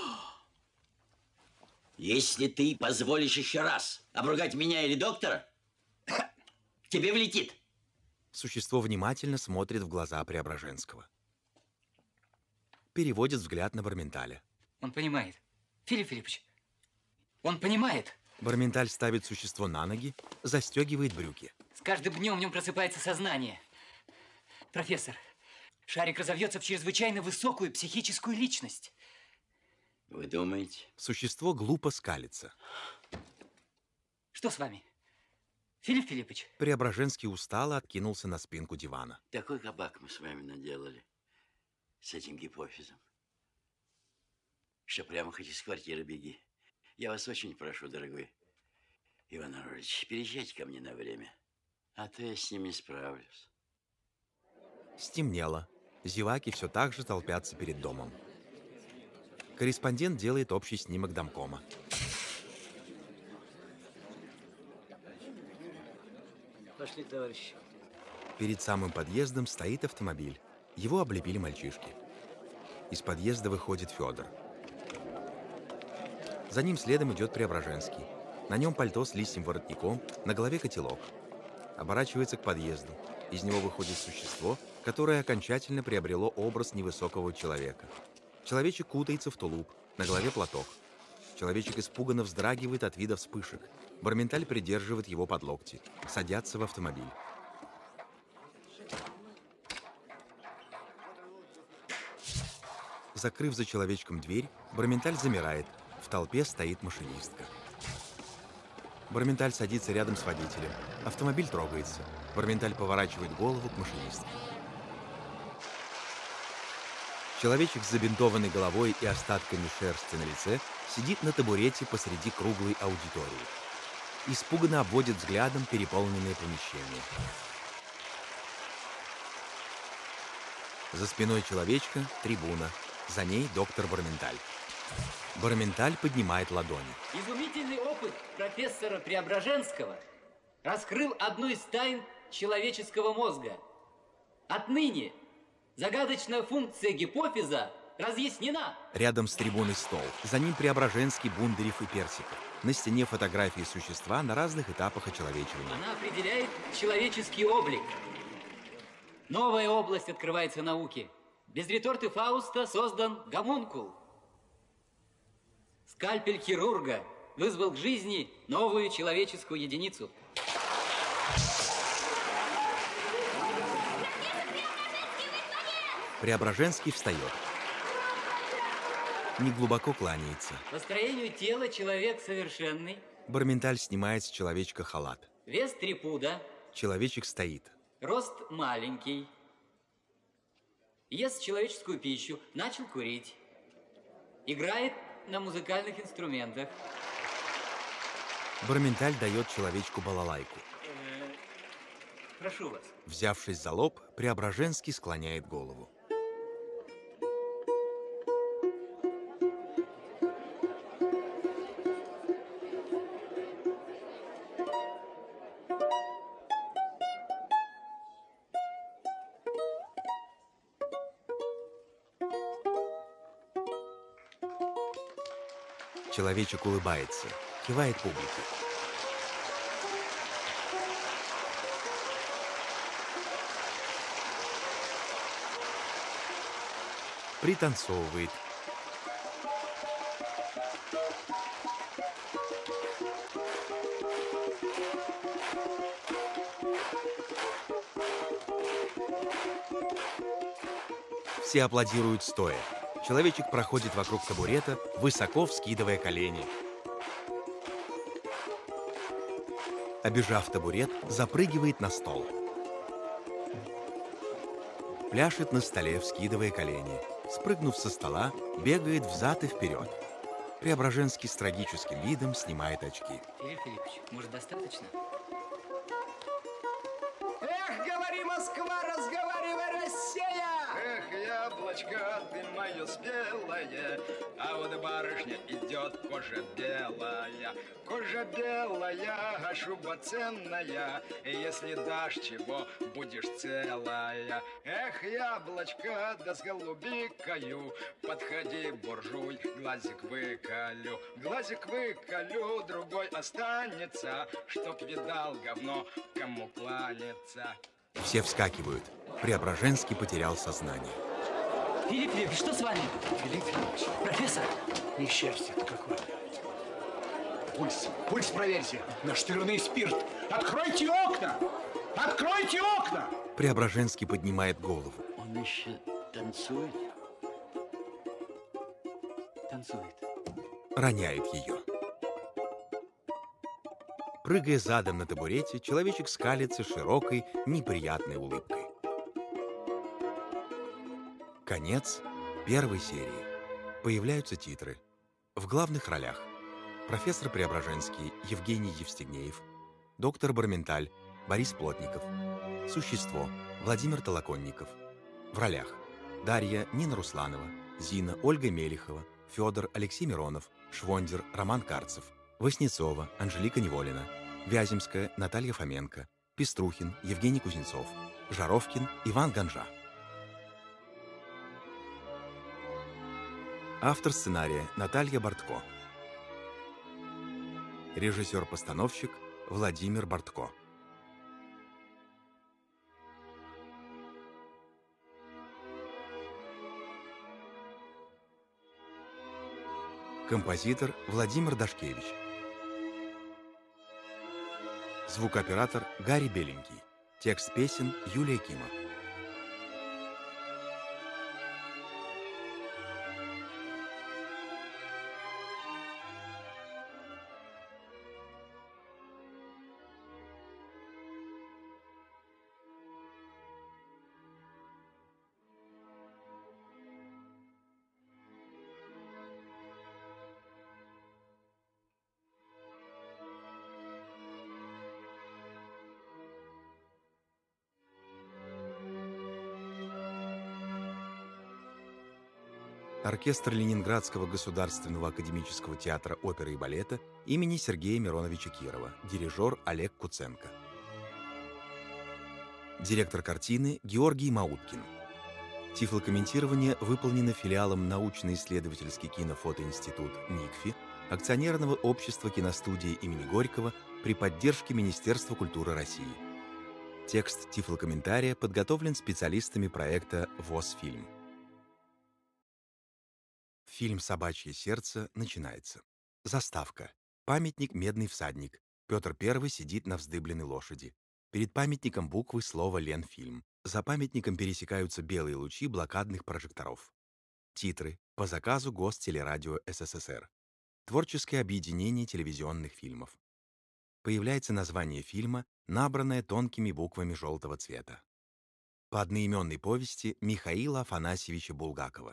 [SPEAKER 5] Если ты позволишь еще раз обругать меня или доктора, тебе влетит.
[SPEAKER 1] Существо внимательно смотрит в глаза Преображенского. Переводит взгляд на Барменталя.
[SPEAKER 7] Он понимает. Филипп Филиппович, он понимает.
[SPEAKER 1] Барменталь ставит существо на ноги, застегивает брюки.
[SPEAKER 7] С каждым днем в нем просыпается сознание. Профессор, шарик разовьется в чрезвычайно высокую психическую личность.
[SPEAKER 5] Вы думаете?
[SPEAKER 1] Существо глупо скалится.
[SPEAKER 7] Что с вами, Филипп Филиппович?
[SPEAKER 1] Преображенский устало откинулся на спинку дивана.
[SPEAKER 5] Такой кабак мы с вами наделали с этим гипофизом, что прямо хоть из квартиры беги. Я вас очень прошу, дорогой Иван Аронович, переезжайте ко мне на время, а то я с ним не справлюсь.
[SPEAKER 1] Стемнело. Зеваки все так же толпятся перед домом. Корреспондент делает общий снимок домкома.
[SPEAKER 16] Пошли, товарищи.
[SPEAKER 1] Перед самым подъездом стоит автомобиль. Его облепили мальчишки. Из подъезда выходит Федор. За ним следом идет Преображенский. На нем пальто с лисьим воротником, на голове котелок. Оборачивается к подъезду. Из него выходит существо, которое окончательно приобрело образ невысокого человека. Человечек кутается в тулуп, на голове платок. Человечек испуганно вздрагивает от вида вспышек. Барменталь придерживает его под локти. Садятся в автомобиль. Закрыв за человечком дверь, Барменталь замирает. В толпе стоит машинистка. Барменталь садится рядом с водителем. Автомобиль трогается. Барменталь поворачивает голову к машинистке. Человечек с забинтованной головой и остатками шерсти на лице сидит на табурете посреди круглой аудитории. Испуганно обводит взглядом переполненное помещение. За спиной человечка трибуна. За ней доктор Барменталь. Барменталь поднимает ладони.
[SPEAKER 7] Изумительный опыт профессора Преображенского раскрыл одну из тайн человеческого мозга. Отныне загадочная функция гипофиза разъяснена.
[SPEAKER 1] Рядом с трибуной стол. За ним Преображенский, Бундарев и Персиков. На стене фотографии существа на разных этапах очеловечивания.
[SPEAKER 7] Она определяет человеческий облик. Новая область открывается науке. Без реторты Фауста создан гомункул. Скальпель хирурга вызвал к жизни новую человеческую единицу.
[SPEAKER 1] Преображенский встает. Неглубоко кланяется.
[SPEAKER 7] По строению тела человек совершенный.
[SPEAKER 1] Барменталь снимает с человечка халат.
[SPEAKER 7] Вес три пуда.
[SPEAKER 1] Человечек стоит.
[SPEAKER 7] Рост маленький. Ест человеческую пищу. Начал курить. Играет на музыкальных инструментах.
[SPEAKER 1] Барменталь дает человечку балалайку.
[SPEAKER 7] Э, прошу вас.
[SPEAKER 1] Взявшись за лоб, Преображенский склоняет голову. Человечек улыбается, кивает публике. Пританцовывает. Все аплодируют стоя. Человечек проходит вокруг табурета, высоко вскидывая колени. Обежав табурет, запрыгивает на стол. Пляшет на столе, вскидывая колени. Спрыгнув со стола, бегает взад и вперед. Преображенский с трагическим видом снимает очки.
[SPEAKER 7] Филипп Филиппович, может, достаточно?
[SPEAKER 20] Эх, говори, Москва, разговаривай, Россия! Эх, яблочко, ты мое спелое, а вот барышня идет, кожа белая. Кожа белая, а шуба ценная, и если дашь чего, будешь целая. Эх, яблочко, да с голубикою, подходи, буржуй, глазик выколю. Глазик выколю, другой останется, чтоб видал говно, кому кланяться.
[SPEAKER 1] Все вскакивают. Преображенский потерял сознание.
[SPEAKER 16] Филипп Филиппович, что с вами?
[SPEAKER 9] Филипп Филиппович.
[SPEAKER 16] Профессор.
[SPEAKER 9] Несчастье-то какое. Пульс, пульс проверьте. Наштыренный спирт. Откройте окна! Откройте окна!
[SPEAKER 1] Преображенский поднимает голову.
[SPEAKER 5] Он еще танцует?
[SPEAKER 7] Танцует.
[SPEAKER 1] Роняет ее. Прыгая задом на табурете, человечек скалится широкой, неприятной улыбкой. Конец первой серии. Появляются титры. В главных ролях профессор Преображенский Евгений Евстигнеев, доктор Барменталь Борис Плотников, существо Владимир Толоконников. В ролях Дарья Нина Русланова, Зина Ольга Мелихова, Федор Алексей Миронов, Швондер Роман Карцев, Васнецова Анжелика Неволина, Вяземская Наталья Фоменко, Пеструхин Евгений Кузнецов, Жаровкин Иван Ганжа. Автор сценария Наталья Бортко. Режиссер-постановщик Владимир Бортко. Композитор Владимир Дашкевич. Звукооператор Гарри Беленький. Текст песен Юлия Кима. Оркестр Ленинградского государственного академического театра оперы и балета имени Сергея Мироновича Кирова, дирижер Олег Куценко. Директор картины Георгий Мауткин. Тифлокомментирование выполнено филиалом научно-исследовательский кинофотоинститут НИКФИ, акционерного общества киностудии имени Горького при поддержке Министерства культуры России. Текст тифлокомментария подготовлен специалистами проекта ВОС-фильм. Фильм «Собачье сердце» начинается. Заставка. Памятник «Медный всадник». Петр Первый сидит на вздыбленной лошади. Перед памятником буквы слова «Ленфильм». За памятником пересекаются белые лучи блокадных прожекторов. Титры. По заказу Гостелерадио СССР. Творческое объединение телевизионных фильмов. Появляется название фильма, набранное тонкими буквами желтого цвета. По одноименной повести Михаила Афанасьевича Булгакова.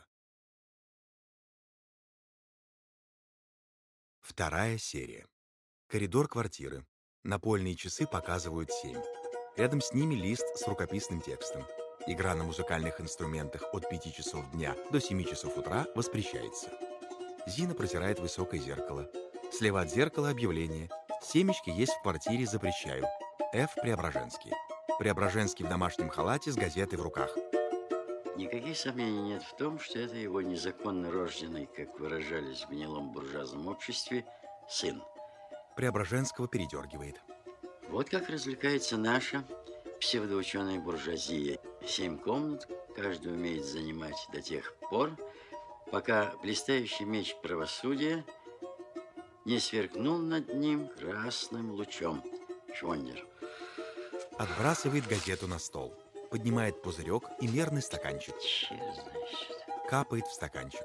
[SPEAKER 1] Вторая серия. Коридор квартиры. Напольные часы показывают семь. Рядом с ними лист с рукописным текстом. Игра на музыкальных инструментах от пяти часов дня до семи часов утра воспрещается. Зина протирает высокое зеркало. Слева от зеркала объявление. Семечки есть в квартире, запрещаю. Ф. Преображенский. Преображенский в домашнем халате с газетой в руках.
[SPEAKER 5] Никаких сомнений нет в том, что это его незаконно рожденный, как выражались в гнилом буржуазном обществе, сын.
[SPEAKER 1] Преображенского передергивает.
[SPEAKER 5] Вот как развлекается наша псевдоученая буржуазия. Семь комнат, каждый умеет занимать до тех пор, пока блистающий меч правосудия не сверкнул над ним красным лучом. Швондер.
[SPEAKER 1] Отбрасывает газету на стол. Поднимает пузырек и мерный стаканчик. Капает в стаканчик.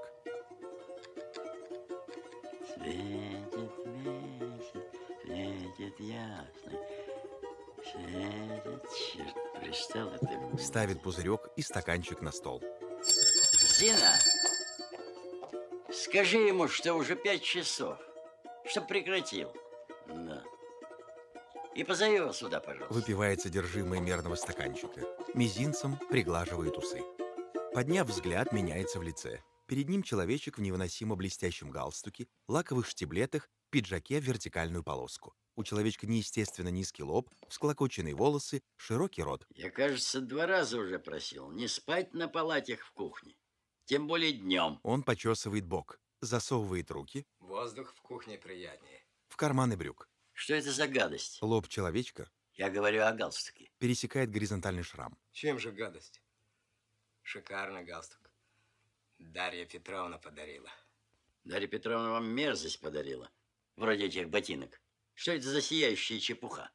[SPEAKER 5] Светит месяц, светит ясно. Светит, черт, пристал это.
[SPEAKER 1] Ставит пузырек и стаканчик на стол.
[SPEAKER 5] Зина, скажи ему, что уже пять часов, чтоб прекратил. Да. И позови его сюда, пожалуйста.
[SPEAKER 1] Выпивает содержимое мерного стаканчика. Мизинцем приглаживает усы. Подняв взгляд, меняется в лице. Перед ним человечек в невыносимо блестящем галстуке, лаковых штиблетах, пиджаке в вертикальную полоску. У человечка неестественно низкий лоб, всклокоченные волосы, широкий рот.
[SPEAKER 5] Я, кажется, два раза уже просил не спать на палатях в кухне. Тем более днем.
[SPEAKER 1] Он почесывает бок, засовывает руки.
[SPEAKER 2] Воздух в кухне приятнее.
[SPEAKER 1] В карманы брюк.
[SPEAKER 5] Что это за гадость?
[SPEAKER 1] Лоб человечка.
[SPEAKER 5] Я говорю о галстуке.
[SPEAKER 1] Пересекает горизонтальный шрам.
[SPEAKER 2] Чем же гадость? Шикарный галстук. Дарья Петровна подарила.
[SPEAKER 5] Дарья Петровна вам мерзость подарила. Вроде этих ботинок. Что это за сияющая чепуха?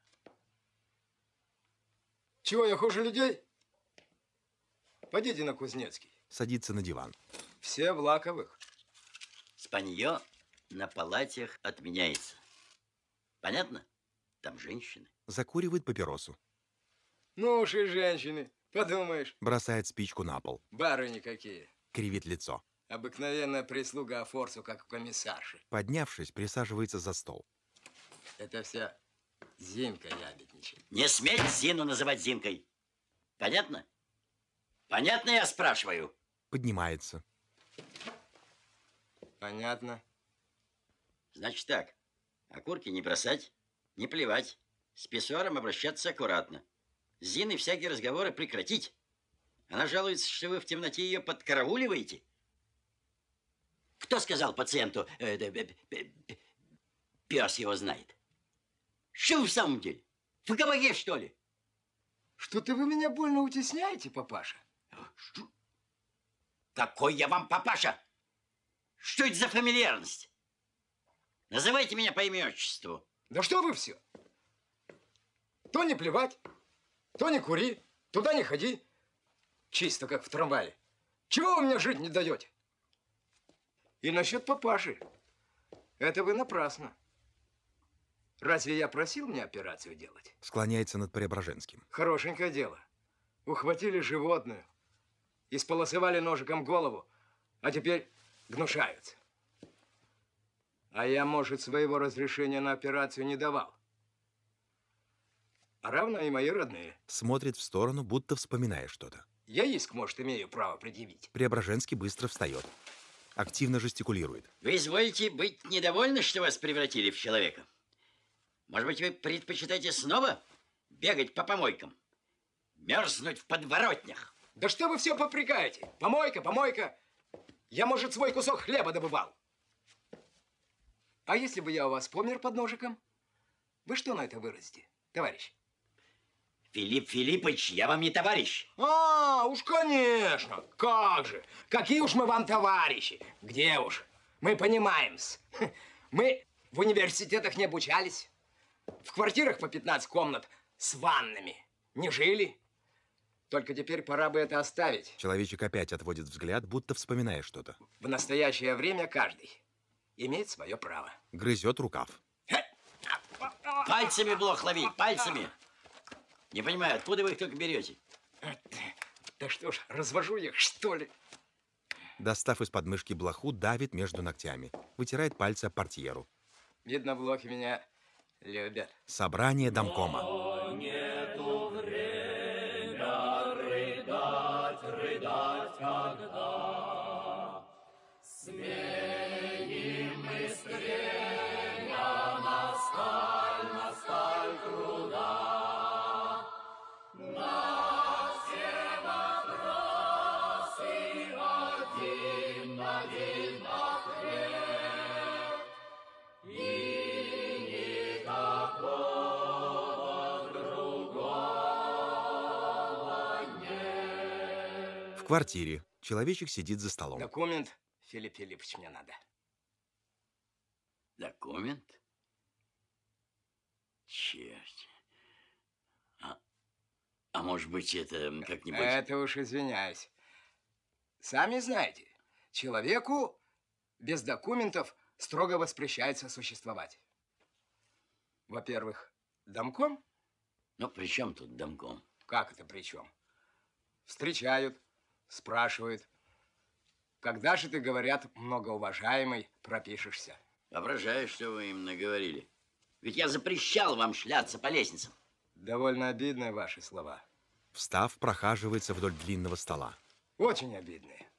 [SPEAKER 2] Чего, я хуже людей? Пойдите на Кузнецкий.
[SPEAKER 1] Садится на диван.
[SPEAKER 2] Все в лаковых.
[SPEAKER 5] Спанье на палатях отменяется. Понятно? Там женщины.
[SPEAKER 1] Закуривает папиросу.
[SPEAKER 2] Ну уж и женщины. Подумаешь.
[SPEAKER 1] Бросает спичку на пол.
[SPEAKER 2] Барыни какие.
[SPEAKER 1] Кривит лицо.
[SPEAKER 2] Обыкновенная прислуга офорсу, как у комиссарши.
[SPEAKER 1] Поднявшись, присаживается за стол.
[SPEAKER 2] Это вся Зинка ябедничает.
[SPEAKER 5] Не сметь Зину называть Зинкой. Понятно? Понятно, я спрашиваю?
[SPEAKER 1] Поднимается.
[SPEAKER 2] Понятно.
[SPEAKER 5] Значит так. Окурки не бросать, не плевать. С писсуаром обращаться аккуратно. С Зиной всякие разговоры прекратить. Она жалуется, что вы в темноте ее подкарауливаете. Кто сказал пациенту, э, э, э, э, пес его знает? Что вы в самом деле? В кабаке, что ли?
[SPEAKER 2] Что-то вы меня больно утесняете, папаша.
[SPEAKER 5] Что? Какой я вам папаша? Что это за фамильярность? Называйте меня по имени-отчеству.
[SPEAKER 2] Да что вы все? То не плевать, то не кури, туда не ходи. Чисто как в трамвае. Чего вы мне жить не даете? И насчет папаши. Это вы напрасно. Разве я просил мне операцию делать?
[SPEAKER 1] Склоняется над Преображенским.
[SPEAKER 2] Хорошенькое дело. Ухватили животную, исполосовали ножиком голову, а теперь гнушаются. А я, может, своего разрешения на операцию не давал. А равно и мои родные.
[SPEAKER 1] Смотрит в сторону, будто вспоминая что-то.
[SPEAKER 2] Я иск, может, имею право предъявить.
[SPEAKER 1] Преображенский быстро встает. Активно жестикулирует.
[SPEAKER 5] Вы изволите быть недовольны, что вас превратили в человека? Может быть, вы предпочитаете снова бегать по помойкам? Мерзнуть в подворотнях?
[SPEAKER 2] Да что вы все попрекаете? Помойка, помойка. Я, может, свой кусок хлеба добывал. А если бы я у вас помер под ножиком? Вы что на это выразите, товарищ?
[SPEAKER 5] Филипп Филиппович, я вам не товарищ.
[SPEAKER 6] А, уж конечно. Как же. Какие уж мы вам товарищи. Где уж. Мы понимаем-с. Мы в университетах не обучались. В квартирах по пятнадцать комнат с ваннами не жили. Только теперь пора бы это оставить.
[SPEAKER 1] Человечек опять отводит взгляд, будто вспоминая что-то.
[SPEAKER 6] В настоящее время каждый имеет свое право.
[SPEAKER 1] Грызет рукав.
[SPEAKER 5] Пальцами блох ловить, пальцами. Не понимаю, откуда вы их только берете?
[SPEAKER 6] Да что ж, развожу их, что ли?
[SPEAKER 1] Достав из подмышки блоху, давит между ногтями. Вытирает пальцы о портьеру.
[SPEAKER 6] Видно, блохи меня любят.
[SPEAKER 1] Собрание домкома.
[SPEAKER 3] Нету время рыдать, рыдать, когда смеем мы стремя на сталь, на сталь труда. На все вопросы один, один ответ. И никакого другого нет.
[SPEAKER 1] В квартире человечек сидит за столом.
[SPEAKER 6] Документ, Филипп Филиппович, мне надо.
[SPEAKER 5] Документ? Черт. А, а может быть, это как-нибудь...
[SPEAKER 6] Это уж извиняюсь. Сами знаете, человеку без документов строго воспрещается существовать. Во-первых, домком.
[SPEAKER 5] Ну, при чем тут домком?
[SPEAKER 6] Как это при чем? Встречают, спрашивают. Когда же ты, говорят, многоуважаемый, пропишешься?
[SPEAKER 5] Воображаю, что вы им наговорили. Ведь я запрещал вам шляться по лестницам.
[SPEAKER 6] Довольно обидные ваши слова.
[SPEAKER 1] Встав, прохаживается вдоль длинного стола.
[SPEAKER 6] Очень обидные.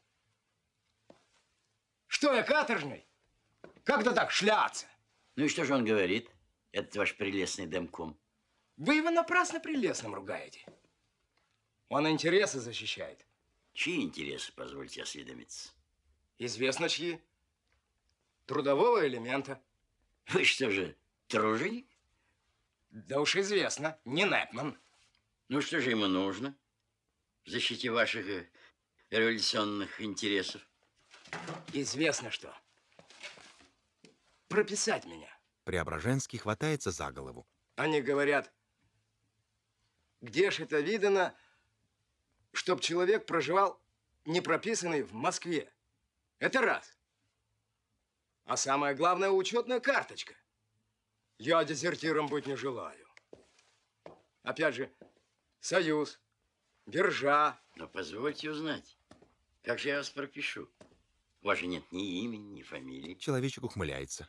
[SPEAKER 6] Что я, каторжный? Как-то так шляться?
[SPEAKER 5] Ну и что же он говорит, этот ваш прелестный домком?
[SPEAKER 6] Вы его напрасно прелестным ругаете. Он интересы защищает.
[SPEAKER 5] Чьи интересы, позвольте осведомиться?
[SPEAKER 6] Известно чьи. Трудового элемента.
[SPEAKER 5] Вы что же, труженик?
[SPEAKER 6] Да уж известно, не Непман.
[SPEAKER 5] Ну что же ему нужно в защите ваших э, революционных интересов?
[SPEAKER 6] Известно что. Прописать меня.
[SPEAKER 1] Преображенский хватается за голову.
[SPEAKER 6] Они говорят, где ж это видано, чтоб человек проживал не прописанный в Москве. Это раз. А самое главное, учетная карточка. Я дезертиром быть не желаю. Опять же, союз, биржа.
[SPEAKER 5] Но позвольте узнать, как же я вас пропишу? У вас же нет ни имени, ни фамилии.
[SPEAKER 1] Человечек ухмыляется.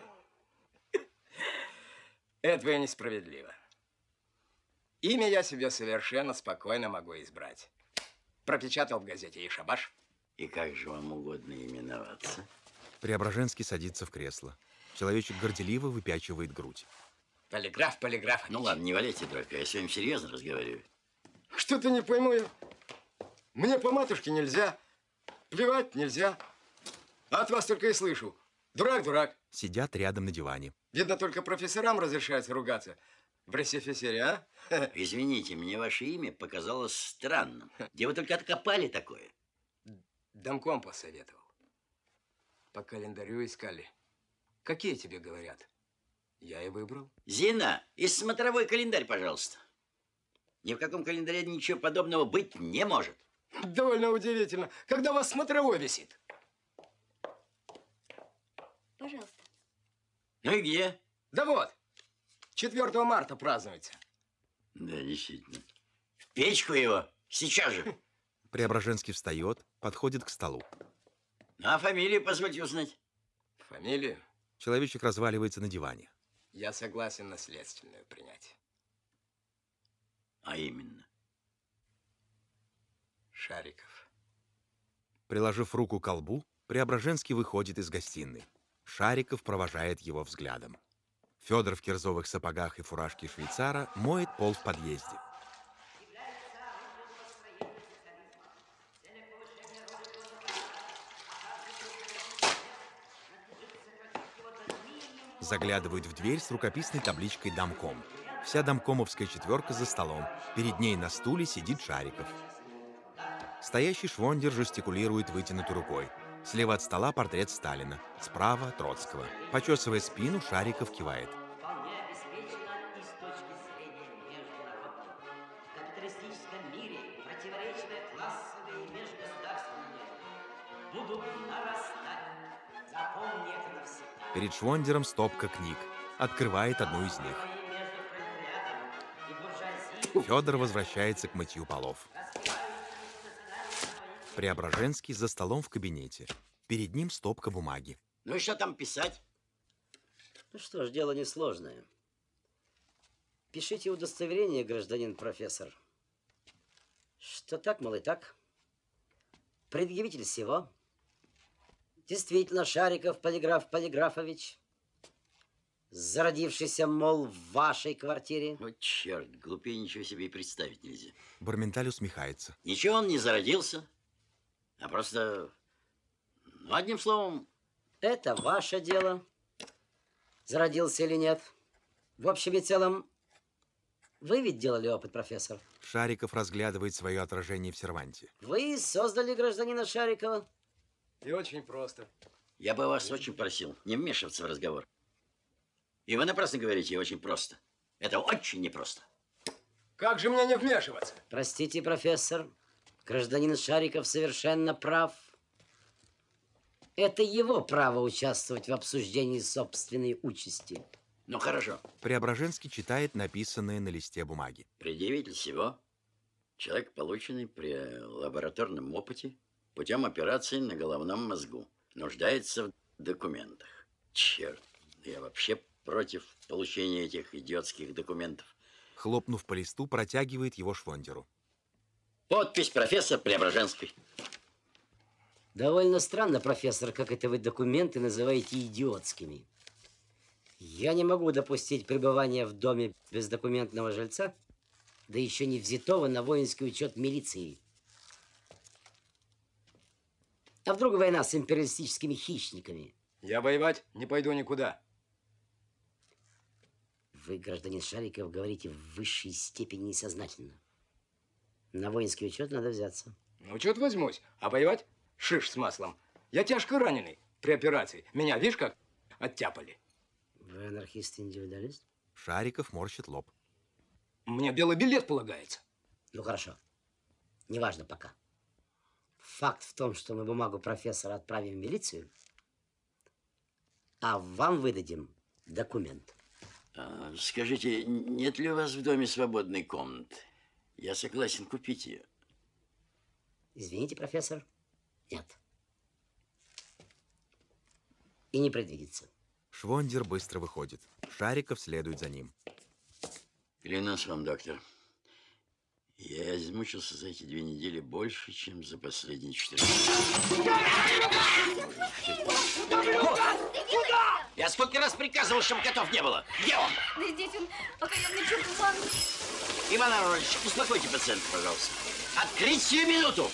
[SPEAKER 6] Этого несправедливо. Имя я себе совершенно спокойно могу избрать. Пропечатал в газете и шабаш.
[SPEAKER 5] И как же вам угодно именоваться?
[SPEAKER 1] Преображенский садится в кресло. Человечек горделиво выпячивает грудь.
[SPEAKER 6] Полиграф, полиграф.
[SPEAKER 5] Ну ладно, не валяйте дурака, я с вами серьезно разговариваю.
[SPEAKER 6] Что-то не пойму я. Мне по матушке нельзя, плевать нельзя. А от вас только и слышу. Дурак, дурак.
[SPEAKER 1] Сидят рядом на диване.
[SPEAKER 6] Видно, только профессорам разрешается ругаться. В ресифесере, а?
[SPEAKER 5] Извините, мне ваше имя показалось странным. Где вы только откопали такое?
[SPEAKER 6] Домком посоветовал. По календарю искали. Какие тебе говорят? Я и выбрал.
[SPEAKER 5] Зина, из смотровой календарь, пожалуйста. Ни в каком календаре ничего подобного быть не может.
[SPEAKER 6] Довольно удивительно. Когда у вас смотровой висит?
[SPEAKER 12] Пожалуйста.
[SPEAKER 5] Ну и где?
[SPEAKER 6] Да вот. четвёртого марта празднуется.
[SPEAKER 5] Да, действительно. В печку его. Сейчас же.
[SPEAKER 1] Преображенский встает, подходит к столу.
[SPEAKER 5] А фамилию позвольте узнать.
[SPEAKER 6] Фамилию?
[SPEAKER 1] Человечек разваливается на диване.
[SPEAKER 6] Я согласен наследственную принять.
[SPEAKER 5] А именно?
[SPEAKER 6] Шариков.
[SPEAKER 1] Приложив руку к колбу, Преображенский выходит из гостиной. Шариков провожает его взглядом. Федор в кирзовых сапогах и фуражке швейцара моет пол в подъезде. Заглядывают в дверь с рукописной табличкой «Домком». Вся домкомовская четверка за столом. Перед ней на стуле сидит Шариков. Стоящий Швондер жестикулирует вытянутой рукой. Слева от стола портрет Сталина, справа Троцкого. Почесывая спину, Шариков кивает.
[SPEAKER 13] Вполне обеспечена и с точки зрения международного. В капиталистическом мире противоречия классовые и межгосударственные будут нарастать. Запомни это навсегда.
[SPEAKER 1] Перед Швондером стопка книг. Открывает одну из них. Федор возвращается к мытью полов. Преображенский за столом в кабинете. Перед ним стопка бумаги.
[SPEAKER 5] Ну и что там писать?
[SPEAKER 11] Ну что ж, дело несложное. Пишите удостоверение, гражданин профессор. Что так, мол, и так. Предъявитель всего. Действительно, Шариков Полиграф Полиграфович, зародившийся, мол, в вашей квартире.
[SPEAKER 5] Вот черт, глупее ничего себе и представить нельзя.
[SPEAKER 1] Барменталь усмехается.
[SPEAKER 5] Ничего он не зародился, а просто, ну, одним словом...
[SPEAKER 11] Это ваше дело, зародился или нет. В общем и целом, вы ведь делали опыт, профессор.
[SPEAKER 1] Шариков разглядывает свое отражение в серванте.
[SPEAKER 11] Вы создали гражданина Шарикова?
[SPEAKER 6] И очень просто.
[SPEAKER 5] Я бы вас очень просил не вмешиваться в разговор. И вы напрасно говорите очень просто. Это очень непросто.
[SPEAKER 6] Как же мне не вмешиваться?
[SPEAKER 11] Простите, профессор, гражданин Шариков совершенно прав. Это его право участвовать в обсуждении собственной участи.
[SPEAKER 5] Ну, хорошо.
[SPEAKER 1] Преображенский читает написанное на листе бумаги.
[SPEAKER 5] Предъявитель всего. Человек, полученный при лабораторном опыте путем операции на головном мозгу. Нуждается в документах. Черт, я вообще против получения этих идиотских документов.
[SPEAKER 1] Хлопнув по листу, протягивает его Швондеру.
[SPEAKER 5] Подпись профессор Преображенский.
[SPEAKER 11] Довольно странно, профессор, как это вы документы называете идиотскими. Я не могу допустить пребывания в доме бездокументного жильца, да еще не взятого на воинский учет милиции. А вдруг война с империалистическими хищниками?
[SPEAKER 6] Я воевать не пойду никуда.
[SPEAKER 11] Вы, гражданин Шариков, говорите в высшей степени несознательно. На воинский учет надо взяться.
[SPEAKER 6] На учет возьмусь, а воевать шиш с маслом. Я тяжко раненый при операции. Меня, видишь, как оттяпали.
[SPEAKER 11] Вы анархист-индивидуалист?
[SPEAKER 1] Шариков морщит лоб.
[SPEAKER 6] Мне белый билет полагается.
[SPEAKER 11] Ну, хорошо. Неважно пока. Факт в том, что мы бумагу профессора отправим в милицию, а вам выдадим документ.
[SPEAKER 5] А, скажите, нет ли у вас в доме свободной комнаты? Я согласен купить ее.
[SPEAKER 11] Извините, профессор, нет. И не предвидится.
[SPEAKER 1] Швондер быстро выходит. Шариков следует за ним.
[SPEAKER 5] Клянусь вам, доктор, я измучился за эти две недели больше, чем за последние четыре.
[SPEAKER 12] Куда?
[SPEAKER 5] Я сколько раз приказывал, чтобы котов не было. Где он?
[SPEAKER 12] Да здесь он покаянный чурбан.
[SPEAKER 5] Иван Иванович, успокойте пациента, пожалуйста. Открыть сию минуту!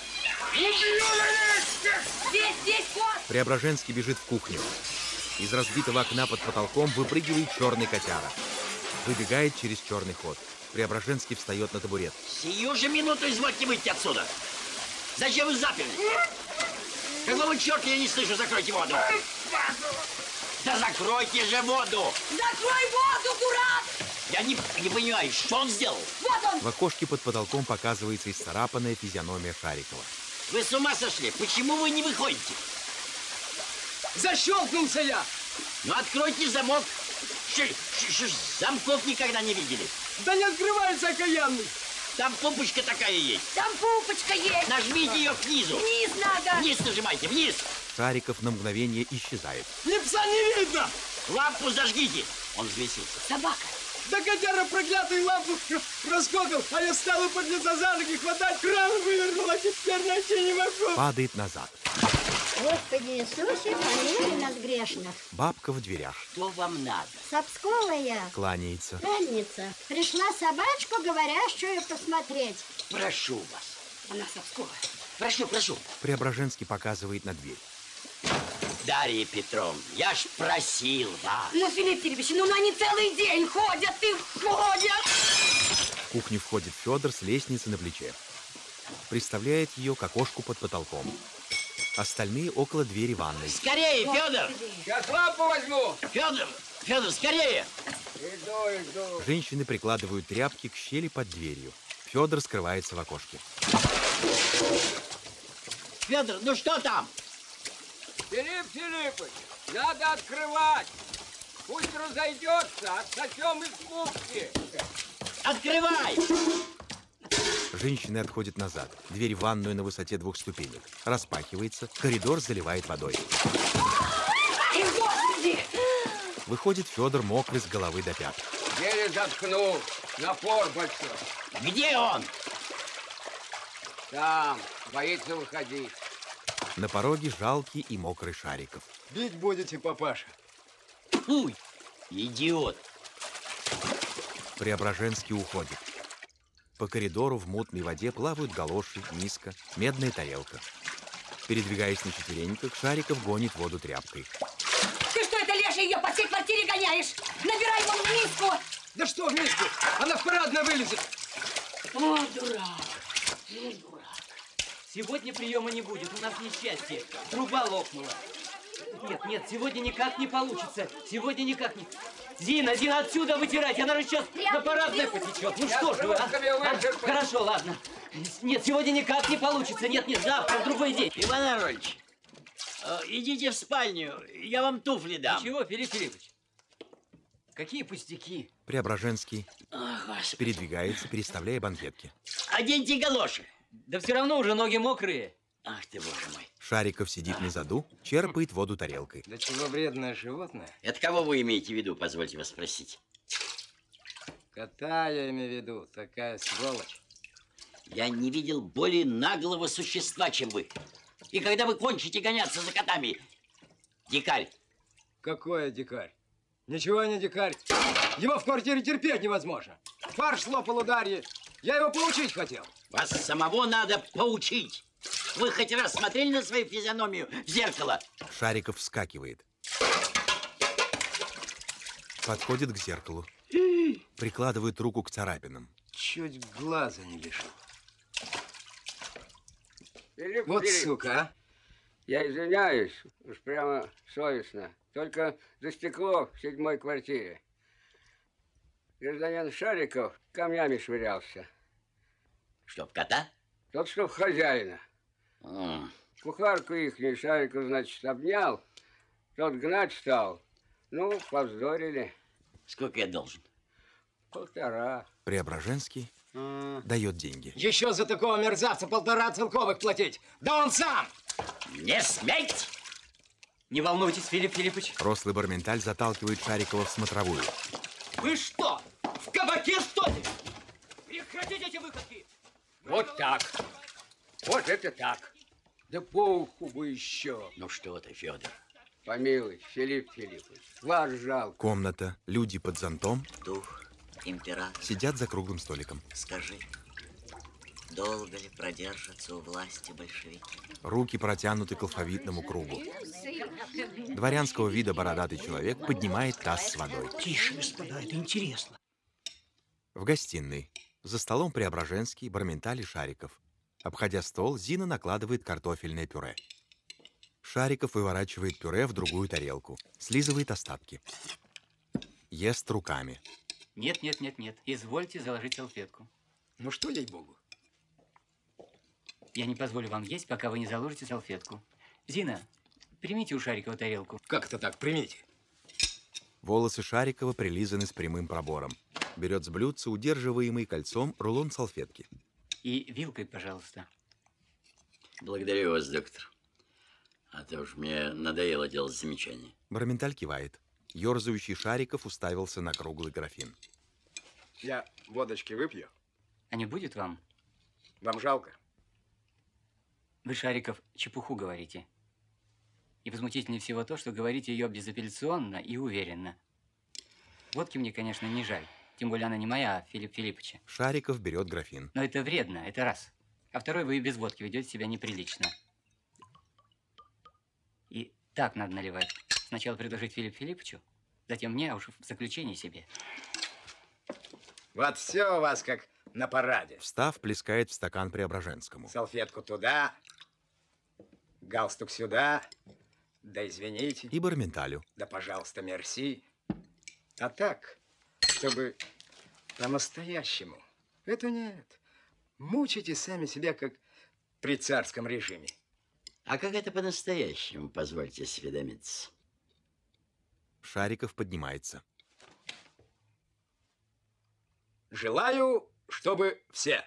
[SPEAKER 12] Здесь, здесь, кот!
[SPEAKER 1] Преображенский бежит в кухню. Из разбитого окна под потолком выпрыгивает черный котяра. Выбегает через черный ход. Преображенский встает на табурет.
[SPEAKER 5] Сию же минуту извольте выйти отсюда. Зачем вы заперли? Какого черта я не слышу? Закройте воду. Да закройте же воду.
[SPEAKER 12] Закрой воду, дурак!
[SPEAKER 5] Я не, не понимаю, что он сделал?
[SPEAKER 12] Вот он!
[SPEAKER 1] В окошке под потолком показывается исцарапанная физиономия Шарикова.
[SPEAKER 5] Вы с ума сошли? Почему вы не выходите?
[SPEAKER 6] Защелкнулся я!
[SPEAKER 5] Ну, откройте замок. Ш, ш, ш, замков никогда не видели.
[SPEAKER 6] Да не открывается, окаянный.
[SPEAKER 5] Там пупочка такая есть.
[SPEAKER 12] Там пупочка есть.
[SPEAKER 5] Нажмите ее к низу.
[SPEAKER 12] Вниз надо.
[SPEAKER 5] Вниз нажимайте, вниз.
[SPEAKER 1] Шариков на мгновение исчезает.
[SPEAKER 6] Ни пса не видно.
[SPEAKER 5] Лампу зажгите. Он взвесился.
[SPEAKER 12] Собака.
[SPEAKER 6] Да котяра проклятый лампу раскокал, а я стал и подняться за ноги, хватать кран вывернул, а теперь найти не могу.
[SPEAKER 1] Падает назад.
[SPEAKER 21] Господи Иисусе, помилуй нас грешных.
[SPEAKER 1] Бабка в дверях.
[SPEAKER 5] Что вам надо?
[SPEAKER 21] Сапсковая.
[SPEAKER 1] Кланяется.
[SPEAKER 21] Дальница. Пришла собачку говорящую посмотреть.
[SPEAKER 5] Прошу вас.
[SPEAKER 12] Она Сапсковая.
[SPEAKER 5] Прошу, прошу.
[SPEAKER 1] Преображенский показывает на дверь.
[SPEAKER 5] Дарья Петровна, я ж просил вас.
[SPEAKER 4] Ну, Филипп Филиппович, ну они целый день ходят и ходят.
[SPEAKER 1] В кухню входит Федор с лестницы на плече. Приставляет ее к окошку под потолком. Остальные около двери ванной.
[SPEAKER 5] Скорее, Федор!
[SPEAKER 6] Сейчас лампу возьму!
[SPEAKER 5] Федор! Федор, скорее!
[SPEAKER 6] Иду, иду.
[SPEAKER 1] Женщины прикладывают тряпки к щели под дверью. Федор скрывается в окошке.
[SPEAKER 5] Федор, ну что там?
[SPEAKER 6] Филипп Филиппович, надо открывать. Пусть разойдется, отсосем из губки.
[SPEAKER 5] Открывай!
[SPEAKER 1] Женщины отходят назад. Дверь в ванную на высоте двух ступенек. Распахивается, коридор заливает водой.
[SPEAKER 4] Ай, Господи!
[SPEAKER 1] Выходит Федор мокрый с головы до пят.
[SPEAKER 6] Еле заткнул. Напор большой.
[SPEAKER 5] Где он?
[SPEAKER 6] Там. Боится выходить.
[SPEAKER 1] На пороге жалкий и мокрый Шариков.
[SPEAKER 20] Бить будете, папаша?
[SPEAKER 5] Фу, идиот.
[SPEAKER 1] Преображенский уходит. По коридору в мутной воде плавают галоши, миска, медная тарелка. Передвигаясь на четвереньках, Шариков гонит воду тряпкой.
[SPEAKER 4] Ты что это, Леша, ее по всей квартире гоняешь? Набирай вон в миску.
[SPEAKER 6] Да что в миску? Она в парадное вылезет.
[SPEAKER 4] О, дурак. Ну, дурак.
[SPEAKER 8] Сегодня приема не будет, у нас несчастье. Труба лопнула. Нет, нет, сегодня никак не получится. Сегодня никак не... Зина, Зина, отсюда вытирать, она же сейчас на парадное потечет. Ну что ж вы, а? А? Хорошо, ладно. Нет, сегодня никак не получится. Нет, нет, завтра, в другой день.
[SPEAKER 5] Иван Арольевич, э, идите в спальню, я вам туфли дам.
[SPEAKER 8] Чего, Филипп Филиппович? Какие пустяки?
[SPEAKER 1] Преображенский
[SPEAKER 5] О,
[SPEAKER 1] передвигается, переставляя банкетки.
[SPEAKER 5] Оденьте галоши.
[SPEAKER 8] Да все равно уже ноги мокрые.
[SPEAKER 5] Ах ты, боже мой.
[SPEAKER 1] Шариков сидит на заду, черпает воду тарелкой.
[SPEAKER 6] Да чего вредное животное?
[SPEAKER 5] Это кого вы имеете в виду, позвольте вас спросить?
[SPEAKER 6] Кота я имею в виду, такая сволочь.
[SPEAKER 5] Я не видел более наглого существа, чем вы. И когда вы кончите гоняться за котами, дикарь.
[SPEAKER 6] Какой дикарь? Ничего не дикарь. Его в квартире терпеть невозможно. Фарш слопал у Дарьи. Я его поучить хотел.
[SPEAKER 5] Вас самого надо поучить. Вы хоть раз смотрели на свою физиономию в зеркало?
[SPEAKER 1] Шариков вскакивает. Подходит к зеркалу. Прикладывает руку к царапинам.
[SPEAKER 6] Чуть глаза не лишил.
[SPEAKER 22] Филипп,
[SPEAKER 6] Вот
[SPEAKER 22] Филипп,
[SPEAKER 6] сука, а.
[SPEAKER 22] Я извиняюсь, уж прямо совестно. Только за стекло в седьмой квартире. Гражданин Шариков камнями швырялся.
[SPEAKER 5] Что, в кота?
[SPEAKER 22] Тот, что в хозяина.
[SPEAKER 5] А.
[SPEAKER 22] Кухарку ихнюю Шариков, значит, обнял. Тот гнать стал. Ну, повздорили.
[SPEAKER 5] Сколько я должен?
[SPEAKER 22] Полтора.
[SPEAKER 1] Преображенский
[SPEAKER 22] А.
[SPEAKER 1] дает деньги.
[SPEAKER 6] Еще за такого мерзавца полтора целковых платить. Да он сам!
[SPEAKER 5] Не смейте!
[SPEAKER 8] Не волнуйтесь, Филипп Филиппович.
[SPEAKER 1] Рослый Барменталь заталкивает Шарикова в смотровую.
[SPEAKER 8] Вы что, в кабаке, что ли? Прекратите эти выходки!
[SPEAKER 22] Вот так. Вот это так. Да по уху бы еще.
[SPEAKER 5] Ну что ты, Федор?
[SPEAKER 22] Помилуй, Филипп Филиппович, вас жалко.
[SPEAKER 1] Комната, люди под зонтом.
[SPEAKER 5] Дух императора.
[SPEAKER 1] Сидят за круглым столиком.
[SPEAKER 5] Скажи, долго ли продержатся у власти большевики?
[SPEAKER 1] Руки протянуты к алфавитному кругу. Дворянского вида бородатый человек поднимает таз с водой.
[SPEAKER 13] Тише, господа, это интересно.
[SPEAKER 1] В гостиной. За столом Преображенский, Барменталь и Шариков. Обходя стол, Зина накладывает картофельное пюре. Шариков выворачивает пюре в другую тарелку. Слизывает остатки. Ест руками.
[SPEAKER 7] Нет, нет, нет, нет. Извольте заложить салфетку.
[SPEAKER 6] Ну что, ей-богу?
[SPEAKER 7] Я не позволю вам есть, пока вы не заложите салфетку. Зина, примите у Шарикова тарелку.
[SPEAKER 6] Как это так? Примите.
[SPEAKER 1] Волосы Шарикова прилизаны с прямым пробором. Берет с блюдца, удерживаемый кольцом, рулон салфетки.
[SPEAKER 7] И вилкой, пожалуйста.
[SPEAKER 5] Благодарю вас, доктор. А то уж мне надоело делать замечания.
[SPEAKER 1] Барменталь кивает. Ёрзающий Шариков уставился на круглый графин.
[SPEAKER 20] Я водочки выпью.
[SPEAKER 7] А не будет вам?
[SPEAKER 20] Вам жалко?
[SPEAKER 7] Вы, Шариков, чепуху говорите. И возмутительнее всего то, что говорите ее безапелляционно и уверенно. Водки мне, конечно, не жаль. Тем более она не моя, а Филипп Филипповича.
[SPEAKER 1] Шариков берет графин.
[SPEAKER 7] Но это вредно, это раз. А второй, вы и без водки ведете себя неприлично. И Так надо наливать. Сначала предложить Филиппу Филипповичу, затем мне, а уж в заключение себе.
[SPEAKER 6] Вот все у вас как на параде.
[SPEAKER 1] Встав, плескает в стакан Преображенскому.
[SPEAKER 6] Салфетку туда, галстук сюда, да извините.
[SPEAKER 1] И Барменталю.
[SPEAKER 6] Да, пожалуйста, мерси. А так, чтобы по-настоящему. Это нет. Мучите сами себя, как при царском режиме.
[SPEAKER 5] А как это по-настоящему, позвольте осведомиться?
[SPEAKER 1] Шариков поднимается.
[SPEAKER 6] Желаю, чтобы все.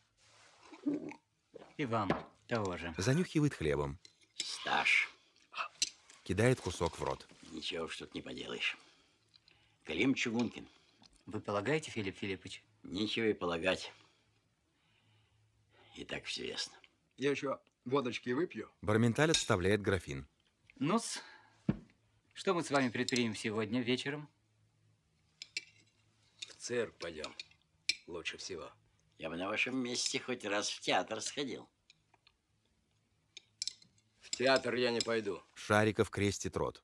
[SPEAKER 7] И вам того же.
[SPEAKER 1] Занюхивает хлебом.
[SPEAKER 5] Стаж.
[SPEAKER 1] Кидает кусок в рот.
[SPEAKER 5] Ничего уж тут не поделаешь. Клим Чугункин.
[SPEAKER 7] Вы полагаете, Филипп Филиппович?
[SPEAKER 5] Ничего и полагать. И так все ясно.
[SPEAKER 6] Я еще водочки выпью.
[SPEAKER 1] Барменталь отставляет графин.
[SPEAKER 7] Ну-с, что мы с вами предпримем сегодня вечером?
[SPEAKER 6] В цирк пойдем. Лучше всего.
[SPEAKER 5] Я бы на вашем месте хоть раз в театр сходил.
[SPEAKER 6] В театр я не пойду.
[SPEAKER 1] Шариков крестит рот.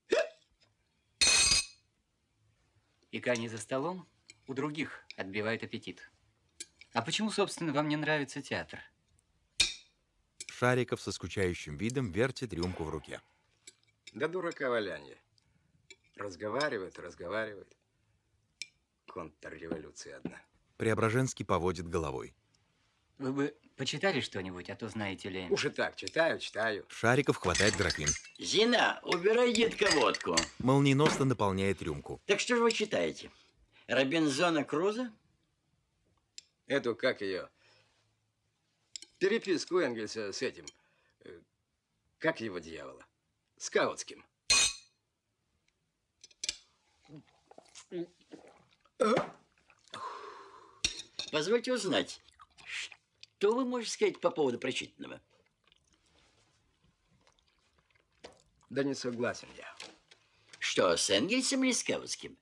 [SPEAKER 7] И они за столом у других отбивают аппетит. А почему, собственно, вам не нравится театр?
[SPEAKER 1] Шариков со скучающим видом вертит рюмку в руке.
[SPEAKER 6] Да дурака валянье. Разговаривает, разговаривает. Контрреволюция одна.
[SPEAKER 1] Преображенский поводит головой.
[SPEAKER 7] Вы бы почитали что-нибудь, а то знаете ли...
[SPEAKER 6] Уж и так, читаю, читаю.
[SPEAKER 1] Шариков хватает графин.
[SPEAKER 5] Зина, убирай, детка, водку.
[SPEAKER 1] Молниеносно наполняет рюмку.
[SPEAKER 5] Так что же вы читаете? Робинзона Круза?
[SPEAKER 6] Эту, как ее? Переписку Энгельса с этим. э, Как его дьявола? Скаутским.
[SPEAKER 5] Позвольте узнать, что вы можете сказать по поводу прочитанного?
[SPEAKER 6] Да не согласен я.
[SPEAKER 5] Что, с Энгельсом или Скаутским?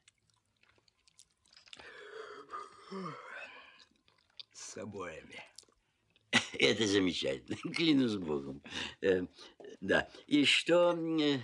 [SPEAKER 6] С обоими.
[SPEAKER 5] Это замечательно, клянусь Богом. Э, да, и что э,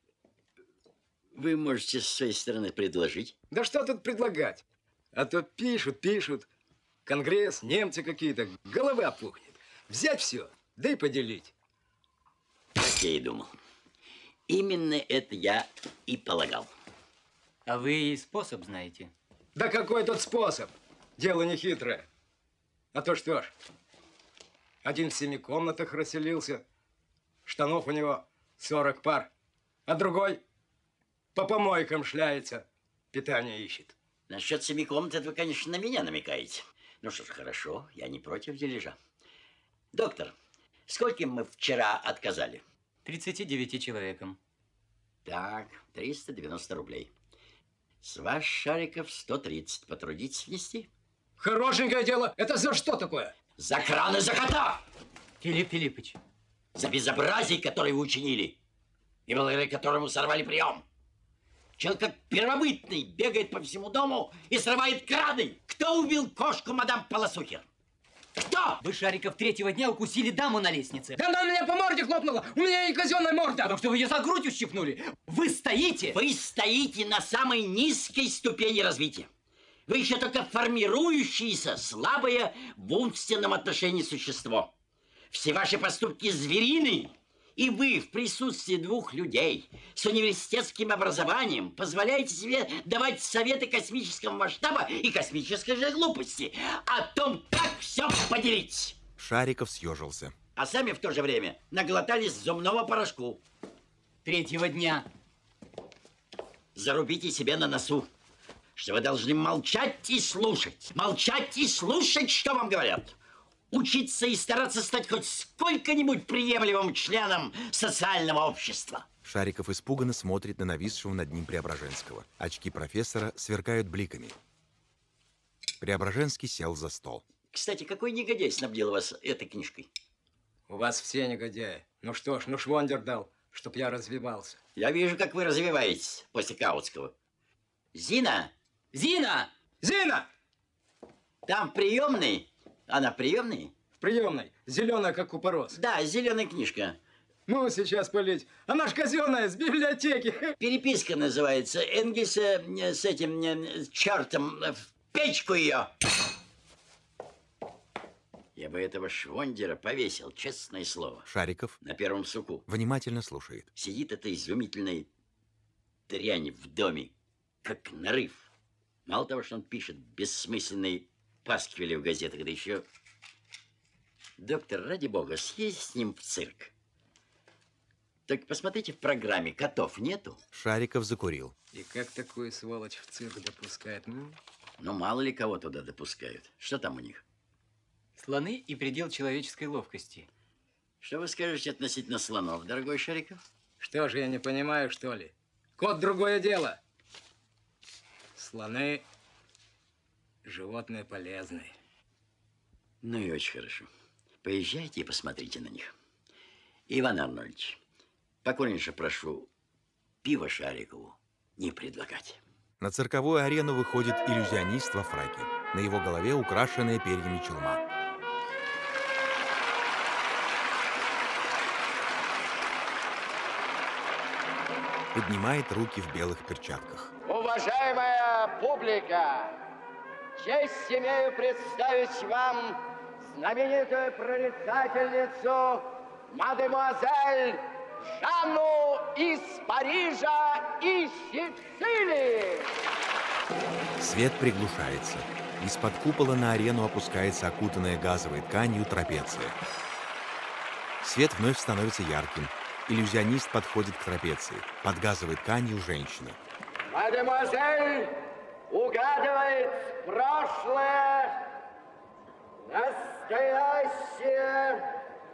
[SPEAKER 5] вы можете с своей стороны предложить?
[SPEAKER 6] Да что тут предлагать? А то пишут, пишут. Конгресс, немцы какие-то, голова опухнет. Взять все, да и поделить.
[SPEAKER 5] Так я и думал. Именно это я и полагал.
[SPEAKER 7] А вы и способ знаете?
[SPEAKER 6] Да какой тут способ? Дело не хитрое. А то что ж, один в семи комнатах расселился, штанов у него сорок пар, а другой по помойкам шляется, питание ищет.
[SPEAKER 5] Насчет семи комнат это вы, конечно, на меня намекаете. Ну что ж, хорошо, я не против дележа. Доктор, скольким мы вчера отказали?
[SPEAKER 7] тридцати девяти человекам.
[SPEAKER 5] Так, триста девяносто рублей. С вас, Шариков, сто тридцать. Потрудитесь внести?
[SPEAKER 6] Хорошенькое дело. Это за что такое?
[SPEAKER 5] За кран и за кота!
[SPEAKER 7] Филипп Филиппович.
[SPEAKER 5] За безобразие, которое вы учинили, и благодаря которому сорвали прием. Человек как первобытный бегает по всему дому и срывает краны. Кто убил кошку мадам Полосухер? Кто?
[SPEAKER 7] Вы, Шариков, третьего дня укусили даму на лестнице.
[SPEAKER 6] Да она меня по морде хлопнула. У меня и казенная морда.
[SPEAKER 7] Потому что вы ее за грудь ущипнули. Вы стоите.
[SPEAKER 5] Вы стоите на самой низкой ступени развития. Вы еще только формирующееся, слабое в умственном отношении существо. Все ваши поступки звериные. И вы в присутствии двух людей с университетским образованием позволяете себе давать советы космического масштаба и космической же глупости о том, как все поделить.
[SPEAKER 1] Шариков съежился.
[SPEAKER 5] А сами в то же время наглотались зубного порошку.
[SPEAKER 7] Третьего дня.
[SPEAKER 5] Зарубите себе на носу, что вы должны молчать и слушать. Молчать и слушать, что вам говорят. Учиться и стараться стать хоть сколько-нибудь приемлемым членом социального общества.
[SPEAKER 1] Шариков испуганно смотрит на нависшего над ним Преображенского. Очки профессора сверкают бликами. Преображенский сел за стол.
[SPEAKER 5] Кстати, какой негодяй снабдил вас этой книжкой?
[SPEAKER 6] У вас все негодяи. Ну что ж, ну швондер дал, чтоб я развивался.
[SPEAKER 5] Я вижу, как вы развиваетесь после Каутского. Зина!
[SPEAKER 7] Зина!
[SPEAKER 6] Зина!
[SPEAKER 5] Там приемный. Она приемный?
[SPEAKER 6] В приемной. Зеленая, как купорос.
[SPEAKER 5] Да, зеленая книжка.
[SPEAKER 6] Ну, сейчас полить. Она ж казенная, с библиотеки.
[SPEAKER 5] Переписка называется. Энгельса с этим э, чертом в печку ее. Я бы этого Швондера повесил, честное слово.
[SPEAKER 1] Шариков
[SPEAKER 5] на первом суку
[SPEAKER 1] внимательно слушает.
[SPEAKER 5] Сидит эта изумительная дрянь в доме, как нарыв. Мало того, что он пишет бессмысленные пасквили в газетах, да еще... Доктор, ради бога, съезди с ним в цирк. Так посмотрите в программе, котов нету?
[SPEAKER 1] Шариков закурил.
[SPEAKER 6] И как такую сволочь в цирк допускает? Ну,
[SPEAKER 5] ну мало ли кого туда допускают. Что там у них?
[SPEAKER 7] Слоны и предел человеческой ловкости.
[SPEAKER 5] Что вы скажете относительно слонов, дорогой Шариков?
[SPEAKER 6] Что же, я не понимаю, что ли? Кот другое дело. Слоны – животные полезные.
[SPEAKER 5] Ну и очень хорошо. Поезжайте и посмотрите на них. Иван Арнольдович, покорнейше прошу пиво Шарикову не предлагать.
[SPEAKER 1] На цирковую арену выходит иллюзионист во фраке. На его голове украшенная перьями челма. Поднимает руки в белых перчатках.
[SPEAKER 10] Уважаемая публика, честь имею представить вам знаменитую прорицательницу мадемуазель Жанну из Парижа и Сицилии.
[SPEAKER 1] Свет приглушается. Из-под купола на арену опускается окутанная газовой тканью трапеция. Свет вновь становится ярким. Иллюзионист подходит к трапеции. Под газовой тканью женщина.
[SPEAKER 10] Мадемуазель угадывает прошлое, настоящее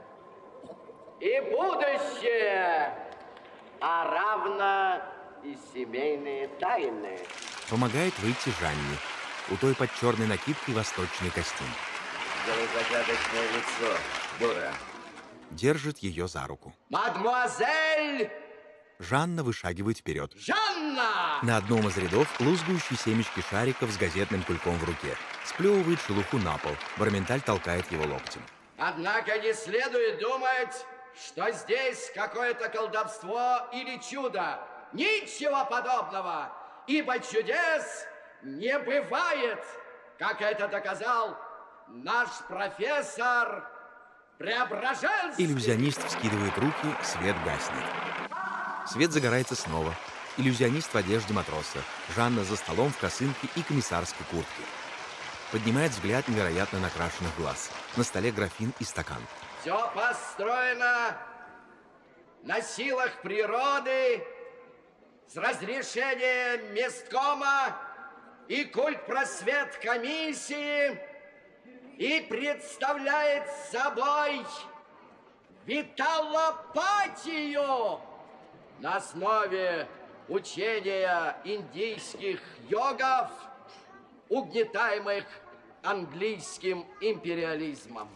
[SPEAKER 10] и будущее, а равно и семейные тайны.
[SPEAKER 1] Помогает выйти Жанне. У той под черной накидкой восточный костюм.
[SPEAKER 5] Сделай загадочное лицо, дура.
[SPEAKER 1] Держит ее за руку.
[SPEAKER 10] Мадемуазель!
[SPEAKER 1] Жанна вышагивает вперед.
[SPEAKER 10] Жанна!
[SPEAKER 1] На одном из рядов лузгающий семечки Шариков с газетным кульком в руке. Сплевывает шелуху на пол. Барменталь толкает его локтем.
[SPEAKER 10] Однако не следует думать, что здесь какое-то колдовство или чудо. Ничего подобного, ибо чудес не бывает, как это доказал наш профессор Преображенский.
[SPEAKER 1] Иллюзионист вскидывает руки, свет гаснет. Свет загорается снова. Иллюзионист в одежде матроса. Жанна за столом в косынке и комиссарской куртке. Поднимает взгляд невероятно накрашенных глаз. На столе графин и стакан.
[SPEAKER 10] Все построено на силах природы с разрешения месткома и культпросвет комиссии и представляет собой виталопатию на основе учения индийских йогов, угнетаемых английским империализмом.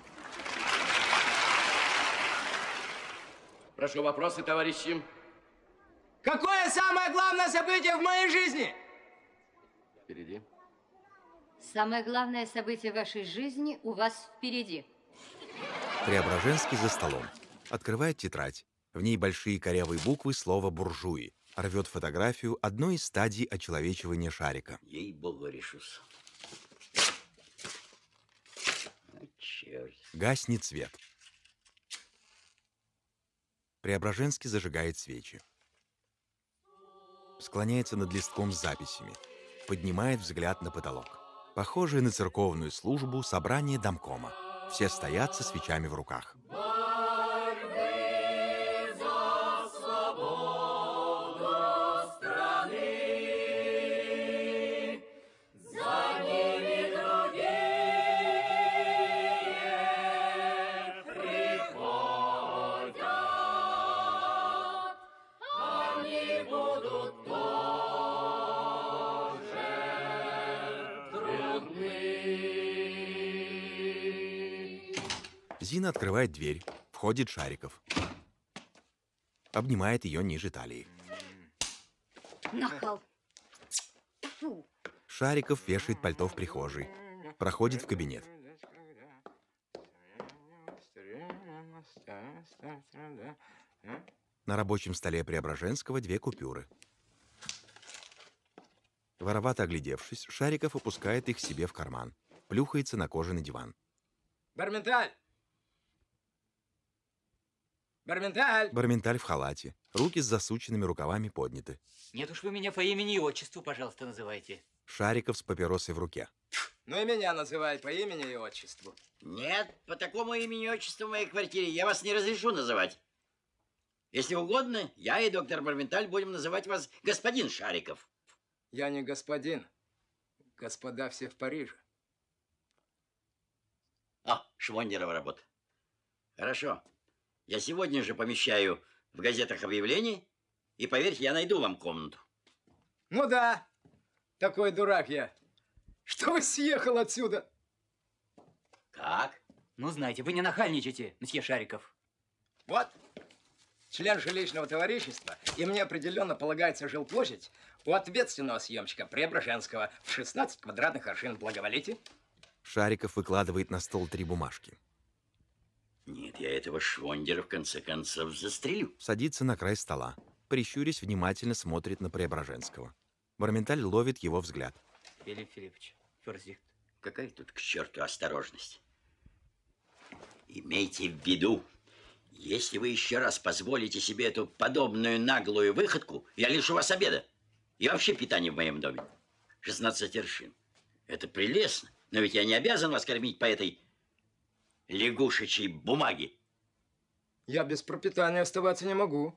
[SPEAKER 10] Прошу вопросы, товарищи.
[SPEAKER 6] Какое самое главное событие в моей жизни?
[SPEAKER 10] Впереди.
[SPEAKER 21] Самое главное событие в вашей жизни у вас впереди.
[SPEAKER 1] Преображенский за столом. Открывает тетрадь. В ней большие корявые буквы слова «буржуи». Рвет фотографию одной из стадий очеловечивания Шарика.
[SPEAKER 5] Ей-богу, решусь. А, черт.
[SPEAKER 1] Гаснет свет. Преображенский зажигает свечи. Склоняется над листком с записями. Поднимает взгляд на потолок. Похожее на церковную службу собрание домкома. Все стоят со свечами в руках. Зина открывает дверь. Входит Шариков. Обнимает ее ниже талии.
[SPEAKER 4] Нахал. Фу.
[SPEAKER 1] Шариков вешает пальто в прихожей. Проходит в кабинет. На рабочем столе Преображенского две купюры. Воровато оглядевшись, Шариков опускает их себе в карман. Плюхается на кожаный диван.
[SPEAKER 6] Барменталь! Барменталь!
[SPEAKER 1] Барменталь в халате. Руки с засученными рукавами подняты.
[SPEAKER 8] Нет уж, вы меня по имени и отчеству, пожалуйста, называйте.
[SPEAKER 1] Шариков с папиросой в руке.
[SPEAKER 6] Ну и меня называй по имени и отчеству.
[SPEAKER 5] Нет, по такому имени и отчеству в моей квартире я вас не разрешу называть. Если угодно, я и доктор Барменталь будем называть вас господин Шариков.
[SPEAKER 6] Я не господин. Господа все в Париже.
[SPEAKER 5] А, Швондерова работа. Хорошо. Я сегодня же помещаю в газетах объявление, и, поверьте, я найду вам комнату.
[SPEAKER 6] Ну да, такой дурак я. Что вы съехал отсюда?
[SPEAKER 5] Как?
[SPEAKER 8] Ну, знаете, вы не нахальничайте, мсье Шариков.
[SPEAKER 6] Вот, член жилищного товарищества, и мне определенно полагается жилплощадь у ответственного съемщика Преображенского в шестнадцать квадратных аршин. Благоволите?
[SPEAKER 1] Шариков выкладывает на стол три бумажки.
[SPEAKER 5] Нет, я этого Швондера в конце концов застрелю.
[SPEAKER 1] Садится на край стола. Прищурясь, внимательно смотрит на Преображенского. Барменталь ловит его взгляд.
[SPEAKER 8] Филипп Филиппович, Форзихт.
[SPEAKER 5] Какая тут к черту осторожность? Имейте в виду, если вы еще раз позволите себе эту подобную наглую выходку, я лишу вас обеда. И вообще питания в моем доме. шестнадцать аршин. Это прелестно. Но ведь я не обязан вас кормить по этой лягушечьей бумаге.
[SPEAKER 6] Я без пропитания оставаться не могу.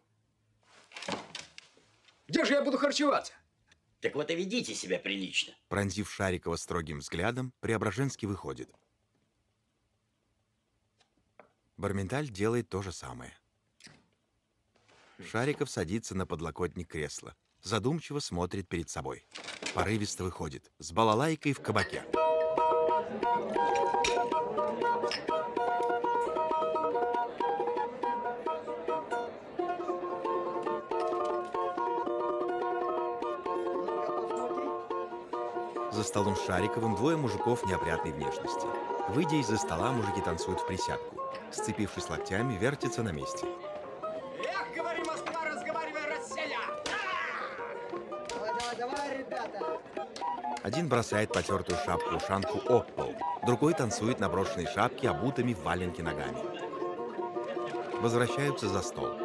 [SPEAKER 6] Где же я буду харчеваться?
[SPEAKER 5] Так вот и ведите себя прилично.
[SPEAKER 1] Пронзив Шарикова строгим взглядом, Преображенский выходит. Барменталь делает то же самое. Шариков садится на подлокотник кресла. Задумчиво смотрит перед собой. Порывисто выходит. С балалайкой в кабаке. За столом с Шариковым двое мужиков неопрятной внешности. Выйдя из-за стола, мужики танцуют в присядку. Сцепившись локтями, вертятся на месте.
[SPEAKER 3] Эх, говори, Москва, разговаривай, Россия!
[SPEAKER 16] Давай, давай, давай, ребята!
[SPEAKER 1] Один бросает потертую шапку-ушанку об пол, другой танцует на брошенной шапке, обутыми в валенки ногами. Возвращаются за стол.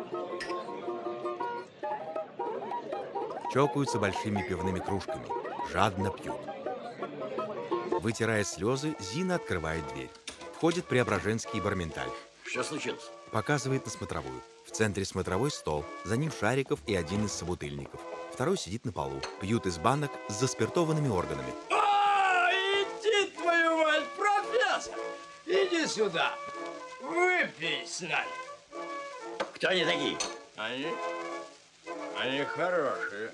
[SPEAKER 1] Чокаются большими пивными кружками, жадно пьют. Вытирая слезы, Зина открывает дверь. Входит Преображенский и Барменталь.
[SPEAKER 5] Что случилось?
[SPEAKER 1] Показывает на смотровую. В центре смотровой стол, за ним Шариков и один из собутыльников. Второй сидит на полу, пьют из банок с заспиртованными органами.
[SPEAKER 3] А, иди, твою мать, профессор! Иди сюда, выпей с нами.
[SPEAKER 5] Кто они такие?
[SPEAKER 3] Они, они хорошие.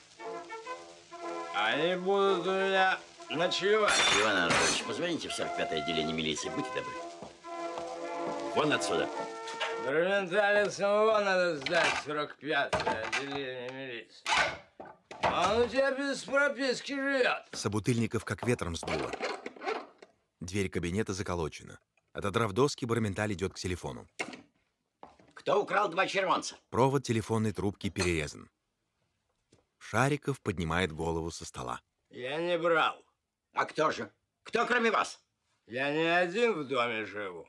[SPEAKER 3] Они будут у меня ночевать.
[SPEAKER 5] Иван Анатольевич, позвоните в сорок пятое отделение милиции, будьте добры. Вон отсюда.
[SPEAKER 3] Барменталю самого надо сдать в сорок пятое отделение милиции. Он у тебя без прописки живет.
[SPEAKER 1] Собутыльников как ветром сдуло. Дверь кабинета заколочена. Отодрав доски, Барменталь идет к телефону.
[SPEAKER 5] Кто украл два червонца?
[SPEAKER 1] Провод телефонной трубки перерезан. Шариков поднимает голову со стола.
[SPEAKER 3] Я не брал.
[SPEAKER 5] А кто же? Кто кроме вас?
[SPEAKER 3] Я не один в доме живу.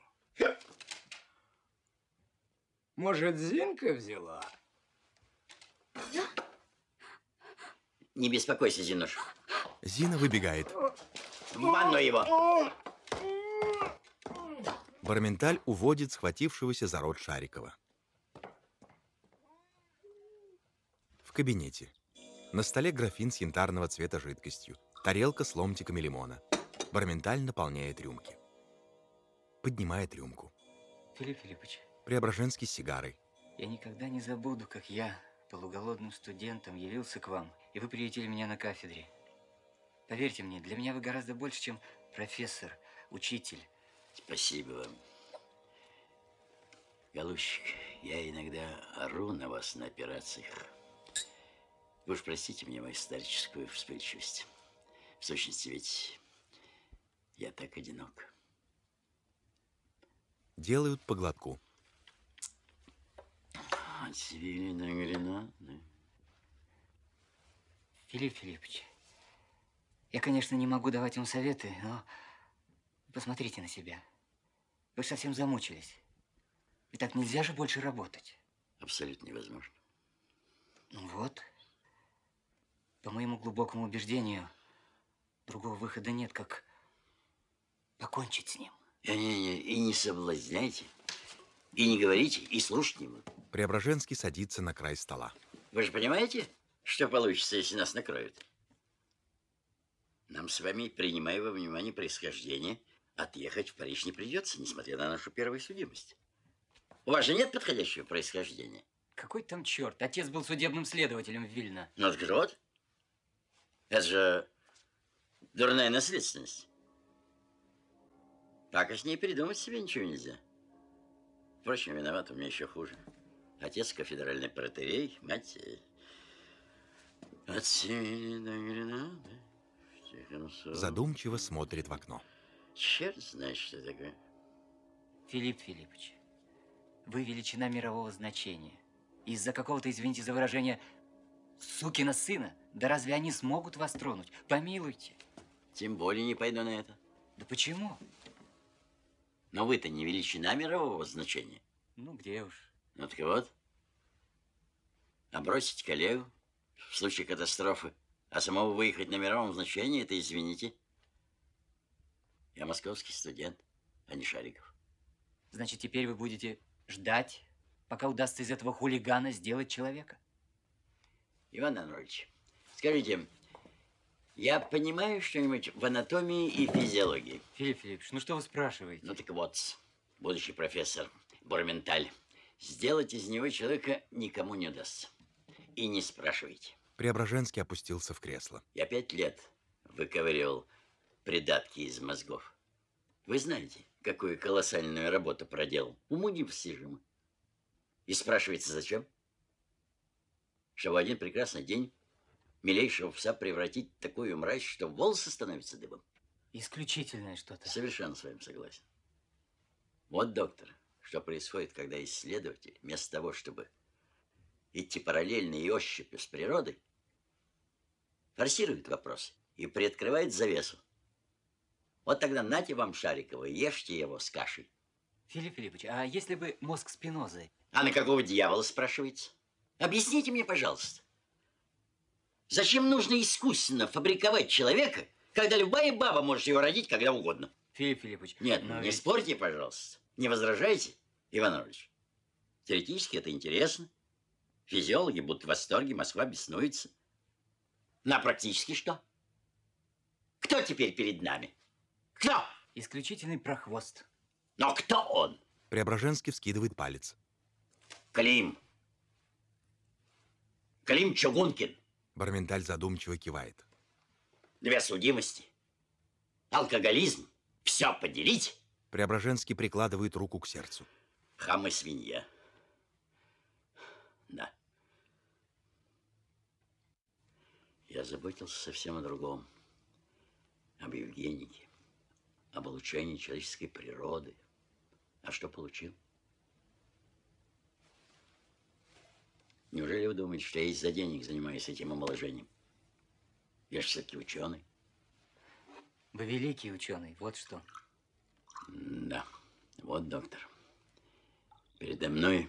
[SPEAKER 3] Может, Зинка взяла?
[SPEAKER 5] Не беспокойся, Зинуш.
[SPEAKER 1] Зина выбегает.
[SPEAKER 5] В ванну его.
[SPEAKER 1] Барменталь уводит схватившегося за рот Шарикова. В кабинете. На столе графин с янтарного цвета жидкостью. Тарелка с ломтиками лимона. Барменталь наполняет рюмки. Поднимает рюмку.
[SPEAKER 7] Филипп Филиппович.
[SPEAKER 1] Преображенский с сигарой.
[SPEAKER 7] Я никогда не забуду, как я, полуголодным студентом, явился к вам, и вы приютили меня на кафедре. Поверьте мне, для меня вы гораздо больше, чем профессор, учитель.
[SPEAKER 5] Спасибо вам. Голубчик, я иногда ору на вас на операциях. Вы уж простите мне мою старческую вспыльчивость. В сущности, ведь я так одинок.
[SPEAKER 1] Делают по глотку.
[SPEAKER 5] Отсвели гренады.
[SPEAKER 7] Филипп Филиппович, я, конечно, не могу давать вам советы, но посмотрите на себя. Вы совсем замучились. И так нельзя же больше работать.
[SPEAKER 5] Абсолютно невозможно.
[SPEAKER 7] Ну вот. По моему глубокому убеждению, другого выхода нет, как покончить с ним.
[SPEAKER 5] И не, не, и не соблазняйте, и не говорите, и слушать не буду.
[SPEAKER 1] Преображенский садится на край стола.
[SPEAKER 5] Вы же понимаете, что получится, если нас накроют? Нам с вами, принимая во внимание происхождение, отъехать в Париж не придется, несмотря на нашу первую судимость. У вас же нет подходящего происхождения?
[SPEAKER 7] Какой там черт? Отец был судебным следователем в Вильно.
[SPEAKER 5] Ну, так вот. Это же дурная наследственность. Так, а с ней придумать себе ничего нельзя. Впрочем, виноват у меня еще хуже. Отец кафедральный протоиерей, мать... Отсюда до Гренады.
[SPEAKER 1] Задумчиво смотрит в окно.
[SPEAKER 5] Черт знает, что такое.
[SPEAKER 7] Филипп Филиппович, вы величина мирового значения. Из-за какого-то, извините за выражение, сукина сына, да разве они смогут вас тронуть? Помилуйте.
[SPEAKER 5] Тем более не пойду на это.
[SPEAKER 7] Да почему?
[SPEAKER 5] Но вы-то не величина мирового значения.
[SPEAKER 7] Ну, где уж.
[SPEAKER 5] Ну, так вот. А бросить коллегу в случае катастрофы, а самого выехать на мировом значении, это, извините, я московский студент, а не Шариков.
[SPEAKER 7] Значит, теперь вы будете ждать, пока удастся из этого хулигана сделать человека?
[SPEAKER 5] Иван Анатольевич, скажите, я понимаю что-нибудь в анатомии и физиологии?
[SPEAKER 7] Филипп Филиппович, ну что вы спрашиваете?
[SPEAKER 5] Ну так вот, будущий профессор Борменталь, сделать из него человека никому не удастся. И не спрашивайте.
[SPEAKER 1] Преображенский опустился в кресло.
[SPEAKER 5] Я пять лет выковыривал придатки из мозгов. Вы знаете, какую колоссальную работу проделал? Уму непостижимо. И спрашивается, зачем? Чтобы в один прекрасный день милейшего пса превратить в такую мразь, что волосы становятся дыбом.
[SPEAKER 7] Исключительное что-то.
[SPEAKER 5] Совершенно с вами согласен. Вот, доктор, что происходит, когда исследователь, вместо того, чтобы идти параллельно и ощупью с природой, форсирует вопрос и приоткрывает завесу. Вот тогда нате вам Шарикова, ешьте его с кашей.
[SPEAKER 7] Филипп Филиппович, а если бы мозг Спинозы?
[SPEAKER 5] А на какого дьявола, спрашивается? Объясните мне, пожалуйста. Зачем нужно искусственно фабриковать человека, когда любая баба может его родить когда угодно?
[SPEAKER 7] Филипп Филиппович.
[SPEAKER 5] Нет, не ведь... спорьте, пожалуйста. Не возражайте, Иван Иванович. Теоретически это интересно. Физиологи будут в восторге, Москва беснуется. На практически что? Кто теперь перед нами? Кто?
[SPEAKER 7] Исключительный прохвост.
[SPEAKER 5] Но кто он?
[SPEAKER 1] Преображенский вскидывает палец.
[SPEAKER 5] Клим. Клим Чугункин.
[SPEAKER 1] Борменталь задумчиво кивает.
[SPEAKER 5] Две судимости. Алкоголизм. Все поделить.
[SPEAKER 1] Преображенский прикладывает руку к сердцу.
[SPEAKER 5] Хам и свинья. Да. Я заботился совсем о другом. Об Евгенике. Об улучшении человеческой природы. А что получил? Неужели вы думаете, что я из-за денег занимаюсь этим омоложением? Я же все-таки ученый.
[SPEAKER 7] Вы великий ученый, вот что.
[SPEAKER 5] Да, вот, доктор. Передо мной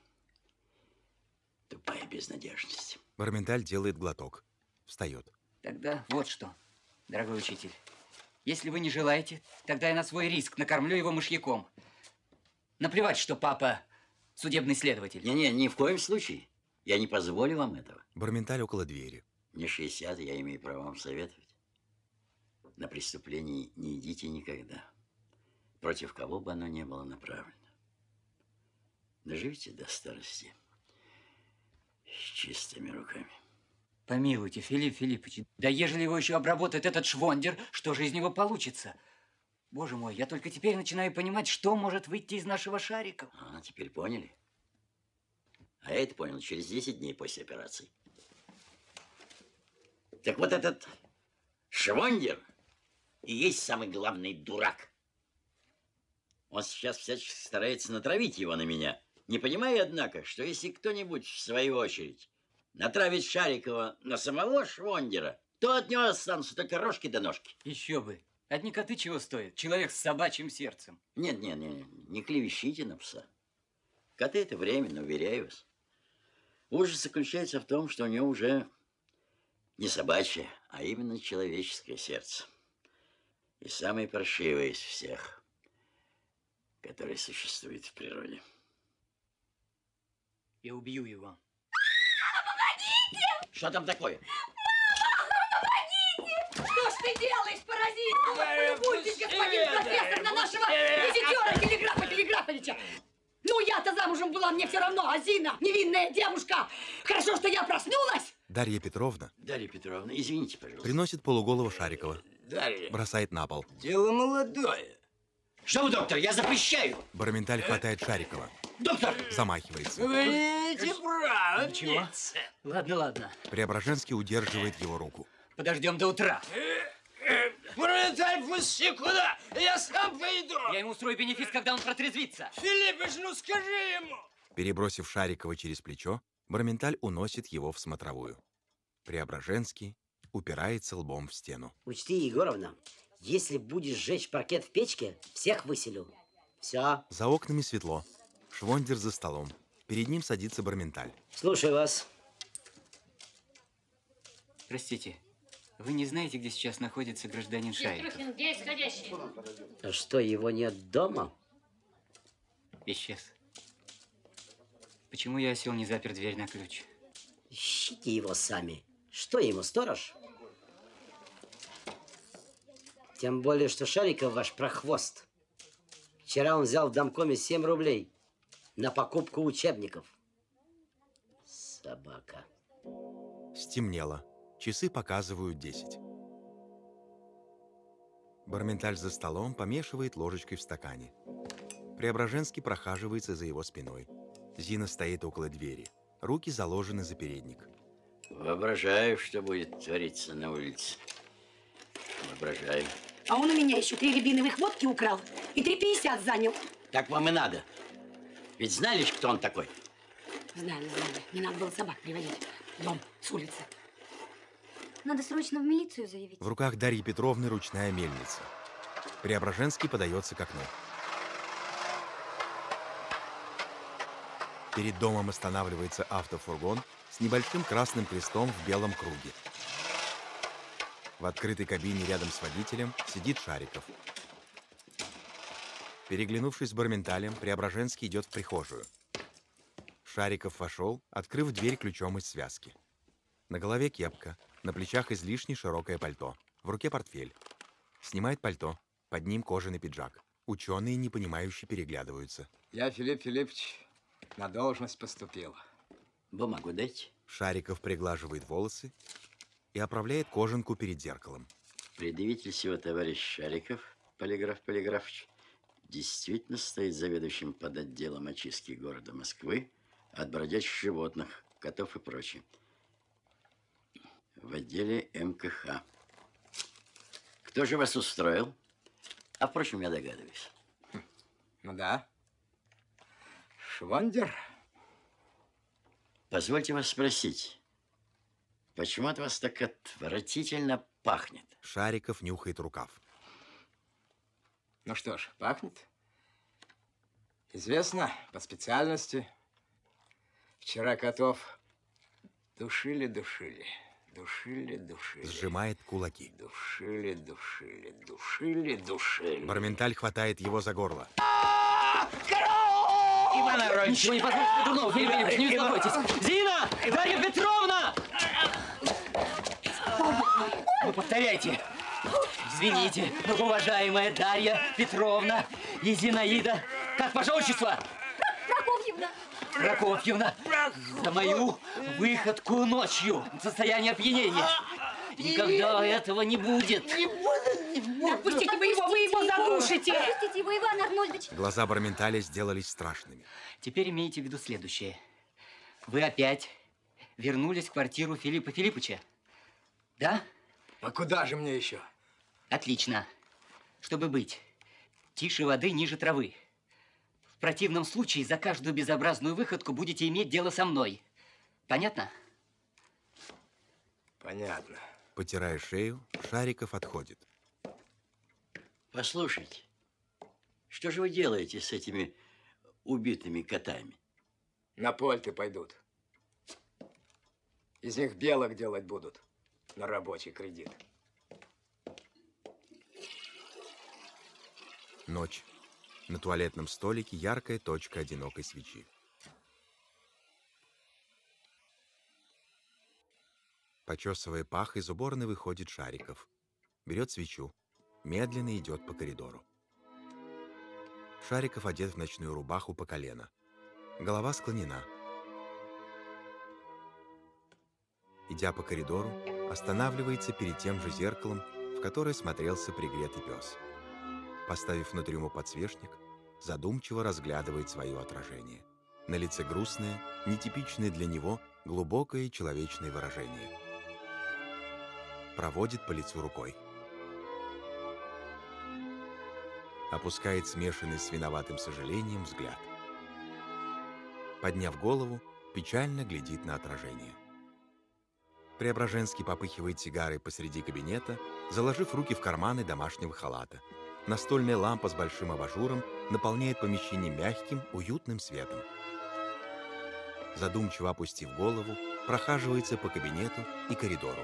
[SPEAKER 5] тупая безнадежность.
[SPEAKER 1] Борменталь делает глоток. Встает.
[SPEAKER 7] Тогда вот что, дорогой учитель. Если вы не желаете, тогда я на свой риск накормлю его мышьяком. Наплевать, что папа судебный следователь.
[SPEAKER 5] Не-не, ни в коем случае. Я не позволю вам этого.
[SPEAKER 1] Борменталь около двери.
[SPEAKER 5] Мне шестьдесят, я имею право вам советовать. На преступление не идите никогда. Против кого бы оно ни было направлено. Доживите до старости с чистыми руками.
[SPEAKER 7] Помилуйте, Филипп Филиппович, да ежели его еще обработает этот швондер, что же из него получится? Боже мой, я только теперь начинаю понимать, что может выйти из нашего Шарика.
[SPEAKER 5] А, теперь поняли? А я это понял через десять дней после операции. Так вот этот швондер и есть самый главный дурак. Он сейчас всячески старается натравить его на меня. Не понимаю, однако, что если кто-нибудь, в свою очередь, натравит Шарикова на самого Швондера, то от него останутся только рожки до ножки.
[SPEAKER 7] Еще бы. Одни коты чего стоят? Человек с собачьим сердцем.
[SPEAKER 5] Нет, нет, нет, не клевещите на пса. Коты это временно, уверяю вас. Ужас заключается в том, что у него уже не собачье, а именно человеческое сердце. И самое паршивое из всех, которые существуют в природе.
[SPEAKER 7] Я убью его.
[SPEAKER 4] Помогите!
[SPEAKER 5] Что там такое?
[SPEAKER 4] Помогите! Что ж ты делаешь, паразит? Будьте, господин профессор, на нашего визитера Телеграфа Телеграфовича! Ну, я-то замужем была, мне все равно, а Зина, невинная девушка. Хорошо, что я проснулась.
[SPEAKER 1] Дарья Петровна.
[SPEAKER 5] Дарья Петровна, извините, пожалуйста.
[SPEAKER 1] Приносит полуголого Шарикова.
[SPEAKER 6] Дарья.
[SPEAKER 1] Бросает на пол.
[SPEAKER 6] Дело молодое.
[SPEAKER 5] Что вы, доктор, я запрещаю.
[SPEAKER 1] Барменталь хватает Шарикова.
[SPEAKER 5] Доктор!
[SPEAKER 1] Замахивается.
[SPEAKER 6] Вы имеете право.
[SPEAKER 7] Ничего. Ладно, ладно.
[SPEAKER 1] Преображенский удерживает его руку.
[SPEAKER 7] Подождем до утра.
[SPEAKER 6] Барменталь, пусти куда? Я сам пойду.
[SPEAKER 7] Я ему устрою бенефис, когда он протрезвится.
[SPEAKER 6] Филиппыч, ну скажи ему.
[SPEAKER 1] Перебросив Шарикова через плечо, Барменталь уносит его в смотровую. Преображенский упирается лбом в стену.
[SPEAKER 11] Учти, Егоровна, если будешь сжечь паркет в печке, всех выселю. Все.
[SPEAKER 1] За окнами светло. Швондер за столом. Перед ним садится Барменталь.
[SPEAKER 11] Слушаю вас.
[SPEAKER 7] Простите, вы не знаете, где сейчас находится гражданин Шариков?
[SPEAKER 21] Сеструхин, где исходящий?
[SPEAKER 11] А что, его нет дома?
[SPEAKER 7] Исчез. Почему я осел не запер дверь на ключ?
[SPEAKER 11] Ищите его сами. Что ему, сторож? Тем более, что Шариков ваш прохвост. Вчера он взял в домкоме семь рублей на покупку учебников. Собака.
[SPEAKER 1] Стемнело. Часы показывают десять. Барменталь за столом помешивает ложечкой в стакане. Преображенский прохаживается за его спиной. Зина стоит около двери. Руки заложены за передник.
[SPEAKER 5] Воображаю, что будет твориться на улице. Воображаю.
[SPEAKER 4] А он у меня еще три рябиновых водки украл и три пятьдесят занял.
[SPEAKER 5] Так вам и надо. Ведь знали, кто он такой?
[SPEAKER 4] Знали, знали. Не надо было собак приводить. Дом с улицы.
[SPEAKER 12] Надо срочно в милицию заявить.
[SPEAKER 1] В руках Дарьи Петровны ручная мельница. Преображенский подается к окну. Перед домом останавливается автофургон с небольшим красным крестом в белом круге. В открытой кабине рядом с водителем сидит Шариков. Переглянувшись с Барменталем, Преображенский идет в прихожую. Шариков вошел, открыв дверь ключом из связки. На голове кепка, на плечах излишне широкое пальто, в руке портфель. Снимает пальто, под ним кожаный пиджак. Ученые, непонимающе, переглядываются.
[SPEAKER 6] Я, Филипп Филиппович, на должность поступил.
[SPEAKER 5] Бумагу дайте.
[SPEAKER 1] Шариков приглаживает волосы и оправляет кожанку перед зеркалом.
[SPEAKER 5] Предъявитель всего товарищ Шариков, полиграф Полиграфович, действительно стоит заведующим под отделом очистки города Москвы от бродячих животных, котов и прочее. В отделе эм ка ха. Кто же вас устроил? А, впрочем, я догадываюсь.
[SPEAKER 6] Ну да. Швондер.
[SPEAKER 5] Позвольте вас спросить, почему от вас так отвратительно пахнет?
[SPEAKER 1] Шариков нюхает рукав.
[SPEAKER 6] Ну что ж, пахнет. Известно, по специальности. Вчера котов душили-душили. Душили-душили.
[SPEAKER 1] Сжимает кулаки.
[SPEAKER 6] Душили-душили. Душили-душили.
[SPEAKER 1] Барменталь хватает его за горло.
[SPEAKER 8] Иван Аронович! Ничего не позвольте дурного, Филипп Ильич, не беспокойтесь. Зина! Дарья Петровна! Ну, повторяйте. Извините, многоуважаемая Дарья Петровна и Зинаида. Как ваше отчество?
[SPEAKER 4] Прокофьевна.
[SPEAKER 8] Прокофьевна, за мою выходку ночью в состоянии опьянения. Никогда этого не будет.
[SPEAKER 4] Не буду, не буду. Отпустите вы его, вы его задушите.
[SPEAKER 12] Отпустите его, Иван Арнольдович.
[SPEAKER 1] Глаза Барменталя сделались страшными.
[SPEAKER 7] Теперь имейте в виду следующее. Вы опять вернулись в квартиру Филиппа Филипповича. Да?
[SPEAKER 6] А куда же мне еще?
[SPEAKER 7] Отлично. Чтобы быть тише воды, ниже травы. В противном случае за каждую безобразную выходку будете иметь дело со мной. Понятно?
[SPEAKER 6] Понятно.
[SPEAKER 1] Потирая шею, Шариков отходит.
[SPEAKER 5] Послушайте, что же вы делаете с этими убитыми котами?
[SPEAKER 6] На польты пойдут. Из них белок делать будут на рабочий кредит.
[SPEAKER 1] Ночь. На туалетном столике яркая точка одинокой свечи. Почесывая пах, из уборной выходит Шариков. Берет свечу. Медленно идет по коридору. Шариков одет в ночную рубаху по колено. Голова склонена. Идя по коридору, останавливается перед тем же зеркалом, в которое смотрелся пригретый пес. Поставив на трюму подсвечник, задумчиво разглядывает свое отражение. На лице грустное, нетипичное для него, глубокое человечное выражение. Проводит по лицу рукой. Опускает смешанный с виноватым сожалением взгляд. Подняв голову, печально глядит на отражение. Преображенский попыхивает сигарой посреди кабинета, заложив руки в карманы домашнего халата. Настольная лампа с большим абажуром наполняет помещение мягким, уютным светом. Задумчиво опустив голову, прохаживается по кабинету и коридору.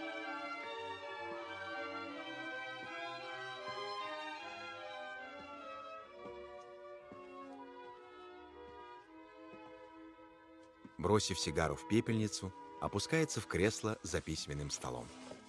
[SPEAKER 1] Бросив сигару в пепельницу, опускается в кресло за письменным столом.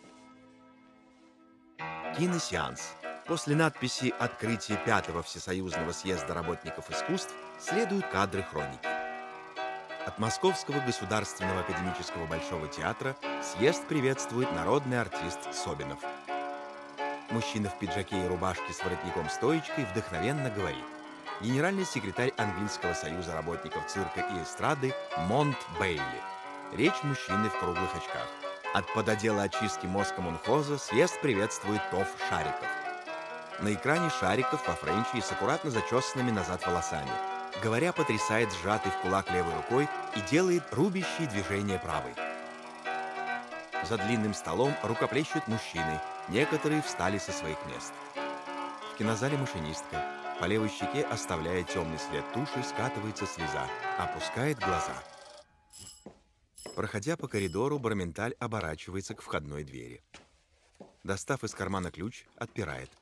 [SPEAKER 1] Киносеанс. После надписи «Открытие пятого Всесоюзного съезда работников искусств» следуют кадры хроники. От Московского государственного академического Большого театра съезд приветствует народный артист Собинов. Мужчина в пиджаке и рубашке с воротником-стоечкой вдохновенно говорит. Генеральный секретарь Английского союза работников цирка и эстрады Монт Бейли. Речь мужчины в круглых очках. От подотдела очистки Москомунхоза съезд приветствует Тов Шариков. На экране Шариков во френче и с аккуратно зачесанными назад волосами. Говоря, потрясает сжатой в кулак левой рукой и делает рубящие движения правой. За длинным столом рукоплещут мужчины, некоторые встали со своих мест. В кинозале машинистка. По левой щеке, оставляя темный след туши, скатывается слеза, опускает глаза. Проходя по коридору, Барменталь оборачивается к входной двери. Достав из кармана ключ, отпирает.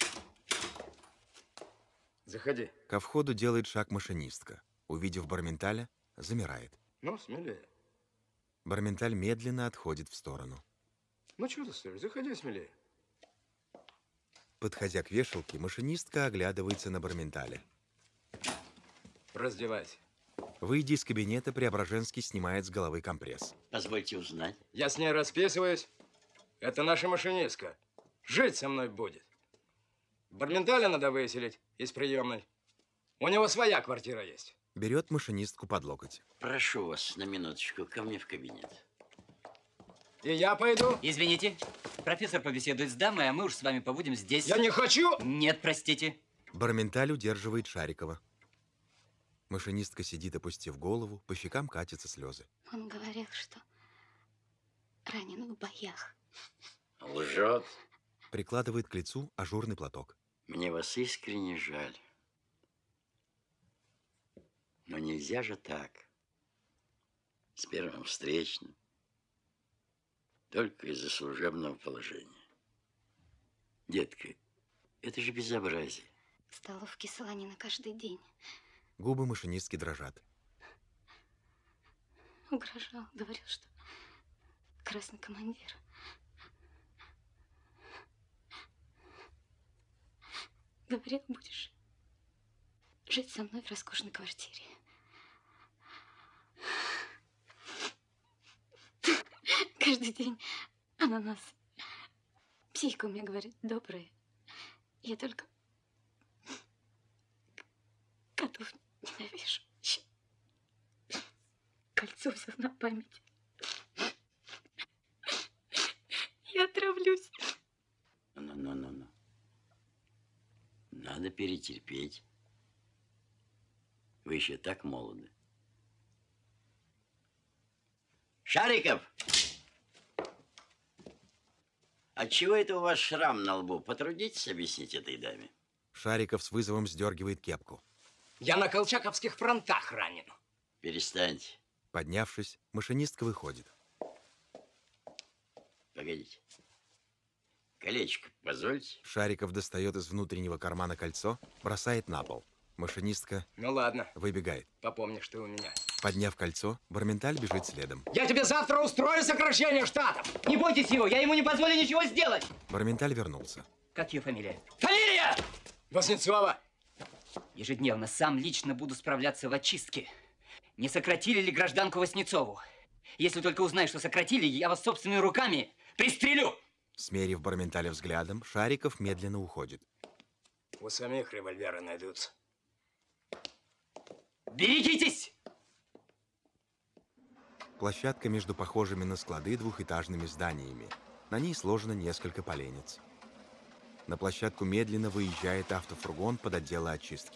[SPEAKER 6] Заходи.
[SPEAKER 1] Ко входу делает шаг машинистка. Увидев Барменталя, замирает.
[SPEAKER 6] Ну, смелее.
[SPEAKER 1] Барменталь медленно отходит в сторону.
[SPEAKER 6] Ну, что ты стоишь? Заходи смелее.
[SPEAKER 1] Подходя к вешалке, машинистка оглядывается на Барменталя.
[SPEAKER 6] Раздевайся.
[SPEAKER 1] Выйдя из кабинета, Преображенский снимает с головы компресс.
[SPEAKER 5] Позвольте узнать.
[SPEAKER 6] Я с ней расписываюсь. Это наша машинистка. Жить со мной будет. Барменталя надо выселить из приемной. У него своя квартира есть.
[SPEAKER 1] Берет машинистку под локоть.
[SPEAKER 5] Прошу вас на минуточку ко мне в кабинет.
[SPEAKER 6] И я пойду.
[SPEAKER 7] Извините, профессор побеседует с дамой, а мы уж с вами побудем здесь.
[SPEAKER 6] Я не хочу!
[SPEAKER 7] Нет, простите.
[SPEAKER 1] Барменталь удерживает Шарикова. Машинистка сидит, опустив голову, по щекам катятся слезы.
[SPEAKER 12] Он говорил, что ранен в боях.
[SPEAKER 5] Лжет.
[SPEAKER 1] Прикладывает к лицу ажурный платок.
[SPEAKER 5] Мне вас искренне жаль. Но нельзя же так. С первым встречным. Только из-за служебного положения. Детка, это же безобразие.
[SPEAKER 12] В столовке солонина каждый день.
[SPEAKER 1] Губы машинистки дрожат.
[SPEAKER 12] Угрожал, говорил, что красный командир. Говорил, будешь жить со мной в роскошной квартире. Каждый день ананас. Психика у меня, говорит, добрая. Я только котов ненавижу. Кольцо взял на память. Я отравлюсь.
[SPEAKER 5] Ну-ну-ну-ну. Надо перетерпеть. Вы еще так молоды. Шариков! Отчего это у вас шрам на лбу? Потрудитесь объяснить этой даме.
[SPEAKER 1] Шариков с вызовом сдергивает кепку.
[SPEAKER 6] Я на колчаковских фронтах ранен.
[SPEAKER 5] Перестаньте.
[SPEAKER 1] Поднявшись, машинистка выходит.
[SPEAKER 5] Погодите. Колечко, позвольте.
[SPEAKER 1] Шариков достает из внутреннего кармана кольцо, бросает на пол. Машинистка
[SPEAKER 6] Ну ладно.
[SPEAKER 1] выбегает.
[SPEAKER 6] Попомни, что у меня.
[SPEAKER 1] Подняв кольцо, Барменталь бежит следом.
[SPEAKER 6] Я тебе завтра устрою сокращение штатов.
[SPEAKER 8] Не бойтесь его, я ему не позволю ничего сделать.
[SPEAKER 1] Барменталь вернулся.
[SPEAKER 8] Как ее фамилия?
[SPEAKER 6] Фамилия! Вознецова.
[SPEAKER 8] Ежедневно сам лично буду справляться в очистке. Не сократили ли гражданку Воснецову? Если только узнаю, что сократили, я вас собственными руками пристрелю.
[SPEAKER 1] Смерив Барменталя взглядом, Шариков медленно уходит.
[SPEAKER 6] У самих револьверы найдутся.
[SPEAKER 8] Берегитесь!
[SPEAKER 1] Площадка между похожими на склады двухэтажными зданиями. На ней сложено несколько поленниц. На площадку медленно выезжает автофургон под отдел очистки.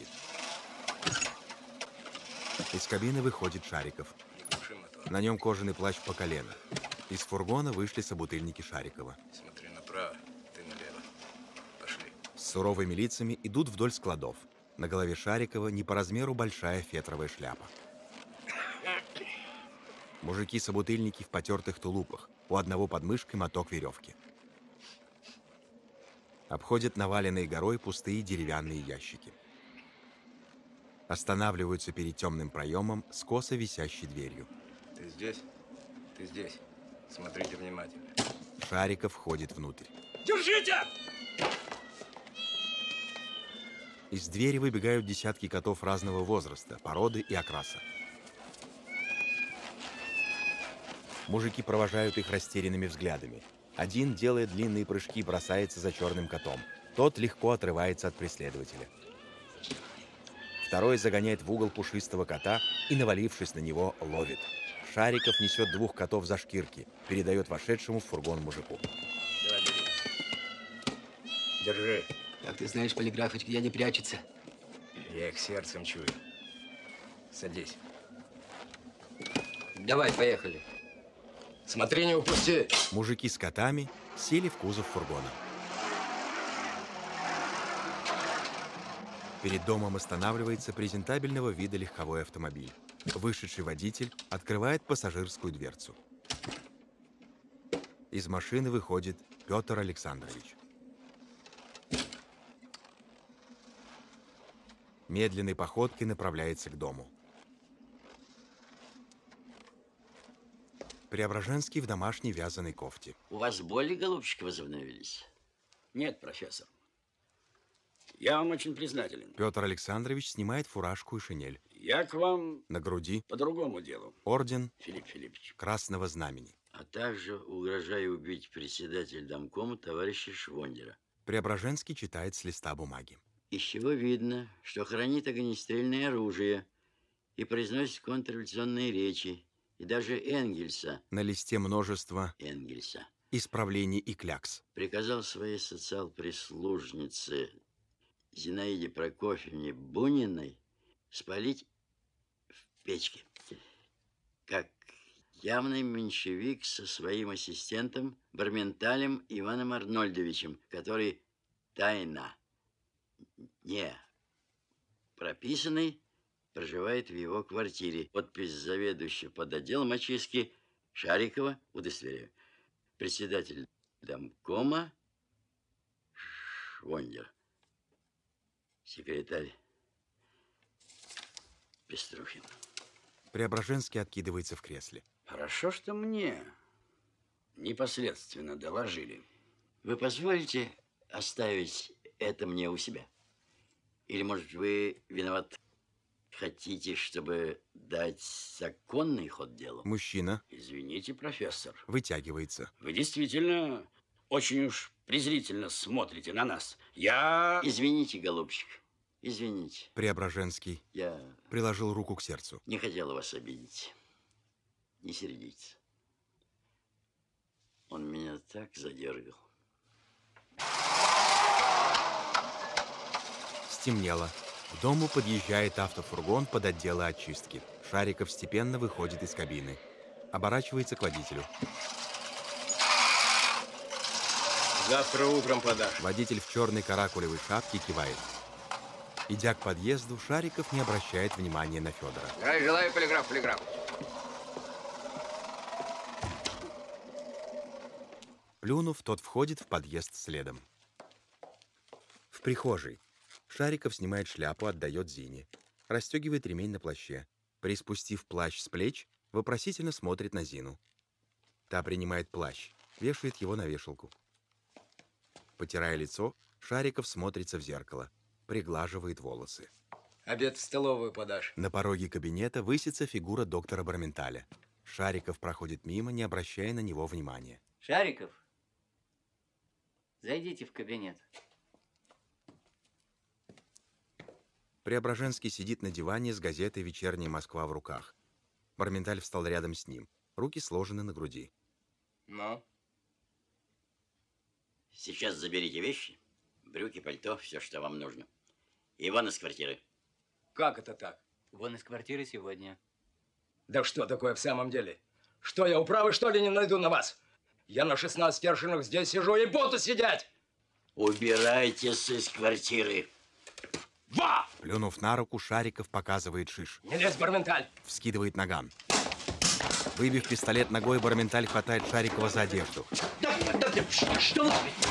[SPEAKER 1] Из кабины выходит Шариков. На нем кожаный плащ по колено. Из фургона вышли собутыльники Шарикова.
[SPEAKER 2] Смотри направо, ты налево. Пошли.
[SPEAKER 1] С суровыми лицами идут вдоль складов. На голове Шарикова не по размеру большая фетровая шляпа. Мужики-собутыльники в потертых тулупах. У одного под мышкой моток веревки. Обходят наваленные горой пустые деревянные ящики. Останавливаются перед темным проемом с косо висящей дверью.
[SPEAKER 2] Ты здесь? Ты здесь. Смотрите внимательно.
[SPEAKER 1] Шариков входит внутрь.
[SPEAKER 6] Держите!
[SPEAKER 1] Из двери выбегают десятки котов разного возраста, породы и окраса. Мужики провожают их растерянными взглядами. Один, делая длинные прыжки, бросается за черным котом. Тот легко отрывается от преследователя. Второй загоняет в угол пушистого кота и, навалившись на него, ловит. Шариков несет двух котов за шкирки, передает вошедшему в фургон мужику.
[SPEAKER 2] Давай, бери. Держи.
[SPEAKER 11] Как ты знаешь, Полиграфыч, где они прячутся?
[SPEAKER 2] Я их сердцем чую. Садись.
[SPEAKER 11] Давай, поехали.
[SPEAKER 2] Смотри, не упусти.
[SPEAKER 1] Мужики с котами сели в кузов фургона. Перед домом останавливается презентабельного вида легковой автомобиль. Вышедший водитель открывает пассажирскую дверцу. Из машины выходит Петр Александрович. Медленной походкой направляется к дому. Преображенский в домашней вязаной кофте.
[SPEAKER 5] У вас боли, голубчик, возобновились?
[SPEAKER 9] Нет, профессор. Я вам очень признателен.
[SPEAKER 1] Петр Александрович снимает фуражку и шинель.
[SPEAKER 9] Я к вам
[SPEAKER 1] на груди
[SPEAKER 9] по другому делу.
[SPEAKER 1] Орден
[SPEAKER 9] Филипп Филиппович.
[SPEAKER 1] Красного Знамени.
[SPEAKER 5] А также угрожаю убить председателя домкома товарища Швондера.
[SPEAKER 1] Преображенский читает с листа бумаги.
[SPEAKER 5] Из чего видно, что хранит огнестрельное оружие и произносит контрреволюционные речи, и даже Энгельса.
[SPEAKER 1] На листе множество
[SPEAKER 5] Энгельса.
[SPEAKER 1] Исправлений и клякс.
[SPEAKER 5] Приказал своей социал-прислужнице Зинаиде Прокофьевне Буниной спалить в печке. Как явный меньшевик со своим ассистентом Барменталем Иваном Арнольдовичем, который тайно, не прописанный, проживает в его квартире. Подпись заведующего под отделом очистки Шарикова, удостоверяю. Председатель домкома Швондер. Секретарь Пеструхин.
[SPEAKER 1] Преображенский откидывается в кресле.
[SPEAKER 9] Хорошо, что мне непосредственно доложили.
[SPEAKER 5] Вы позволите оставить это мне у себя? Или, может, вы виноват? Хотите, чтобы дать законный ход делу?
[SPEAKER 1] Мужчина.
[SPEAKER 9] Извините, профессор.
[SPEAKER 1] Вытягивается.
[SPEAKER 9] Вы действительно очень уж презрительно смотрите на нас. Я...
[SPEAKER 5] Извините, голубчик. Извините.
[SPEAKER 1] Преображенский.
[SPEAKER 5] Я...
[SPEAKER 1] приложил руку к сердцу.
[SPEAKER 5] Не хотел вас обидеть. Не сердитесь. Он меня так задергал.
[SPEAKER 1] Стемнело. К дому подъезжает автофургон под отделы очистки. Шариков степенно выходит из кабины. Оборачивается к водителю.
[SPEAKER 20] Завтра утром подашь.
[SPEAKER 1] Водитель в черной каракулевой шапке кивает. Идя к подъезду, Шариков не обращает внимания на Федора.
[SPEAKER 22] Здравия желаю, полиграф, полиграф.
[SPEAKER 1] Плюнув, тот входит в подъезд следом. В прихожей. Шариков снимает шляпу, отдает Зине. Расстегивает ремень на плаще. Приспустив плащ с плеч, вопросительно смотрит на Зину. Та принимает плащ, вешает его на вешалку. Потирая лицо, Шариков смотрится в зеркало, приглаживает волосы.
[SPEAKER 20] Обед в столовую подашь.
[SPEAKER 1] На пороге кабинета высится фигура доктора Барменталя. Шариков проходит мимо, не обращая на него внимания.
[SPEAKER 7] Шариков, зайдите в кабинет.
[SPEAKER 1] Преображенский сидит на диване с газетой «Вечерняя Москва» в руках. Барменталь встал рядом с ним. Руки сложены на груди.
[SPEAKER 20] Ну?
[SPEAKER 5] Сейчас заберите вещи, брюки, пальто, все, что вам нужно. И вон из квартиры.
[SPEAKER 20] Как это так?
[SPEAKER 7] Вон из квартиры сегодня.
[SPEAKER 20] Да что такое в самом деле? Что, я управы, что ли, не найду на вас? Я на шестнадцати аршинах здесь сижу и буду сидеть!
[SPEAKER 5] Убирайтесь из квартиры.
[SPEAKER 20] Ва!
[SPEAKER 1] Плюнув на руку, Шариков показывает шиш.
[SPEAKER 20] Не лезь, Барменталь!
[SPEAKER 1] Вскидывает наган. Выбив пистолет ногой, Барменталь хватает Шарикова за одежду.
[SPEAKER 14] Да, да, да, что?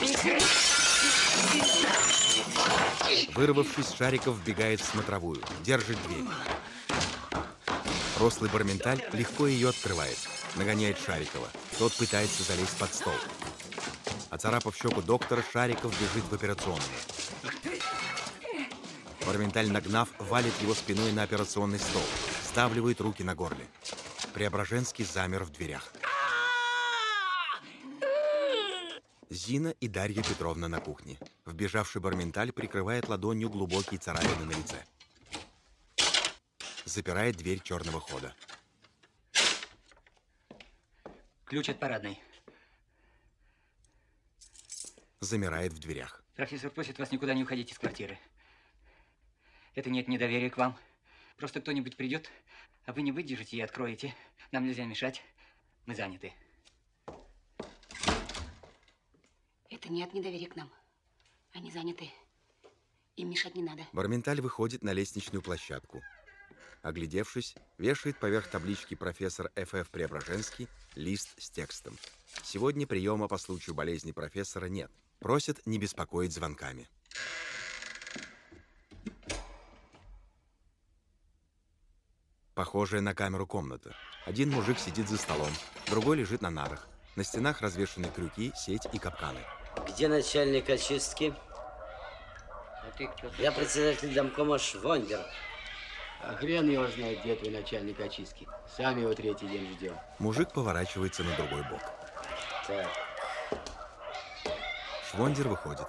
[SPEAKER 1] Вырвавшись, Шариков вбегает в смотровую, держит дверь. Рослый Барменталь легко ее открывает, нагоняет Шарикова. Тот пытается залезть под стол. Оцарапав щеку доктора, Шариков бежит в операционную. Барменталь, нагнав, валит его спиной на операционный стол, ставливает руки на горле. Преображенский замер в дверях. Зина и Дарья Петровна на кухне. Вбежавший Барменталь прикрывает ладонью глубокие царапины на лице. Запирает дверь черного хода.
[SPEAKER 7] Ключ от парадной.
[SPEAKER 1] Замирает в дверях.
[SPEAKER 7] Профессор просит вас никуда не уходить из квартиры. Это нет недоверия к вам. Просто кто-нибудь придет, а вы не выдержите и откроете. Нам нельзя мешать. Мы заняты.
[SPEAKER 4] Это нет недоверия к нам. Они заняты. Им мешать не надо.
[SPEAKER 1] Барменталь выходит на лестничную площадку. Оглядевшись, вешает поверх таблички профессор эф эф Преображенский лист с текстом. Сегодня приема по случаю болезни профессора нет. Просят не беспокоить звонками. Похожая на камеру комната. Один мужик сидит за столом, другой лежит на нарах. На стенах развешаны крюки, сеть и капканы.
[SPEAKER 11] Где начальник очистки?
[SPEAKER 7] А ты кто?
[SPEAKER 11] Я председатель домкома Швондер.
[SPEAKER 10] А хрен его знает, где твой начальник очистки. Сами его третий день ждем.
[SPEAKER 1] Мужик поворачивается на другой бок.
[SPEAKER 11] Так.
[SPEAKER 1] Швондер выходит.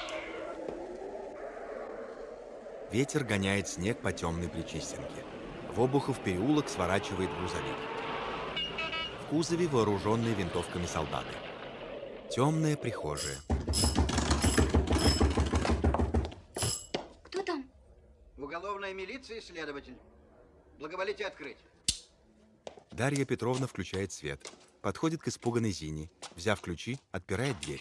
[SPEAKER 1] Ветер гоняет снег по темной Причистенке. В Обухов переулок сворачивает грузовик. В кузове вооруженные винтовками солдаты. Темная прихожая.
[SPEAKER 4] Кто там?
[SPEAKER 22] В уголовной милиции следователь. Благоволите открыть.
[SPEAKER 1] Дарья Петровна включает свет. Подходит к испуганной Зине. Взяв ключи, отпирает дверь.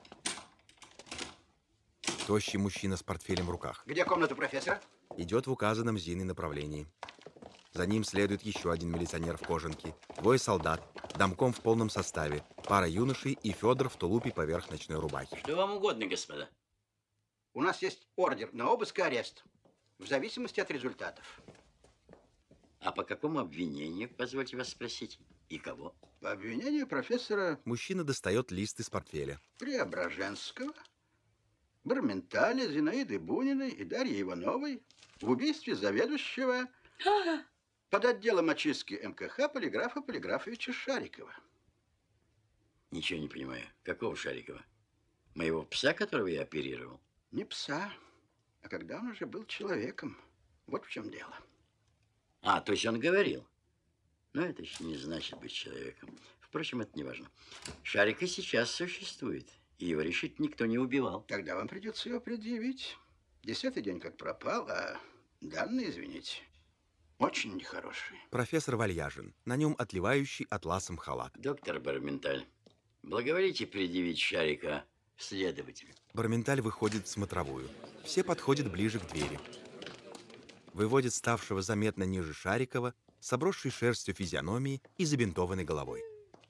[SPEAKER 1] Тощий мужчина с портфелем в руках.
[SPEAKER 22] Где комната профессора?
[SPEAKER 1] Идет в указанном Зиной направлении. За ним следует еще один милиционер в кожанке, двое солдат, домком в полном составе, пара юношей и Федор в тулупе поверх ночной рубахи.
[SPEAKER 5] Что вам угодно, господа?
[SPEAKER 22] У нас есть ордер на обыск и арест, в зависимости от результатов.
[SPEAKER 5] А по какому обвинению, позвольте вас спросить, и кого?
[SPEAKER 22] По обвинению профессора...
[SPEAKER 1] Мужчина достает лист из портфеля.
[SPEAKER 22] Преображенского, Барменталя, Зинаиды Буниной и Дарьи Ивановой в убийстве заведующего... под отделом очистки эм ка ха Полиграфа Полиграфовича Шарикова.
[SPEAKER 5] Ничего не понимаю. Какого Шарикова? Моего пса, которого я оперировал?
[SPEAKER 22] Не пса, а когда он уже был человеком. Вот в чем дело.
[SPEAKER 5] А, то есть он говорил. Но это еще не значит быть человеком. Впрочем, это не важно. Шарик и сейчас существует. И его решить никто не убивал.
[SPEAKER 22] Тогда вам придется его предъявить. Десятый день как пропал, а Данные, извините, очень нехорошие.
[SPEAKER 1] Профессор Вальяжин, на нем отливающий атласом халат.
[SPEAKER 5] Доктор Барменталь, благоволите предъявить Шарика следователю.
[SPEAKER 1] Барменталь выходит в смотровую. Все подходят ближе к двери. Выводит ставшего заметно ниже Шарикова, с обросшей шерстью физиономией и забинтованной головой.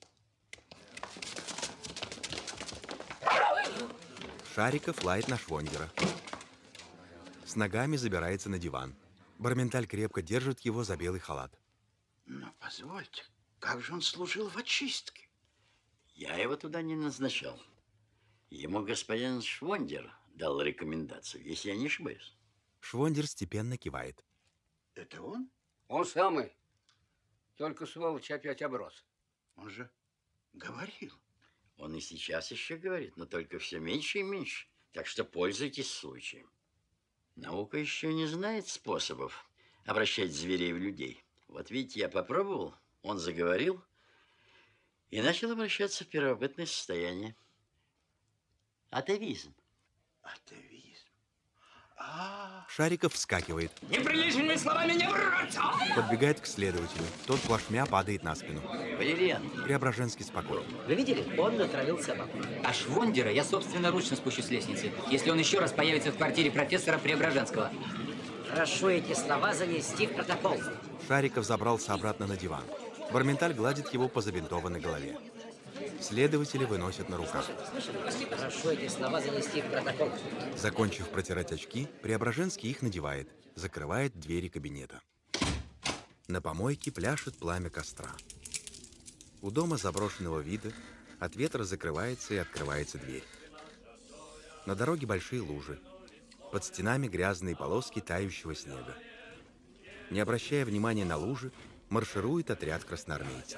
[SPEAKER 1] Шариков лает на Швондера. С ногами забирается на диван. Барменталь крепко держит его за белый халат.
[SPEAKER 22] Но позвольте, как же он служил в очистке?
[SPEAKER 5] Я его туда не назначал. Ему господин Швондер дал рекомендацию, если я не ошибаюсь.
[SPEAKER 1] Швондер степенно кивает.
[SPEAKER 22] Это он?
[SPEAKER 10] Он самый. Только сволочь опять оброс.
[SPEAKER 22] Он же говорил.
[SPEAKER 5] Он и сейчас еще говорит, но только все меньше и меньше. Так что пользуйтесь случаем. Наука еще не знает способов обращать зверей в людей. Вот видите, я попробовал, он заговорил и начал обращаться в первобытное состояние. Атовизм.
[SPEAKER 22] Атовизм. А.
[SPEAKER 1] Шариков вскакивает.
[SPEAKER 6] Неприличными словами не враться!
[SPEAKER 1] Подбегает к следователю. Тот плашмя падает на спину.
[SPEAKER 5] Валериан.
[SPEAKER 1] Преображенский спокоен.
[SPEAKER 11] Вы видели? Он натравил собаку.
[SPEAKER 7] А Швондера я собственноручно спущу с лестницы, если он еще раз появится в квартире профессора Преображенского.
[SPEAKER 11] Прошу эти слова занести в протокол.
[SPEAKER 1] Шариков забрался обратно на диван. Барменталь гладит его по забинтованной голове. Следователи выносят на руках.
[SPEAKER 11] Прошу эти слова занести в протокол.
[SPEAKER 1] Закончив протирать очки, Преображенский их надевает, закрывает двери кабинета. На помойке пляшет пламя костра. У дома заброшенного вида от ветра закрывается и открывается дверь. На дороге большие лужи. Под стенами грязные полоски тающего снега. Не обращая внимания на лужи, марширует отряд красноармейцев.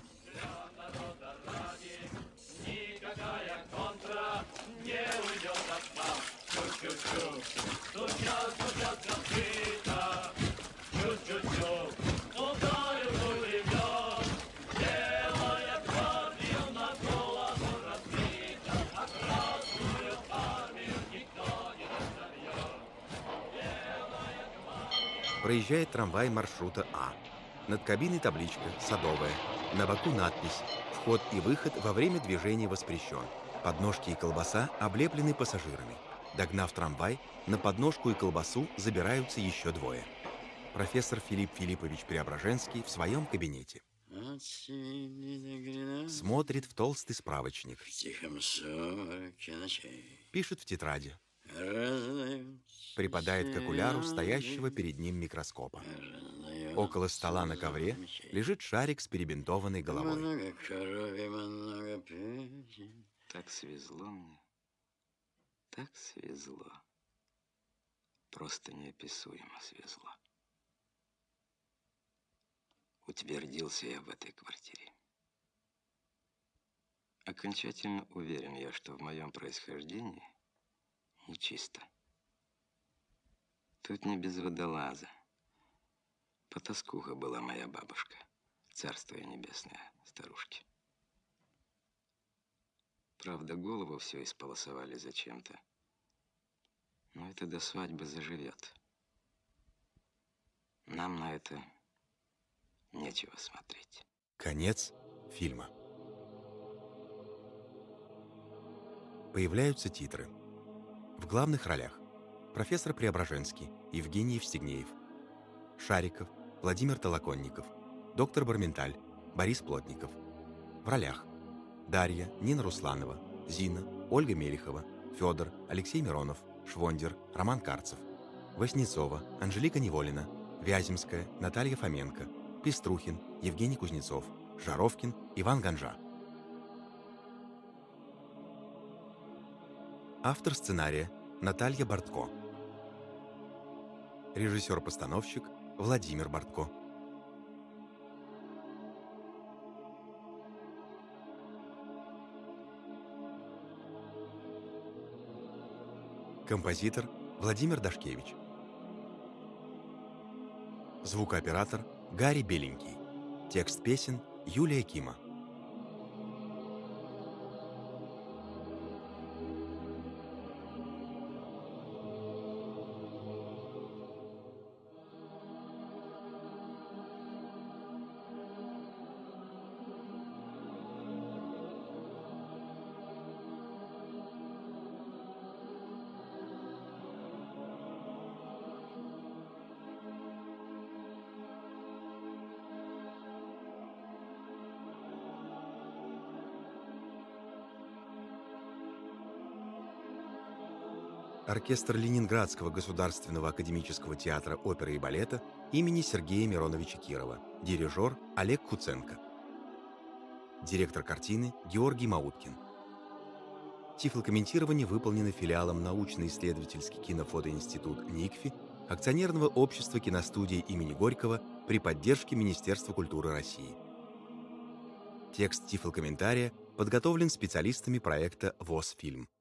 [SPEAKER 1] Проезжает трамвай маршрута А. Над кабиной табличка «Садовая». На боку надпись «Вход и выход во время движения воспрещен». Подножки и колбаса облеплены пассажирами. Догнав трамвай, на подножку и колбасу забираются еще двое. Профессор Филипп Филиппович Преображенский в своем кабинете. Смотрит в толстый справочник.
[SPEAKER 5] В тихом сумраке ночей.
[SPEAKER 1] Пишет в тетради. Припадает к окуляру стоящего перед ним микроскопа. Около стола на ковре лежит шарик с перебинтованной головой.
[SPEAKER 2] Так свезло мне. Так свезло. Просто неописуемо свезло. Утвердился я в этой квартире. Окончательно уверен я, что в моем происхождении нечисто. Тут не без водолаза. Потаскуха была моя бабушка. Царство небесное старушки. Правда, голову все исполосовали зачем-то. Но это до свадьбы заживет. Нам на это нечего смотреть.
[SPEAKER 1] Конец фильма. Появляются титры. В главных ролях профессор Преображенский, Евгений Евстигнеев, Шариков, Владимир Толоконников, доктор Барменталь, Борис Плотников. В ролях Дарья, Нина Русланова, Зина, Ольга Мелихова, Федор, Алексей Миронов, Швондер, Роман Карцев, Васнецова, Анжелика Неволина, Вяземская, Наталья Фоменко, Пеструхин, Евгений Кузнецов, Жаровкин, Иван Ганжа. Автор сценария Наталья Бортко. Режиссер-постановщик Владимир Бортко. Композитор Владимир Дашкевич. Звукооператор Гарри Беленький. Текст песен Юлия Кима. оркестр Ленинградского государственного академического театра оперы и балета имени Сергея Мироновича Кирова, дирижер Олег Куценко. Директор картины Георгий Мауткин. Тифлокомментирование выполнено филиалом научно-исследовательский кинофотоинститут НИКФИ, акционерного общества киностудии имени Горького при поддержке Министерства культуры России. Текст тифлокомментария подготовлен специалистами проекта ВОС-фильм.